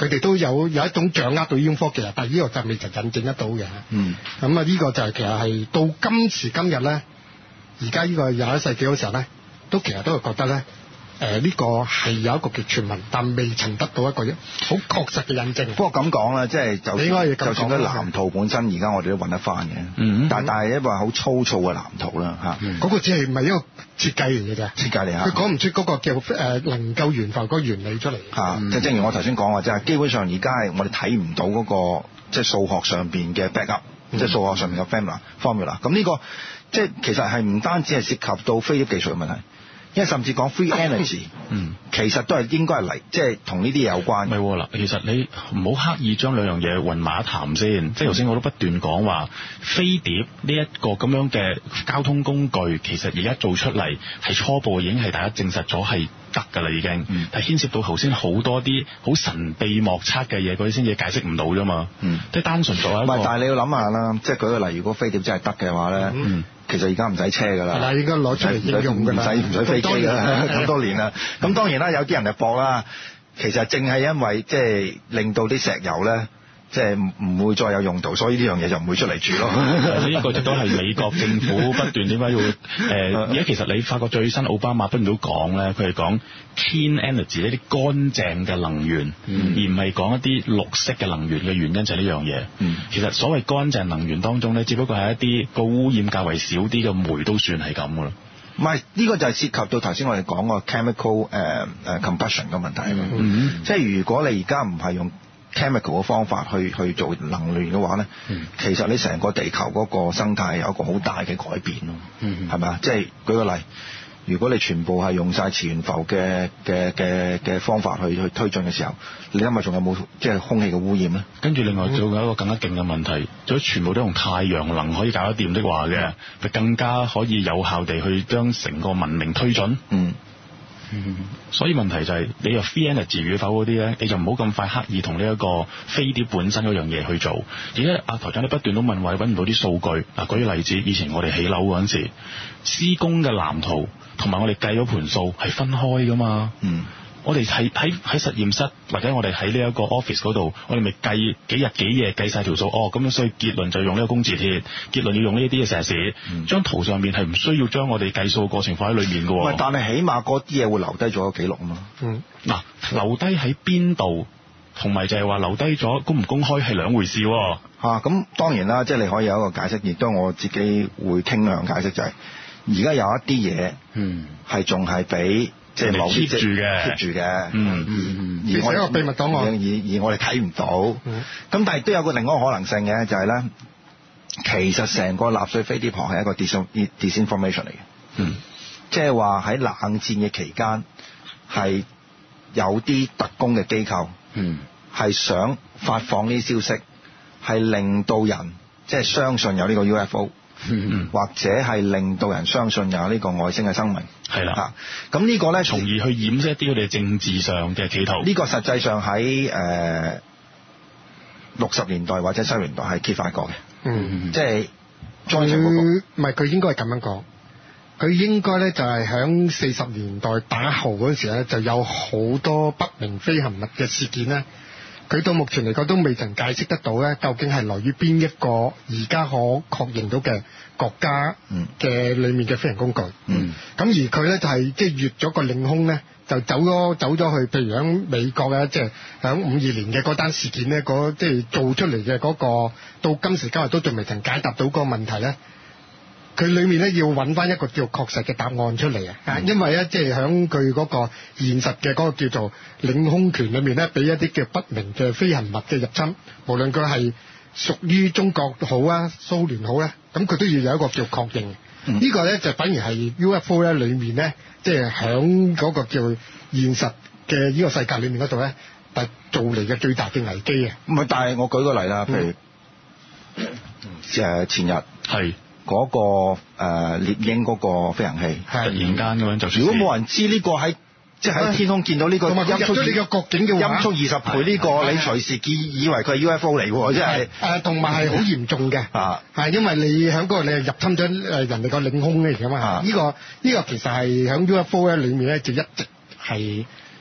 佢哋都有有一種掌握到呢種科技啊，但係呢個就未曾印證得到嘅。 嗯， 咁啊呢個就係其實係到今時今日咧，而家呢個廿一世紀嗰時候咧，都其實都係覺得咧。誒、呃、呢、這個係有一個叫傳聞，但未曾得到一個好確實嘅印證。 不過咁講啦，即係就算就算啲藍圖本身，而家我哋都揾得翻嘅。嗯，但但係一個好粗糙嘅藍圖啦嚇。嗰、 嗯那個只係唔係一個設計嚟嘅啫。設計嚟嚇。佢講唔出嗰個叫誒、呃、能夠懸浮嗰個原理出嚟。 嚇、嗯，即係正如我頭先講話，即係基本上而家係我哋睇唔到嗰、那個即係數學上邊嘅 backup，、嗯、即係數學上面嘅 formula formula。咁呢個即係其實係唔單止係涉及到飛碟技術嘅問題。因為甚至講 free energy，嗯，其實都係應該係嚟，即係同呢啲有關。 唔係喎，嗱，其實你唔好刻意將兩樣嘢混埋一談先。即係頭先我都不斷講話，飛碟呢一個咁樣嘅交通工具，其實而家做出嚟係初步已經係大家證實咗係得㗎啦，已經。嗯、但係牽涉到頭先好多啲好神秘莫測嘅嘢，嗰啲先至解釋唔到啫嘛。嗯，即係單純做一個。 唔係，但係你要諗下啦，即係舉個例，如果飛碟真係得嘅話咧。嗯其實而家唔使車㗎啦， 係啦，應該攞出嚟應用㗎啦， 唔使唔使飛機㗎啦，咁多年啦。咁當然啦，有啲人就搏啦。其實正係因為即係令到啲石油咧，即係唔唔會再有用途，所以呢樣嘢就唔會出嚟住咯。 呢個亦都係美國政府不斷點解要誒？而家其實你發覺最新奧巴馬不斷都講咧，佢係講 clean energy 呢啲乾淨嘅能源，嗯、而唔係講一啲綠色嘅能源嘅原因就係呢樣嘢。嗯、其實所謂乾淨能源當中咧，只不過係一啲個污染較為少啲嘅煤都算係咁噶啦。 唔係呢個就係涉及到頭先我哋講個 chemical 誒、uh, 誒 combustion 嘅問題。嗯嗯、即係如果你而家唔係用 chemical 嘅方法去去做能源嘅話咧，嗯、其實你成個地球嗰個生態有一個好大嘅改變咯，係咪啊？即係舉個例，如果你全部係用晒磁懸浮嘅嘅嘅嘅方法去去推進嘅時候，你諗下仲有冇即係空氣嘅污染咧？ 跟住另外仲有一個更加勁嘅問題，如果全部都用太陽能可以搞得掂的話嘅，就更加可以有效地去將成個文明推進。嗯。嗯，所以問題就係、是、你又 free energy 與否嗰啲咧，你就唔好咁快刻意同呢一個飛碟本身嗰樣嘢去做。而家阿台長你不斷都問話揾唔到啲數據。嗱，舉個例子，以前我哋起樓嗰陣時，施工嘅藍圖同埋我哋計嗰盤數係分開噶嘛。嗯。我哋喺喺喺實驗室或者我哋喺呢一個 office 嗰度，我哋咪計幾日幾夜計晒條數。哦，咁樣所以結論就用呢個工字鐵，結論要用呢啲嘅石屎。嗯、張圖上面係唔需要將我哋計數嘅過程放喺裏面嘅。 喂，但係起碼嗰啲嘢會留低咗個記錄啊嘛。嗯。嗱、啊， 留低喺邊度，同埋就係話留低咗公唔公開係兩回事。 嚇、啊，咁當然啦，即係你可以有一個解釋，亦都我自己會傾向解釋就係、是，而家有一啲嘢，嗯，係仲係俾。即係冇 keep 住嘅 keep 住嘅，嗯嗯，而我一個秘密檔案， 而而我哋睇唔到，咁、嗯、但係都有個另外一個可能性嘅，就係、是、咧，其實成個納粹飛碟學係一個 disinformation 嚟嘅，嗯，即係話喺冷戰嘅期間係有啲特工嘅機構，嗯，係想發放呢啲消息，係令到人即係相信有呢個 U F O。嗯、或者係令到人相信有呢個外星嘅生命， 係啦嚇。咁呢個咧， 從而去掩飾一啲佢哋政治上嘅企圖。 呢個實際上喺誒六十年代或者七十年代係揭發過嘅。嗯，即係佢唔係佢應該係咁樣講。佢應該咧就係響四十年代打後嗰陣時咧，就有好多不明飛行物嘅事件咧。佢到目前嚟講都未曾解釋得到咧，究竟係來於邊一個而家可確認到嘅國家嘅裡面嘅飛行工具。嗯，咁而佢咧就係即係越咗個領空咧，就走咗走咗去，譬如喺美國嘅，即係喺五二年嘅嗰單事件咧，嗰即係做出嚟嘅嗰個，到今時今日都仲未曾解答到個問題咧。佢裏面咧要揾翻一個叫確實嘅答案出嚟啊！嗯、因為咧即係喺佢嗰個現實嘅嗰個叫做領空權裏面咧，俾一啲叫不明嘅飛行物嘅入侵，無論佢係屬於中國好啊、蘇聯好咧，咁佢都要有一個叫確認。嗯、個呢個咧就反而係 U F O 咧裏面咧，即係喺嗰個叫現實嘅呢個世界裏面嗰度咧，但做嚟嘅最大嘅危機啊！ 唔係，但係我舉個例啦，譬如誒、嗯、前日係。嗰、那個誒、呃、獵鷹嗰個飛行器， 突然間咁樣就， 如果冇人知呢個喺即係喺天空見到呢個音速你嘅國境嘅音速二十倍呢、這個，你隨時見以為佢係 U F O 嚟喎，即係誒同埋係好嚴重嘅，啊係因為你喺嗰個你係入侵咗誒人哋個領空嚟㗎嘛，呢、啊這個呢、這個其實係喺 U F O 咧裡面咧就一直係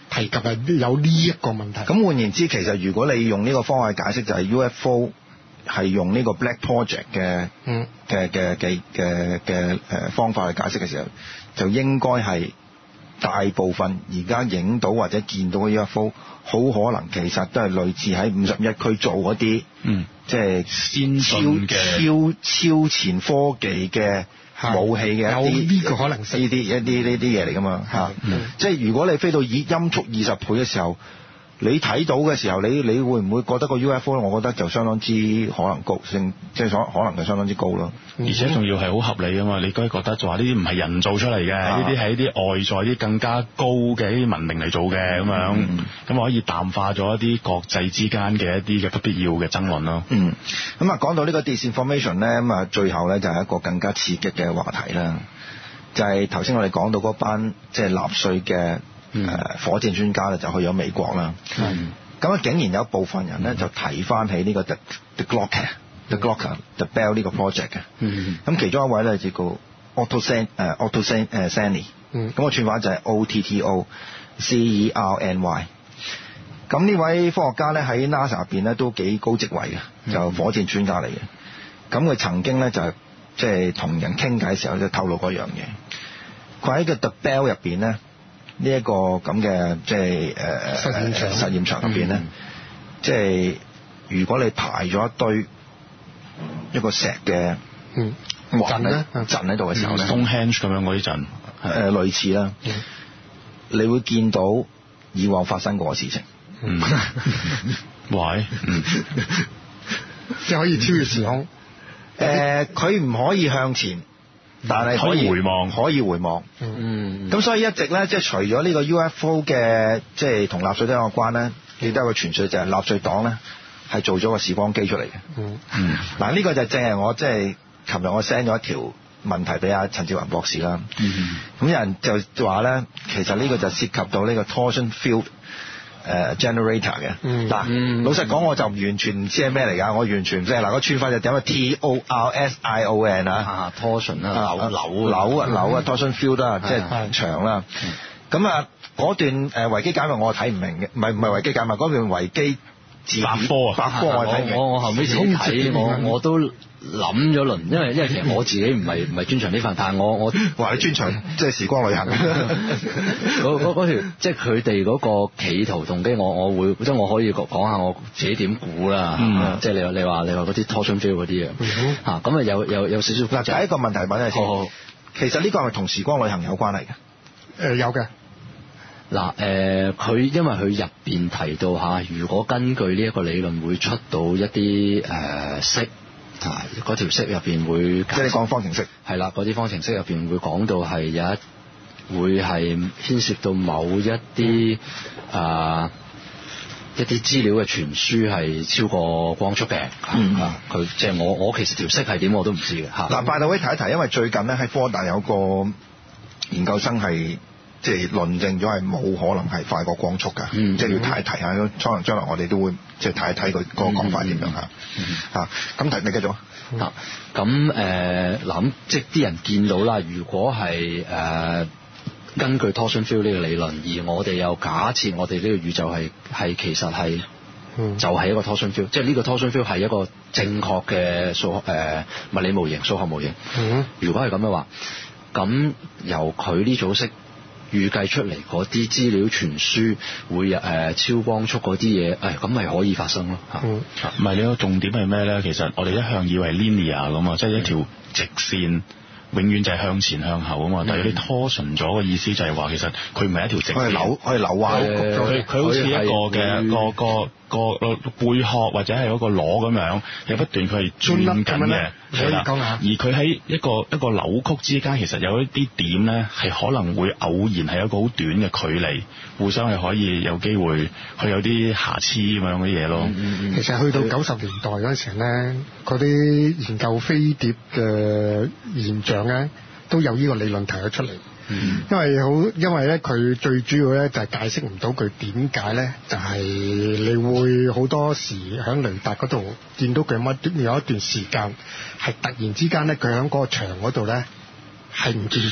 提及係有呢一個問題。 咁換言之，其實如果你用呢個方法解釋，就係 U F O 係用呢個 Black Project 嘅嘅嘅嘅嘅嘅誒方法去解釋嘅時候，就應該係大部分而家影到或者見到嘅 U F O， 好可能其實都係類似喺五十一區做嗰啲，嗯，即係先進嘅超超前科技嘅武器嘅一啲， 有呢個可能性， 呢啲一啲呢啲嘢嚟㗎嘛嚇，即係如果你飛到以音速二十倍嘅時候，你睇到嘅時候，你你會唔會覺得個 U F O 咧？我覺得就相當之可能高性，即係可能就相當之高咯。 而且仲要係好合理啊嘛！你梗係覺得就話呢啲唔係人造出嚟嘅，呢啲係一啲外在啲更加高嘅一啲文明嚟做嘅咁樣，咁、嗯、可以淡化咗一啲國際之間嘅一啲嘅不必要嘅爭論咯。嗯， 咁啊講到呢個 disinformation 咧，咁啊最後咧就係一個更加刺激嘅話題啦，就係頭先我哋講到嗰班即係納粹嘅。誒、嗯、火箭專家咧就去咗美國啦，咁啊、嗯、竟然有部分人咧就提翻起呢個 The The Glocker、The Glocker、The Bell 呢個 project 嘅，咁、嗯、其中一位咧就叫 Otto San 誒 Otto San 誒 Cerney，咁個串法就係 O T T O C E R N Y。咁呢位科學家咧喺 NASA 入邊咧都幾高職位嘅，就火箭專家嚟嘅。咁佢曾經咧就係即係同人傾偈嘅時候就透露嗰樣嘢，佢喺個 The Bell 入邊咧。呢、這、一個咁嘅即係誒實驗場實驗場入邊咧，即係如果你排咗一堆一個石嘅陣咧陣喺度嘅時候咧 ，Stonehenge 咁樣嗰啲陣， 誒類似啦，嗯、你會見到以往發生過嘅事情。嗯， 喂，嗯， 即係可以超越時空。 誒，佢唔可以向前。但係可以回望， 可以回望。嗯，咁所以一直咧，即係除咗呢個 U F O 嘅，即係同納粹黨有關咧，亦都有個傳説就係納粹黨咧係做咗個時光機出嚟嘅。嗯嗯，嗱呢個就正係我即係琴日我 send 咗一條問題俾阿陳志宏博士啦。嗯，咁有人就話咧，其實呢個就涉及到呢個 torsion field。誒、uh, generator 嘅，嗱、嗯、老實講我就完全唔知係咩嚟㗎，我完全唔知。嗱個串法就點啊 T O R S I O N 啊 torsion 啊，扭扭扭啊扭啊 torsion field 啦，即係長啦。咁啊嗰段誒維基解密我係睇唔明嘅，唔係唔係維基解密嗰段維基字百科啊， 百科我睇唔明。 我我後尾自己睇，我我都諗咗輪，因為因為其實我自己唔係唔係專長呢份，但係我我話你專長即係時光旅行嗰嗰條即係佢哋嗰個企圖動機，我我會即係我可以講下我自己點估啦，嗯、即係你話你話你話嗰啲 torsion field 嗰啲啊嚇，咁啊有有有少少嗱，第一個問題問你先，好好其實呢個係咪同時光旅行有關係嘅？誒、 呃、有嘅。 嗱誒，佢、呃、因為佢入邊提到嚇，如果根據呢一個理論會出到一啲誒式。啊！嗰條式入邊會，即係你講方程式， 係啦，嗰啲方程式入邊會講到係有一會係牽涉到某一啲啊、呃、一啲資料嘅傳輸係超過光速嘅，嗯啊，佢即係我我其實條式係點我都唔知嘅嚇。 嗱，by the way提一提，因為最近咧喺科大有個研究生係即係論證咗係冇可能係快過光速㗎，嗯、即係要睇一睇下，可能將來我哋都會即係睇一睇佢嗰個講法點樣嚇嚇。咁提你繼續啊。 咁誒諗，即係啲人見到啦。如果係誒、呃、根據 torsion field 呢個理論，而我哋又假設我哋呢個宇宙係係其實係、嗯、就係、是、一個 torsion field，即係呢個 torsion field 係一個正確嘅數學誒、呃、物理模型、數學模型。嗯、如果係咁嘅話，咁由佢呢組式預計出嚟嗰啲資料傳輸會誒、呃、超光速嗰啲嘢，誒咁咪可以發生咯嚇。唔係、嗯，你個重點係咩咧？其實我哋一向以為 linear 咁啊，即係一條直線，永遠就係向前向後啊嘛。但係有啲 torsion 咗嘅意思就係話，其實佢唔係一條直線，可以扭，可以扭彎。佢佢好似一個嘅個個個貝殼或者係嗰個螺咁樣，有不斷佢係轉緊嘅。係啦，而佢喺一個一個扭曲之間，其實有一啲點咧，係可能會偶然係一個好短嘅距離，互相係可以有機會去有啲瑕疵咁樣嘅嘢咯。嗯嗯、 其實去到九十年代嗰陣時咧，嗰啲研究飛碟嘅現象咧，都有呢個理論提咗出嚟。嗯、因為好，因為咧佢最主要咧就係解釋唔到佢點解咧，就係、是、你會好多時喺雷達嗰度見到佢乜有一段時間係突然之間咧，佢喺嗰個牆嗰度咧係唔見咗，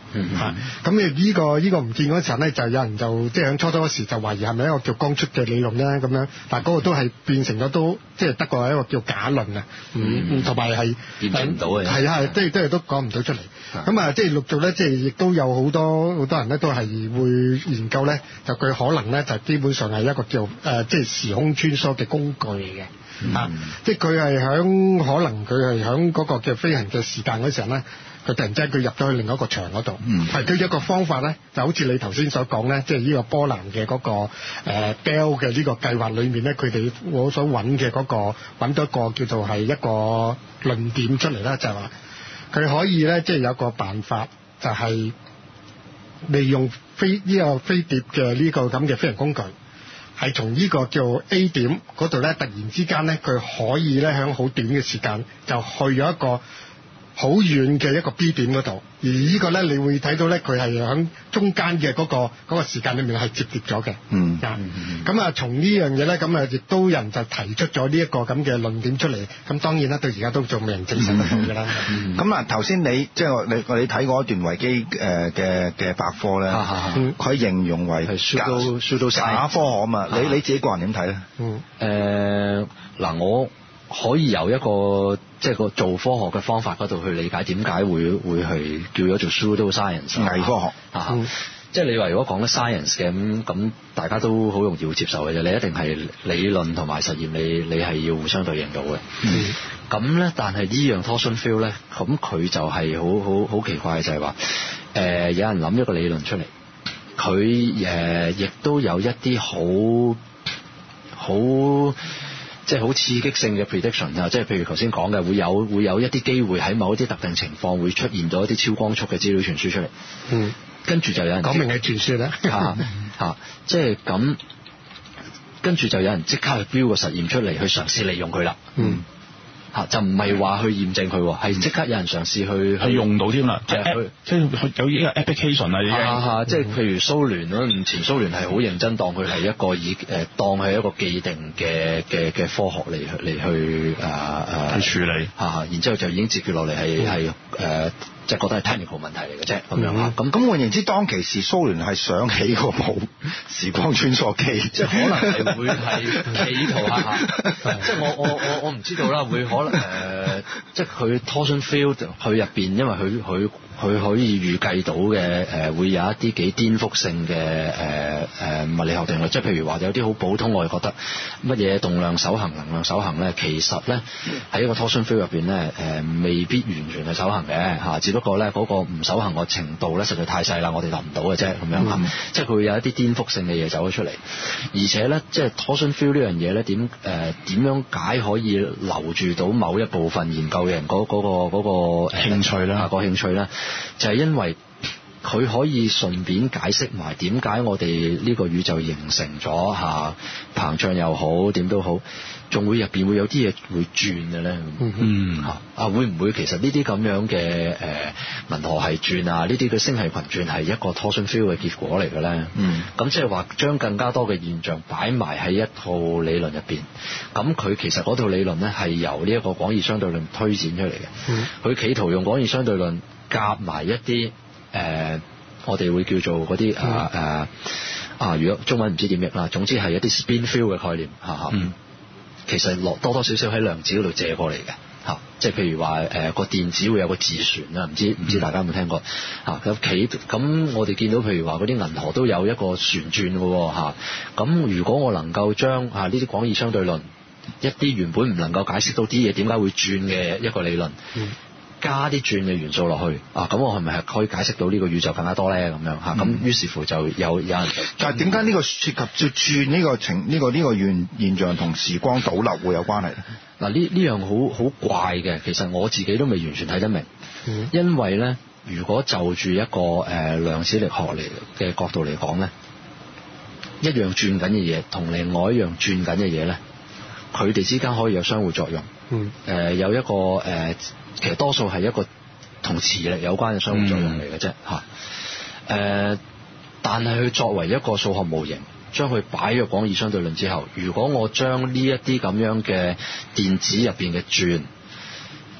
嗯嚇。咁你呢個呢個唔見嗰陣咧，就有人就即係喺初初嗰時就懷疑係咪一個叫光速嘅理論咧咁樣，但係嗰個都係變成咗都即係得個係一個叫假論啊，嗯，同埋係驗證唔到嘅， 係啊，即係即係都講唔到出嚟。咁啊，即係陸續咧，即係亦都有好多好多人咧，都係會研究咧，就佢可能咧就基本上係一個叫誒、呃，即係時空穿梭嘅工具嚟嘅。嗯、啊！即係佢係響可能佢係響嗰個叫飛行嘅時間嗰時候咧，佢突然之間佢入咗去另一個場嗰度。嗯，係佢一個方法咧，就好似你頭先所講咧，即係呢個波蘭嘅嗰、那個誒、呃、Bell 嘅呢個計劃裏面咧，佢哋我所揾嘅嗰個揾到一個叫做係一個論點出嚟啦，就係話佢可以咧，即係有個辦法，就係利用飛呢、這個飛碟嘅呢個咁嘅飛行工具。係從呢個叫 A 點嗰度咧，突然之間咧，佢可以咧喺好短嘅時間就去咗一個好遠嘅一個 B 點嗰度，而呢個咧，你會睇到咧，佢係喺中間嘅嗰個嗰個時間裏面係折疊咗嘅。嗯，啊，咁啊，從呢樣嘢咧，咁啊，亦都有人就提出咗呢一個咁嘅論點出嚟。咁當然啦，到而家都仲未人證實得到㗎啦。 咁啊，頭先你即係我你我哋睇過一段維基誒嘅嘅百科咧，佢形容為假假科學啊嘛。你你自己個人點睇咧？ 嗯，誒嗱，我可以由一個即係個做科學嘅方法嗰度去理解點解會會係叫咗做 pseudo science 偽科學啊，嗯、即係你話如果講得 science 嘅咁咁，大家都好容易會接受嘅啫。你一定係理論同埋實驗，你你係要互相對應到嘅。咁咧、嗯，但係依樣 torsion field 咧，咁佢就係好好好奇怪嘅，就係話誒有人諗一個理論出嚟，佢誒亦都有一啲好好。即係好刺激性嘅 prediction 啊！即係譬如頭先講嘅，會有會有一啲機會喺某一啲特定情況會出現咗一啲超光速嘅資料傳輸出嚟。嗯，跟住就有人講明係傳説啦。 嚇嚇，即係咁，跟住就有人即刻去標個實驗出嚟，去嘗試利用佢啦。嗯。嚇就唔係話去驗證佢，係即刻有人嘗試去係用到添啦，即係即係有呢個 application 啊已經。 嚇嚇，即係譬如蘇聯嗰前蘇聯係好認真當佢係一個以誒當係一個既定嘅嘅嘅科學嚟嚟去誒誒去處理嚇嚇，然之後就已經接決落嚟係係誒即係覺得係 technical 問題嚟嘅啫咁樣嚇。 咁咁換言之，當其時蘇聯係想起個部時光穿梭機， 即係可能係會係企圖下下，即係我我我我唔知道啦，會可能誒、呃，即係佢 torsion field 佢入邊，因為佢佢佢可以預計到嘅誒、呃，會有一啲幾顛覆性嘅誒誒物理學定律，即係譬如話有啲好普通，我哋覺得乜嘢動量守恒、能量守恒咧，其實咧喺一個 torsion field 入邊咧誒，未必完全係守恒嘅嚇，只不過咧嗰個唔守恒個程度咧實在太細啦，我哋諗唔到嘅啫咁樣嚇，嗯、即係佢會有一啲顛覆性嘅嘢走咗出嚟，而且咧即係 torsion field 呢樣嘢咧點誒點樣解可以留住到某一部分研究嘅人嗰嗰個嗰個興趣啦， 個興趣咧，就係因為佢可以順便解釋埋點解我哋呢個宇宙形成咗嚇膨脹又好點都好，仲會入邊會有啲嘢會轉嘅咧。嗯嚇啊，會唔會其實呢啲咁樣嘅誒銀河系轉啊，呢啲嘅星系群轉係一個 torsion field 嘅結果嚟嘅咧？嗯，咁即係話將更加多嘅現象擺埋喺一套理論入邊，咁佢其實嗰套理論咧係由呢一個廣義相對論推展出嚟嘅。嗯，佢企圖用廣義相對論夾埋一啲誒、呃，我哋會叫做嗰啲啊誒啊，如果中文唔知點譯啦，總之係一啲 spin field 嘅概念嚇嚇。嗯，其實落多多少少喺量子嗰度借過嚟嘅嚇，即係譬如話誒個電子會有個自旋啦，唔知唔知大家有冇聽過嚇？咁企咁我哋見到譬如話嗰啲銀河都有一個旋轉嘅喎嚇，咁如果我能夠將啊呢啲廣義相對論一啲原本唔能夠解釋到啲嘢點解會轉嘅一個理論。嗯，加啲轉嘅元素落去啊，咁我係咪係可以解釋到呢個宇宙更加多咧？咁樣嚇，咁、嗯、於是乎就有有人就， 但係點解呢個涉及就轉呢個情呢、呢個呢、呢個現現象同時光倒流會有關係咧？ 嗱，呢呢樣好好怪嘅，其實我自己都未完全睇得明，嗯、因為咧，如果就住一個誒、呃、量子力學嚟嘅角度嚟講咧，一樣轉緊嘅嘢同另外一樣轉緊嘅嘢咧，佢哋之間可以有相互作用。嗯，誒、呃、有一個誒。呃其實多數係一個同磁力有關嘅相互作用嚟嘅啫嚇，誒、嗯呃，但係佢作為一個數學模型，將佢擺入廣義相對論之後，如果我將呢一啲咁樣嘅電子入邊嘅轉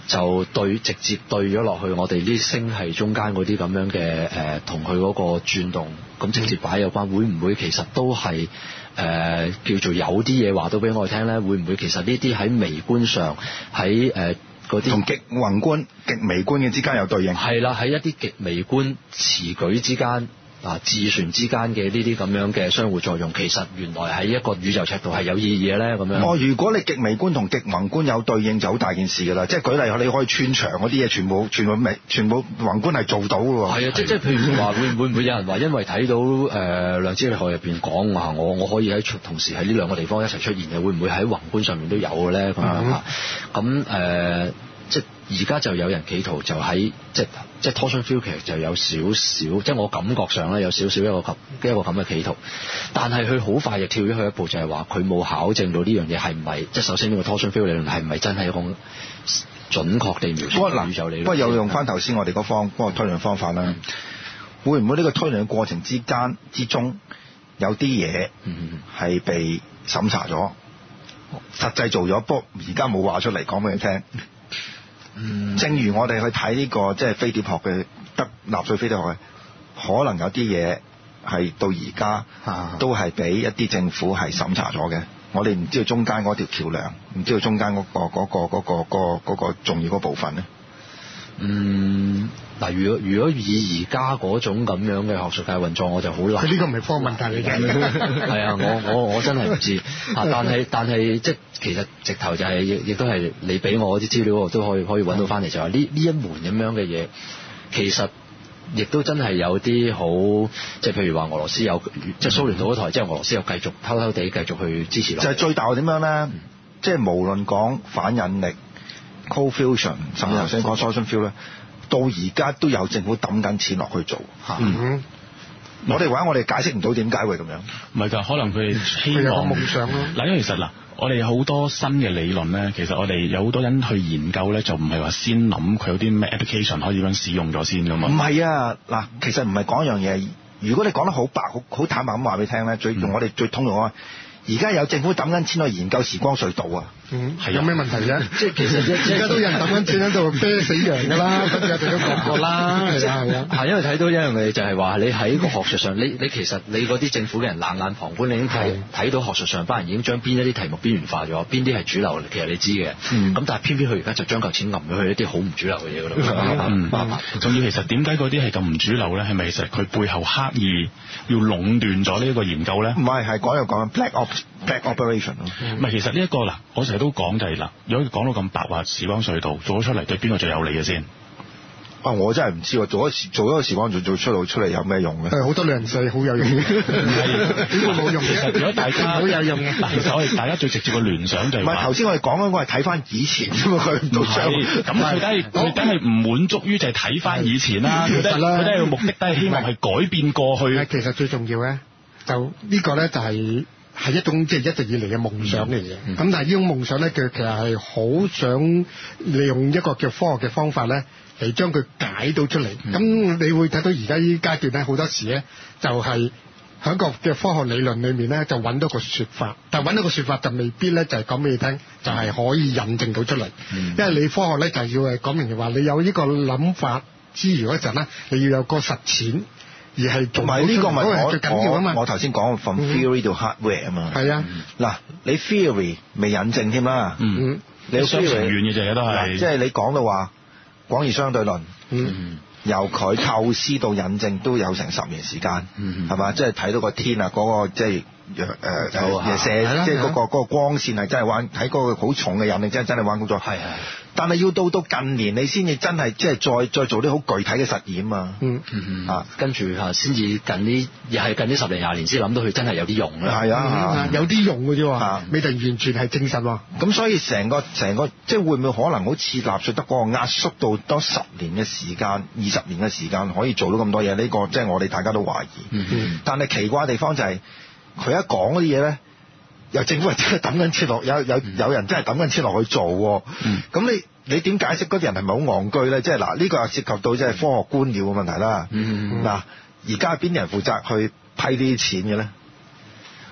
就對直接對咗落去我哋呢星系中間嗰啲咁樣嘅誒，同佢嗰個轉動咁直接擺有關，會唔會其實都係誒、呃、叫做有啲嘢話到俾我哋聽咧？會唔會其實呢啲喺微觀上喺誒嗰啲同極宏觀、極微觀嘅之間有對應？ 係啦，喺一啲極微觀詞舉之間。啊，自旋之間嘅呢啲咁樣嘅相互作用，其實原來喺一個宇宙尺度係有意義嘅咧，咁樣。 哦，如果你極微觀同極宏觀有對應，就好大件事㗎啦。即係舉例，你可以穿牆嗰啲嘢，全部全部微，全部宏觀係做到㗎喎。 係啊，即即係譬如話，會會唔會有人話，因為睇到誒、呃、量子力學入邊講話，我我可以喺同時喺呢兩個地方一齊出現嘅，會唔會喺宏觀上面都有嘅咧？咁樣嚇，咁誒、呃，即係而家就有人企圖就喺即係。即係 torsion field 其實就有少少，即係我感覺上咧有少少一個咁一個咁嘅企圖，但係佢好快就跳咗去一步，就係話佢冇考證到呢樣嘢係唔係，即係首先呢個 torsion field 理論係唔係真係一個準確地描述宇宙理論。 不過又用翻頭先我哋嗰方嗰個推論方法啦，會唔會呢個推論嘅過程之間之中有啲嘢係被審查咗，實際做咗，不過而家冇話出嚟講俾你聽。嗯、正如我哋去睇呢、這個即係飛碟學嘅得納粹飛碟學嘅，可能有啲嘢係到而家都係俾一啲政府係審查咗嘅。我哋唔知道中間嗰條橋梁，唔知道中間嗰、那個嗰、那個嗰、那個嗰、那個那個重要嗰部分咧。嗯， 嗱，如果如果以而家嗰種咁樣嘅學術界運作，我就好難。 呢個唔係科學問題嚟嘅。 係啊，我我我真係唔知啊，但係但係即係其實直頭就係、是、亦亦都係你俾我啲資料，我都可以可以揾到翻嚟，就話呢呢一門咁樣嘅嘢，其實亦都真係有啲好，即係譬如話俄羅斯有即係蘇聯倒咗台之後，俄羅斯又繼續偷偷地繼續去支持落。 就係最大點樣咧？嗯、即係無論講反引力。Cold fusion 甚至頭先講 torsion field 咧，到而家都有政府抌緊錢落去做嚇。嗯，我哋話我哋解釋唔到點解會咁樣。 唔係㗎，可能佢哋希望有個夢想咯。 嗱，因為其實嗱，我哋有好多新嘅理論咧，其實我哋有好多人去研究咧，就唔係話先諗佢有啲咩 application 可以點樣使用咗先㗎嘛。 唔係啊，嗱，其實唔係講一樣嘢。如果你講得好白、好好坦白咁話俾你聽咧，最用我哋最通用啊。而家有政府抌緊錢去研究時光隧道啊！ 嗯，係有咩問題啫？ 即係其實而家都有人抌緊錢喺度啤死羊㗎啦，咁我哋都講過啦，係啊係啊。 係因為睇到一樣嘢就係話，你喺個學術上，你你其實你嗰啲政府嘅人冷眼旁觀，你已經睇睇到學術上班人已經將邊一啲題目邊緣化咗，邊啲係主流，其實你知嘅。咁、嗯、但係偏偏佢而家就將嚿錢揞咗去一啲好唔主流嘅嘢嗰度。 嗯，仲要其實點解嗰啲係咁唔主流咧？係咪其實佢背後刻意要壟斷咗呢一個研究咧？ 唔係，係講又講 black ops black operation 咯。 唔係，其實呢、這、一個嗱，我成日都講就係、是、嗱，如果講到咁白話時光隧道做咗出嚟，對邊個最有利嘅先？ 啊！我真係唔知喎，做咗做咗個時光做做出路出嚟有咩用咧？ 係好多量子好有用嘅，點會冇用嘅？ 如果大家好有用嘅， 其實我哋大家最直接嘅聯想就係、是、 唔係頭先我哋講緊，我係睇翻以前啫嘛，佢唔到上咁佢梗係佢梗係唔滿足於就係睇翻以前啦，佢都佢都係個目的都係希望係改變過去。 其實最重要咧，就呢個咧就係、是。係一種即係一直以嚟嘅夢想嚟嘅，咁、嗯、但係呢種夢想咧，佢其實係好想利用一個叫科學嘅方法咧，嚟將佢解到出嚟。咁、嗯、你會睇到而家呢階段咧，好多時咧就係喺個嘅科學理論裏面咧，就揾到個說法，但係揾到個說法就未必咧就係講俾你聽，就係、是、可以印證到出嚟、嗯。因為你科學咧就要係講明話，你有呢個諗法之餘嗰陣咧，你要有個實踐。而係同埋呢個咪我最緊要啊嘛！我頭先講 from theory to hardware 啊嘛。係啊，嗱，你 theory 未引證添啦。嗯，你 theory 相遠嘅啫，都係。即係你講到話廣義相對論，嗯，由佢構思到引證都有成十年時間，嗯，係嘛？即係睇到個天啊，嗰、嗰個即係誒誒射，即係嗰個嗰個光線係真係玩睇嗰個好重嘅引力，真係真係玩工作。係係。但係要到到近年，你先至真係即係再再做啲好具體嘅實驗啊！嗯嗯啊，跟住嚇先至近呢，又係近呢十零廿年先諗到佢真係有啲用啦。係啊，有啲用嘅啫喎，未定完全係證實喎。咁所以成個成個即係會唔會可能好似納粹德嗰個壓縮到多十年嘅時間、二十年嘅時間可以做到咁多嘢？呢個即係我哋大家都懷疑。嗯嗯。但係奇怪嘅地方就係佢一講嗰啲嘢咧。有政府係真係抌緊錢落，有有有人真係抌緊錢落去做喎。咁、嗯、你你點解釋嗰啲人係咪好戇居咧？即係嗱，呢、這個又涉及到即係科學官僚嘅問題啦。嗱、嗯，而家係邊啲人負責去批呢啲錢嘅咧？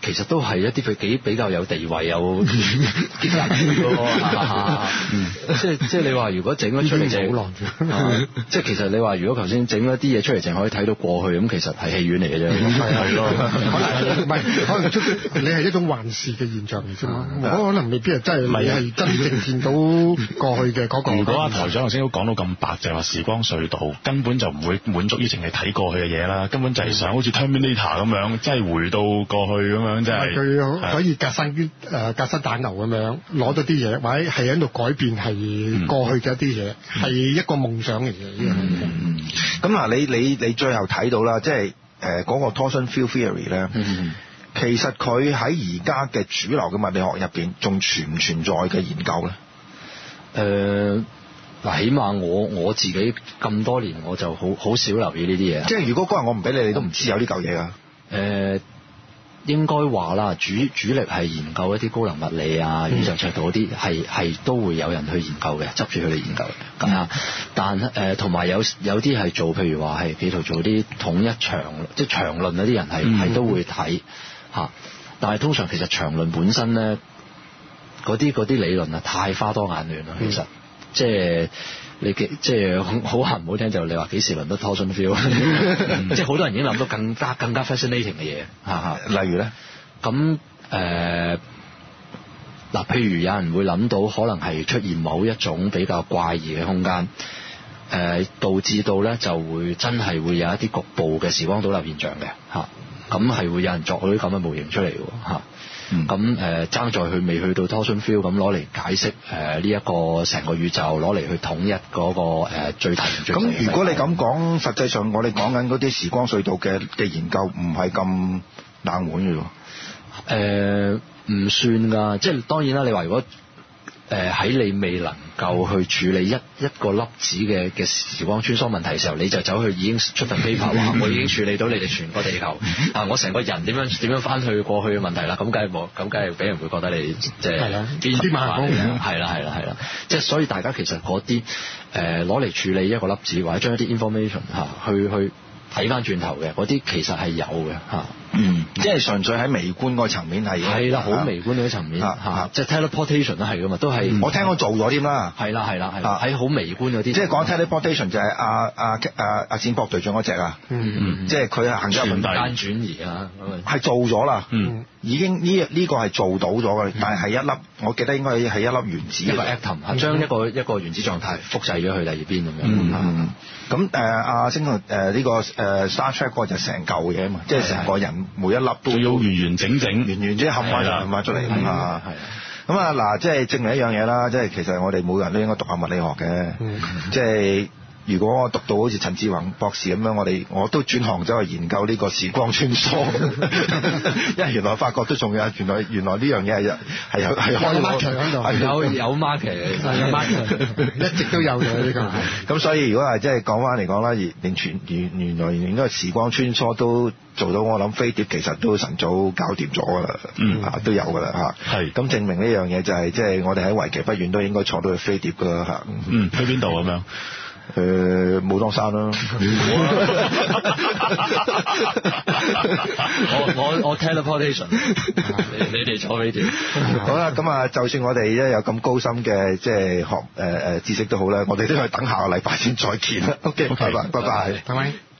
其實都係一啲佢幾比較有地位有幾人嘅喎，即係即係你話如果整咗出嚟就好難即係其實你話如果頭先整咗啲嘢出嚟，淨可以睇到過去，咁其實係戲院嚟嘅啫，係咯， 可能唔係可能出你係一種幻視嘅現象嚟啫嘛，我可能未必係真係你係真正見到過去嘅嗰個。 如果阿台長頭先都講到咁白，就係話時光隧道根本就唔會滿足於淨係睇過去嘅嘢啦，根本就係想好似 Terminator 咁樣，即係回到過去咁樣，即係佢可以隔山誒、呃、隔山打牛咁樣攞到啲嘢，或者係喺度改變係過去嘅一啲嘢，係、嗯、一個夢想嚟嘅呢樣嘢。 咁嗱，你你你最後睇到啦，即係誒嗰個 torsion field theory 咧、嗯，其實佢喺而家嘅主流嘅物理學入邊，仲存唔存在嘅研究咧？ 誒嗱，起碼我我自己咁多年我就好好少留意呢啲嘢。 即係如果嗰日我唔俾你，你都唔知有呢嚿嘢啊？誒、 呃。應該話啦，主主力係研究一啲高能物理啊、宇宙尺度嗰啲，係係都會有人去研究嘅，執住佢哋研究嘅。咁啊、嗯，但誒同埋有有啲係做，譬如話係企圖做啲統一場，即係場論嗰啲人係係、嗯、都會睇嚇。但係通常其實場論本身咧，嗰啲嗰啲理論啊，太花多眼亂啦。其實、嗯、即係。你即係好話唔好聽，就你話幾時輪得 torsion field，即係好多人已經諗到更加更加 fascinating 嘅嘢嚇嚇。例如咧，咁誒嗱，譬如有人會諗到可能係出現某一種比較怪異嘅空間，誒、呃、導致到咧就會真係會有一啲局部嘅時光倒流現象嘅嚇，咁係會有人作到啲咁嘅模型出嚟喎嚇。咁誒爭在佢未去到 torsion field 咁攞嚟解釋誒呢一個成個宇宙，攞嚟去統一嗰、那個、呃、最大最大。 咁如果你咁講，實際上我哋講緊嗰啲時光隧道嘅嘅研究唔係咁冷門嘅喎。誒唔算㗎，即係當然啦。你話如果誒喺、呃、你未能夠去處理一一個粒子嘅嘅時光穿梭問題嘅時候，你就走去已經出份 paper 話我已經處理到你哋全個地球啊！我成個人點樣點樣翻去過去嘅問題啦，咁梗係冇，咁梗係俾人會覺得你即係變啲馬行空，係啦係啦係啦，即係所以大家其實嗰啲誒攞嚟處理一個粒子或者將一啲 information 嚇、啊、去去睇翻轉頭嘅嗰啲其實係有嘅嚇。 嗯，即係純粹喺微觀嗰個層面係係啦，好微觀嗰個層面嚇，即係 teleportation 都係噶嘛，都係、嗯、 我聽我做咗添啦， 係啦係啦係，喺好微觀嗰啲，即係講 teleportation 就係阿阿阿阿戰博隊長嗰隻啊，嗯即係佢係行咗入空間轉移啊， 係做咗啦，嗯，已經呢呢個係做到咗嘅，但係係一粒，我記得應該係一粒原子一個 atom，將一個一個原子狀態複製咗去第二邊咁樣， 嗯咁誒阿星誒呢個誒 Star Trek 嗰個就成嚿嘢啊嘛，即係成個人每一粒都要完完整整， 完完整合埋就埋出嚟啊！咁啊嗱，即係證明一樣嘢啦，即係其實我哋每人都應該讀下物理學嘅，即係。如果我讀到好似陳志宏博士咁樣，我哋我都轉行走去研究呢個時光穿梭，因為原來發覺都仲有，原來原來呢樣嘢係係有係開咗 market 喺度， 有有 market，有 market，一直都有嘅呢個。 咁所以如果係即係講翻嚟講啦，連全原原來連嗰個時光穿梭都做到，我諗飛碟其實都晨早搞掂咗㗎啦，嗯啊都有㗎啦嚇。係。咁證明呢樣嘢就係即係我哋喺為期不遠都應該坐到去飛碟㗎啦嚇。 嗯，去邊度咁樣？ 誒武當山啦， 我我我 teleportation，你你哋坐飛碟。 好啦，咁啊，就算我哋咧有咁高深嘅即係學誒誒知識都好啦，我哋都係等下個禮拜先再見啦。OK，拜拜，拜拜， 拜拜。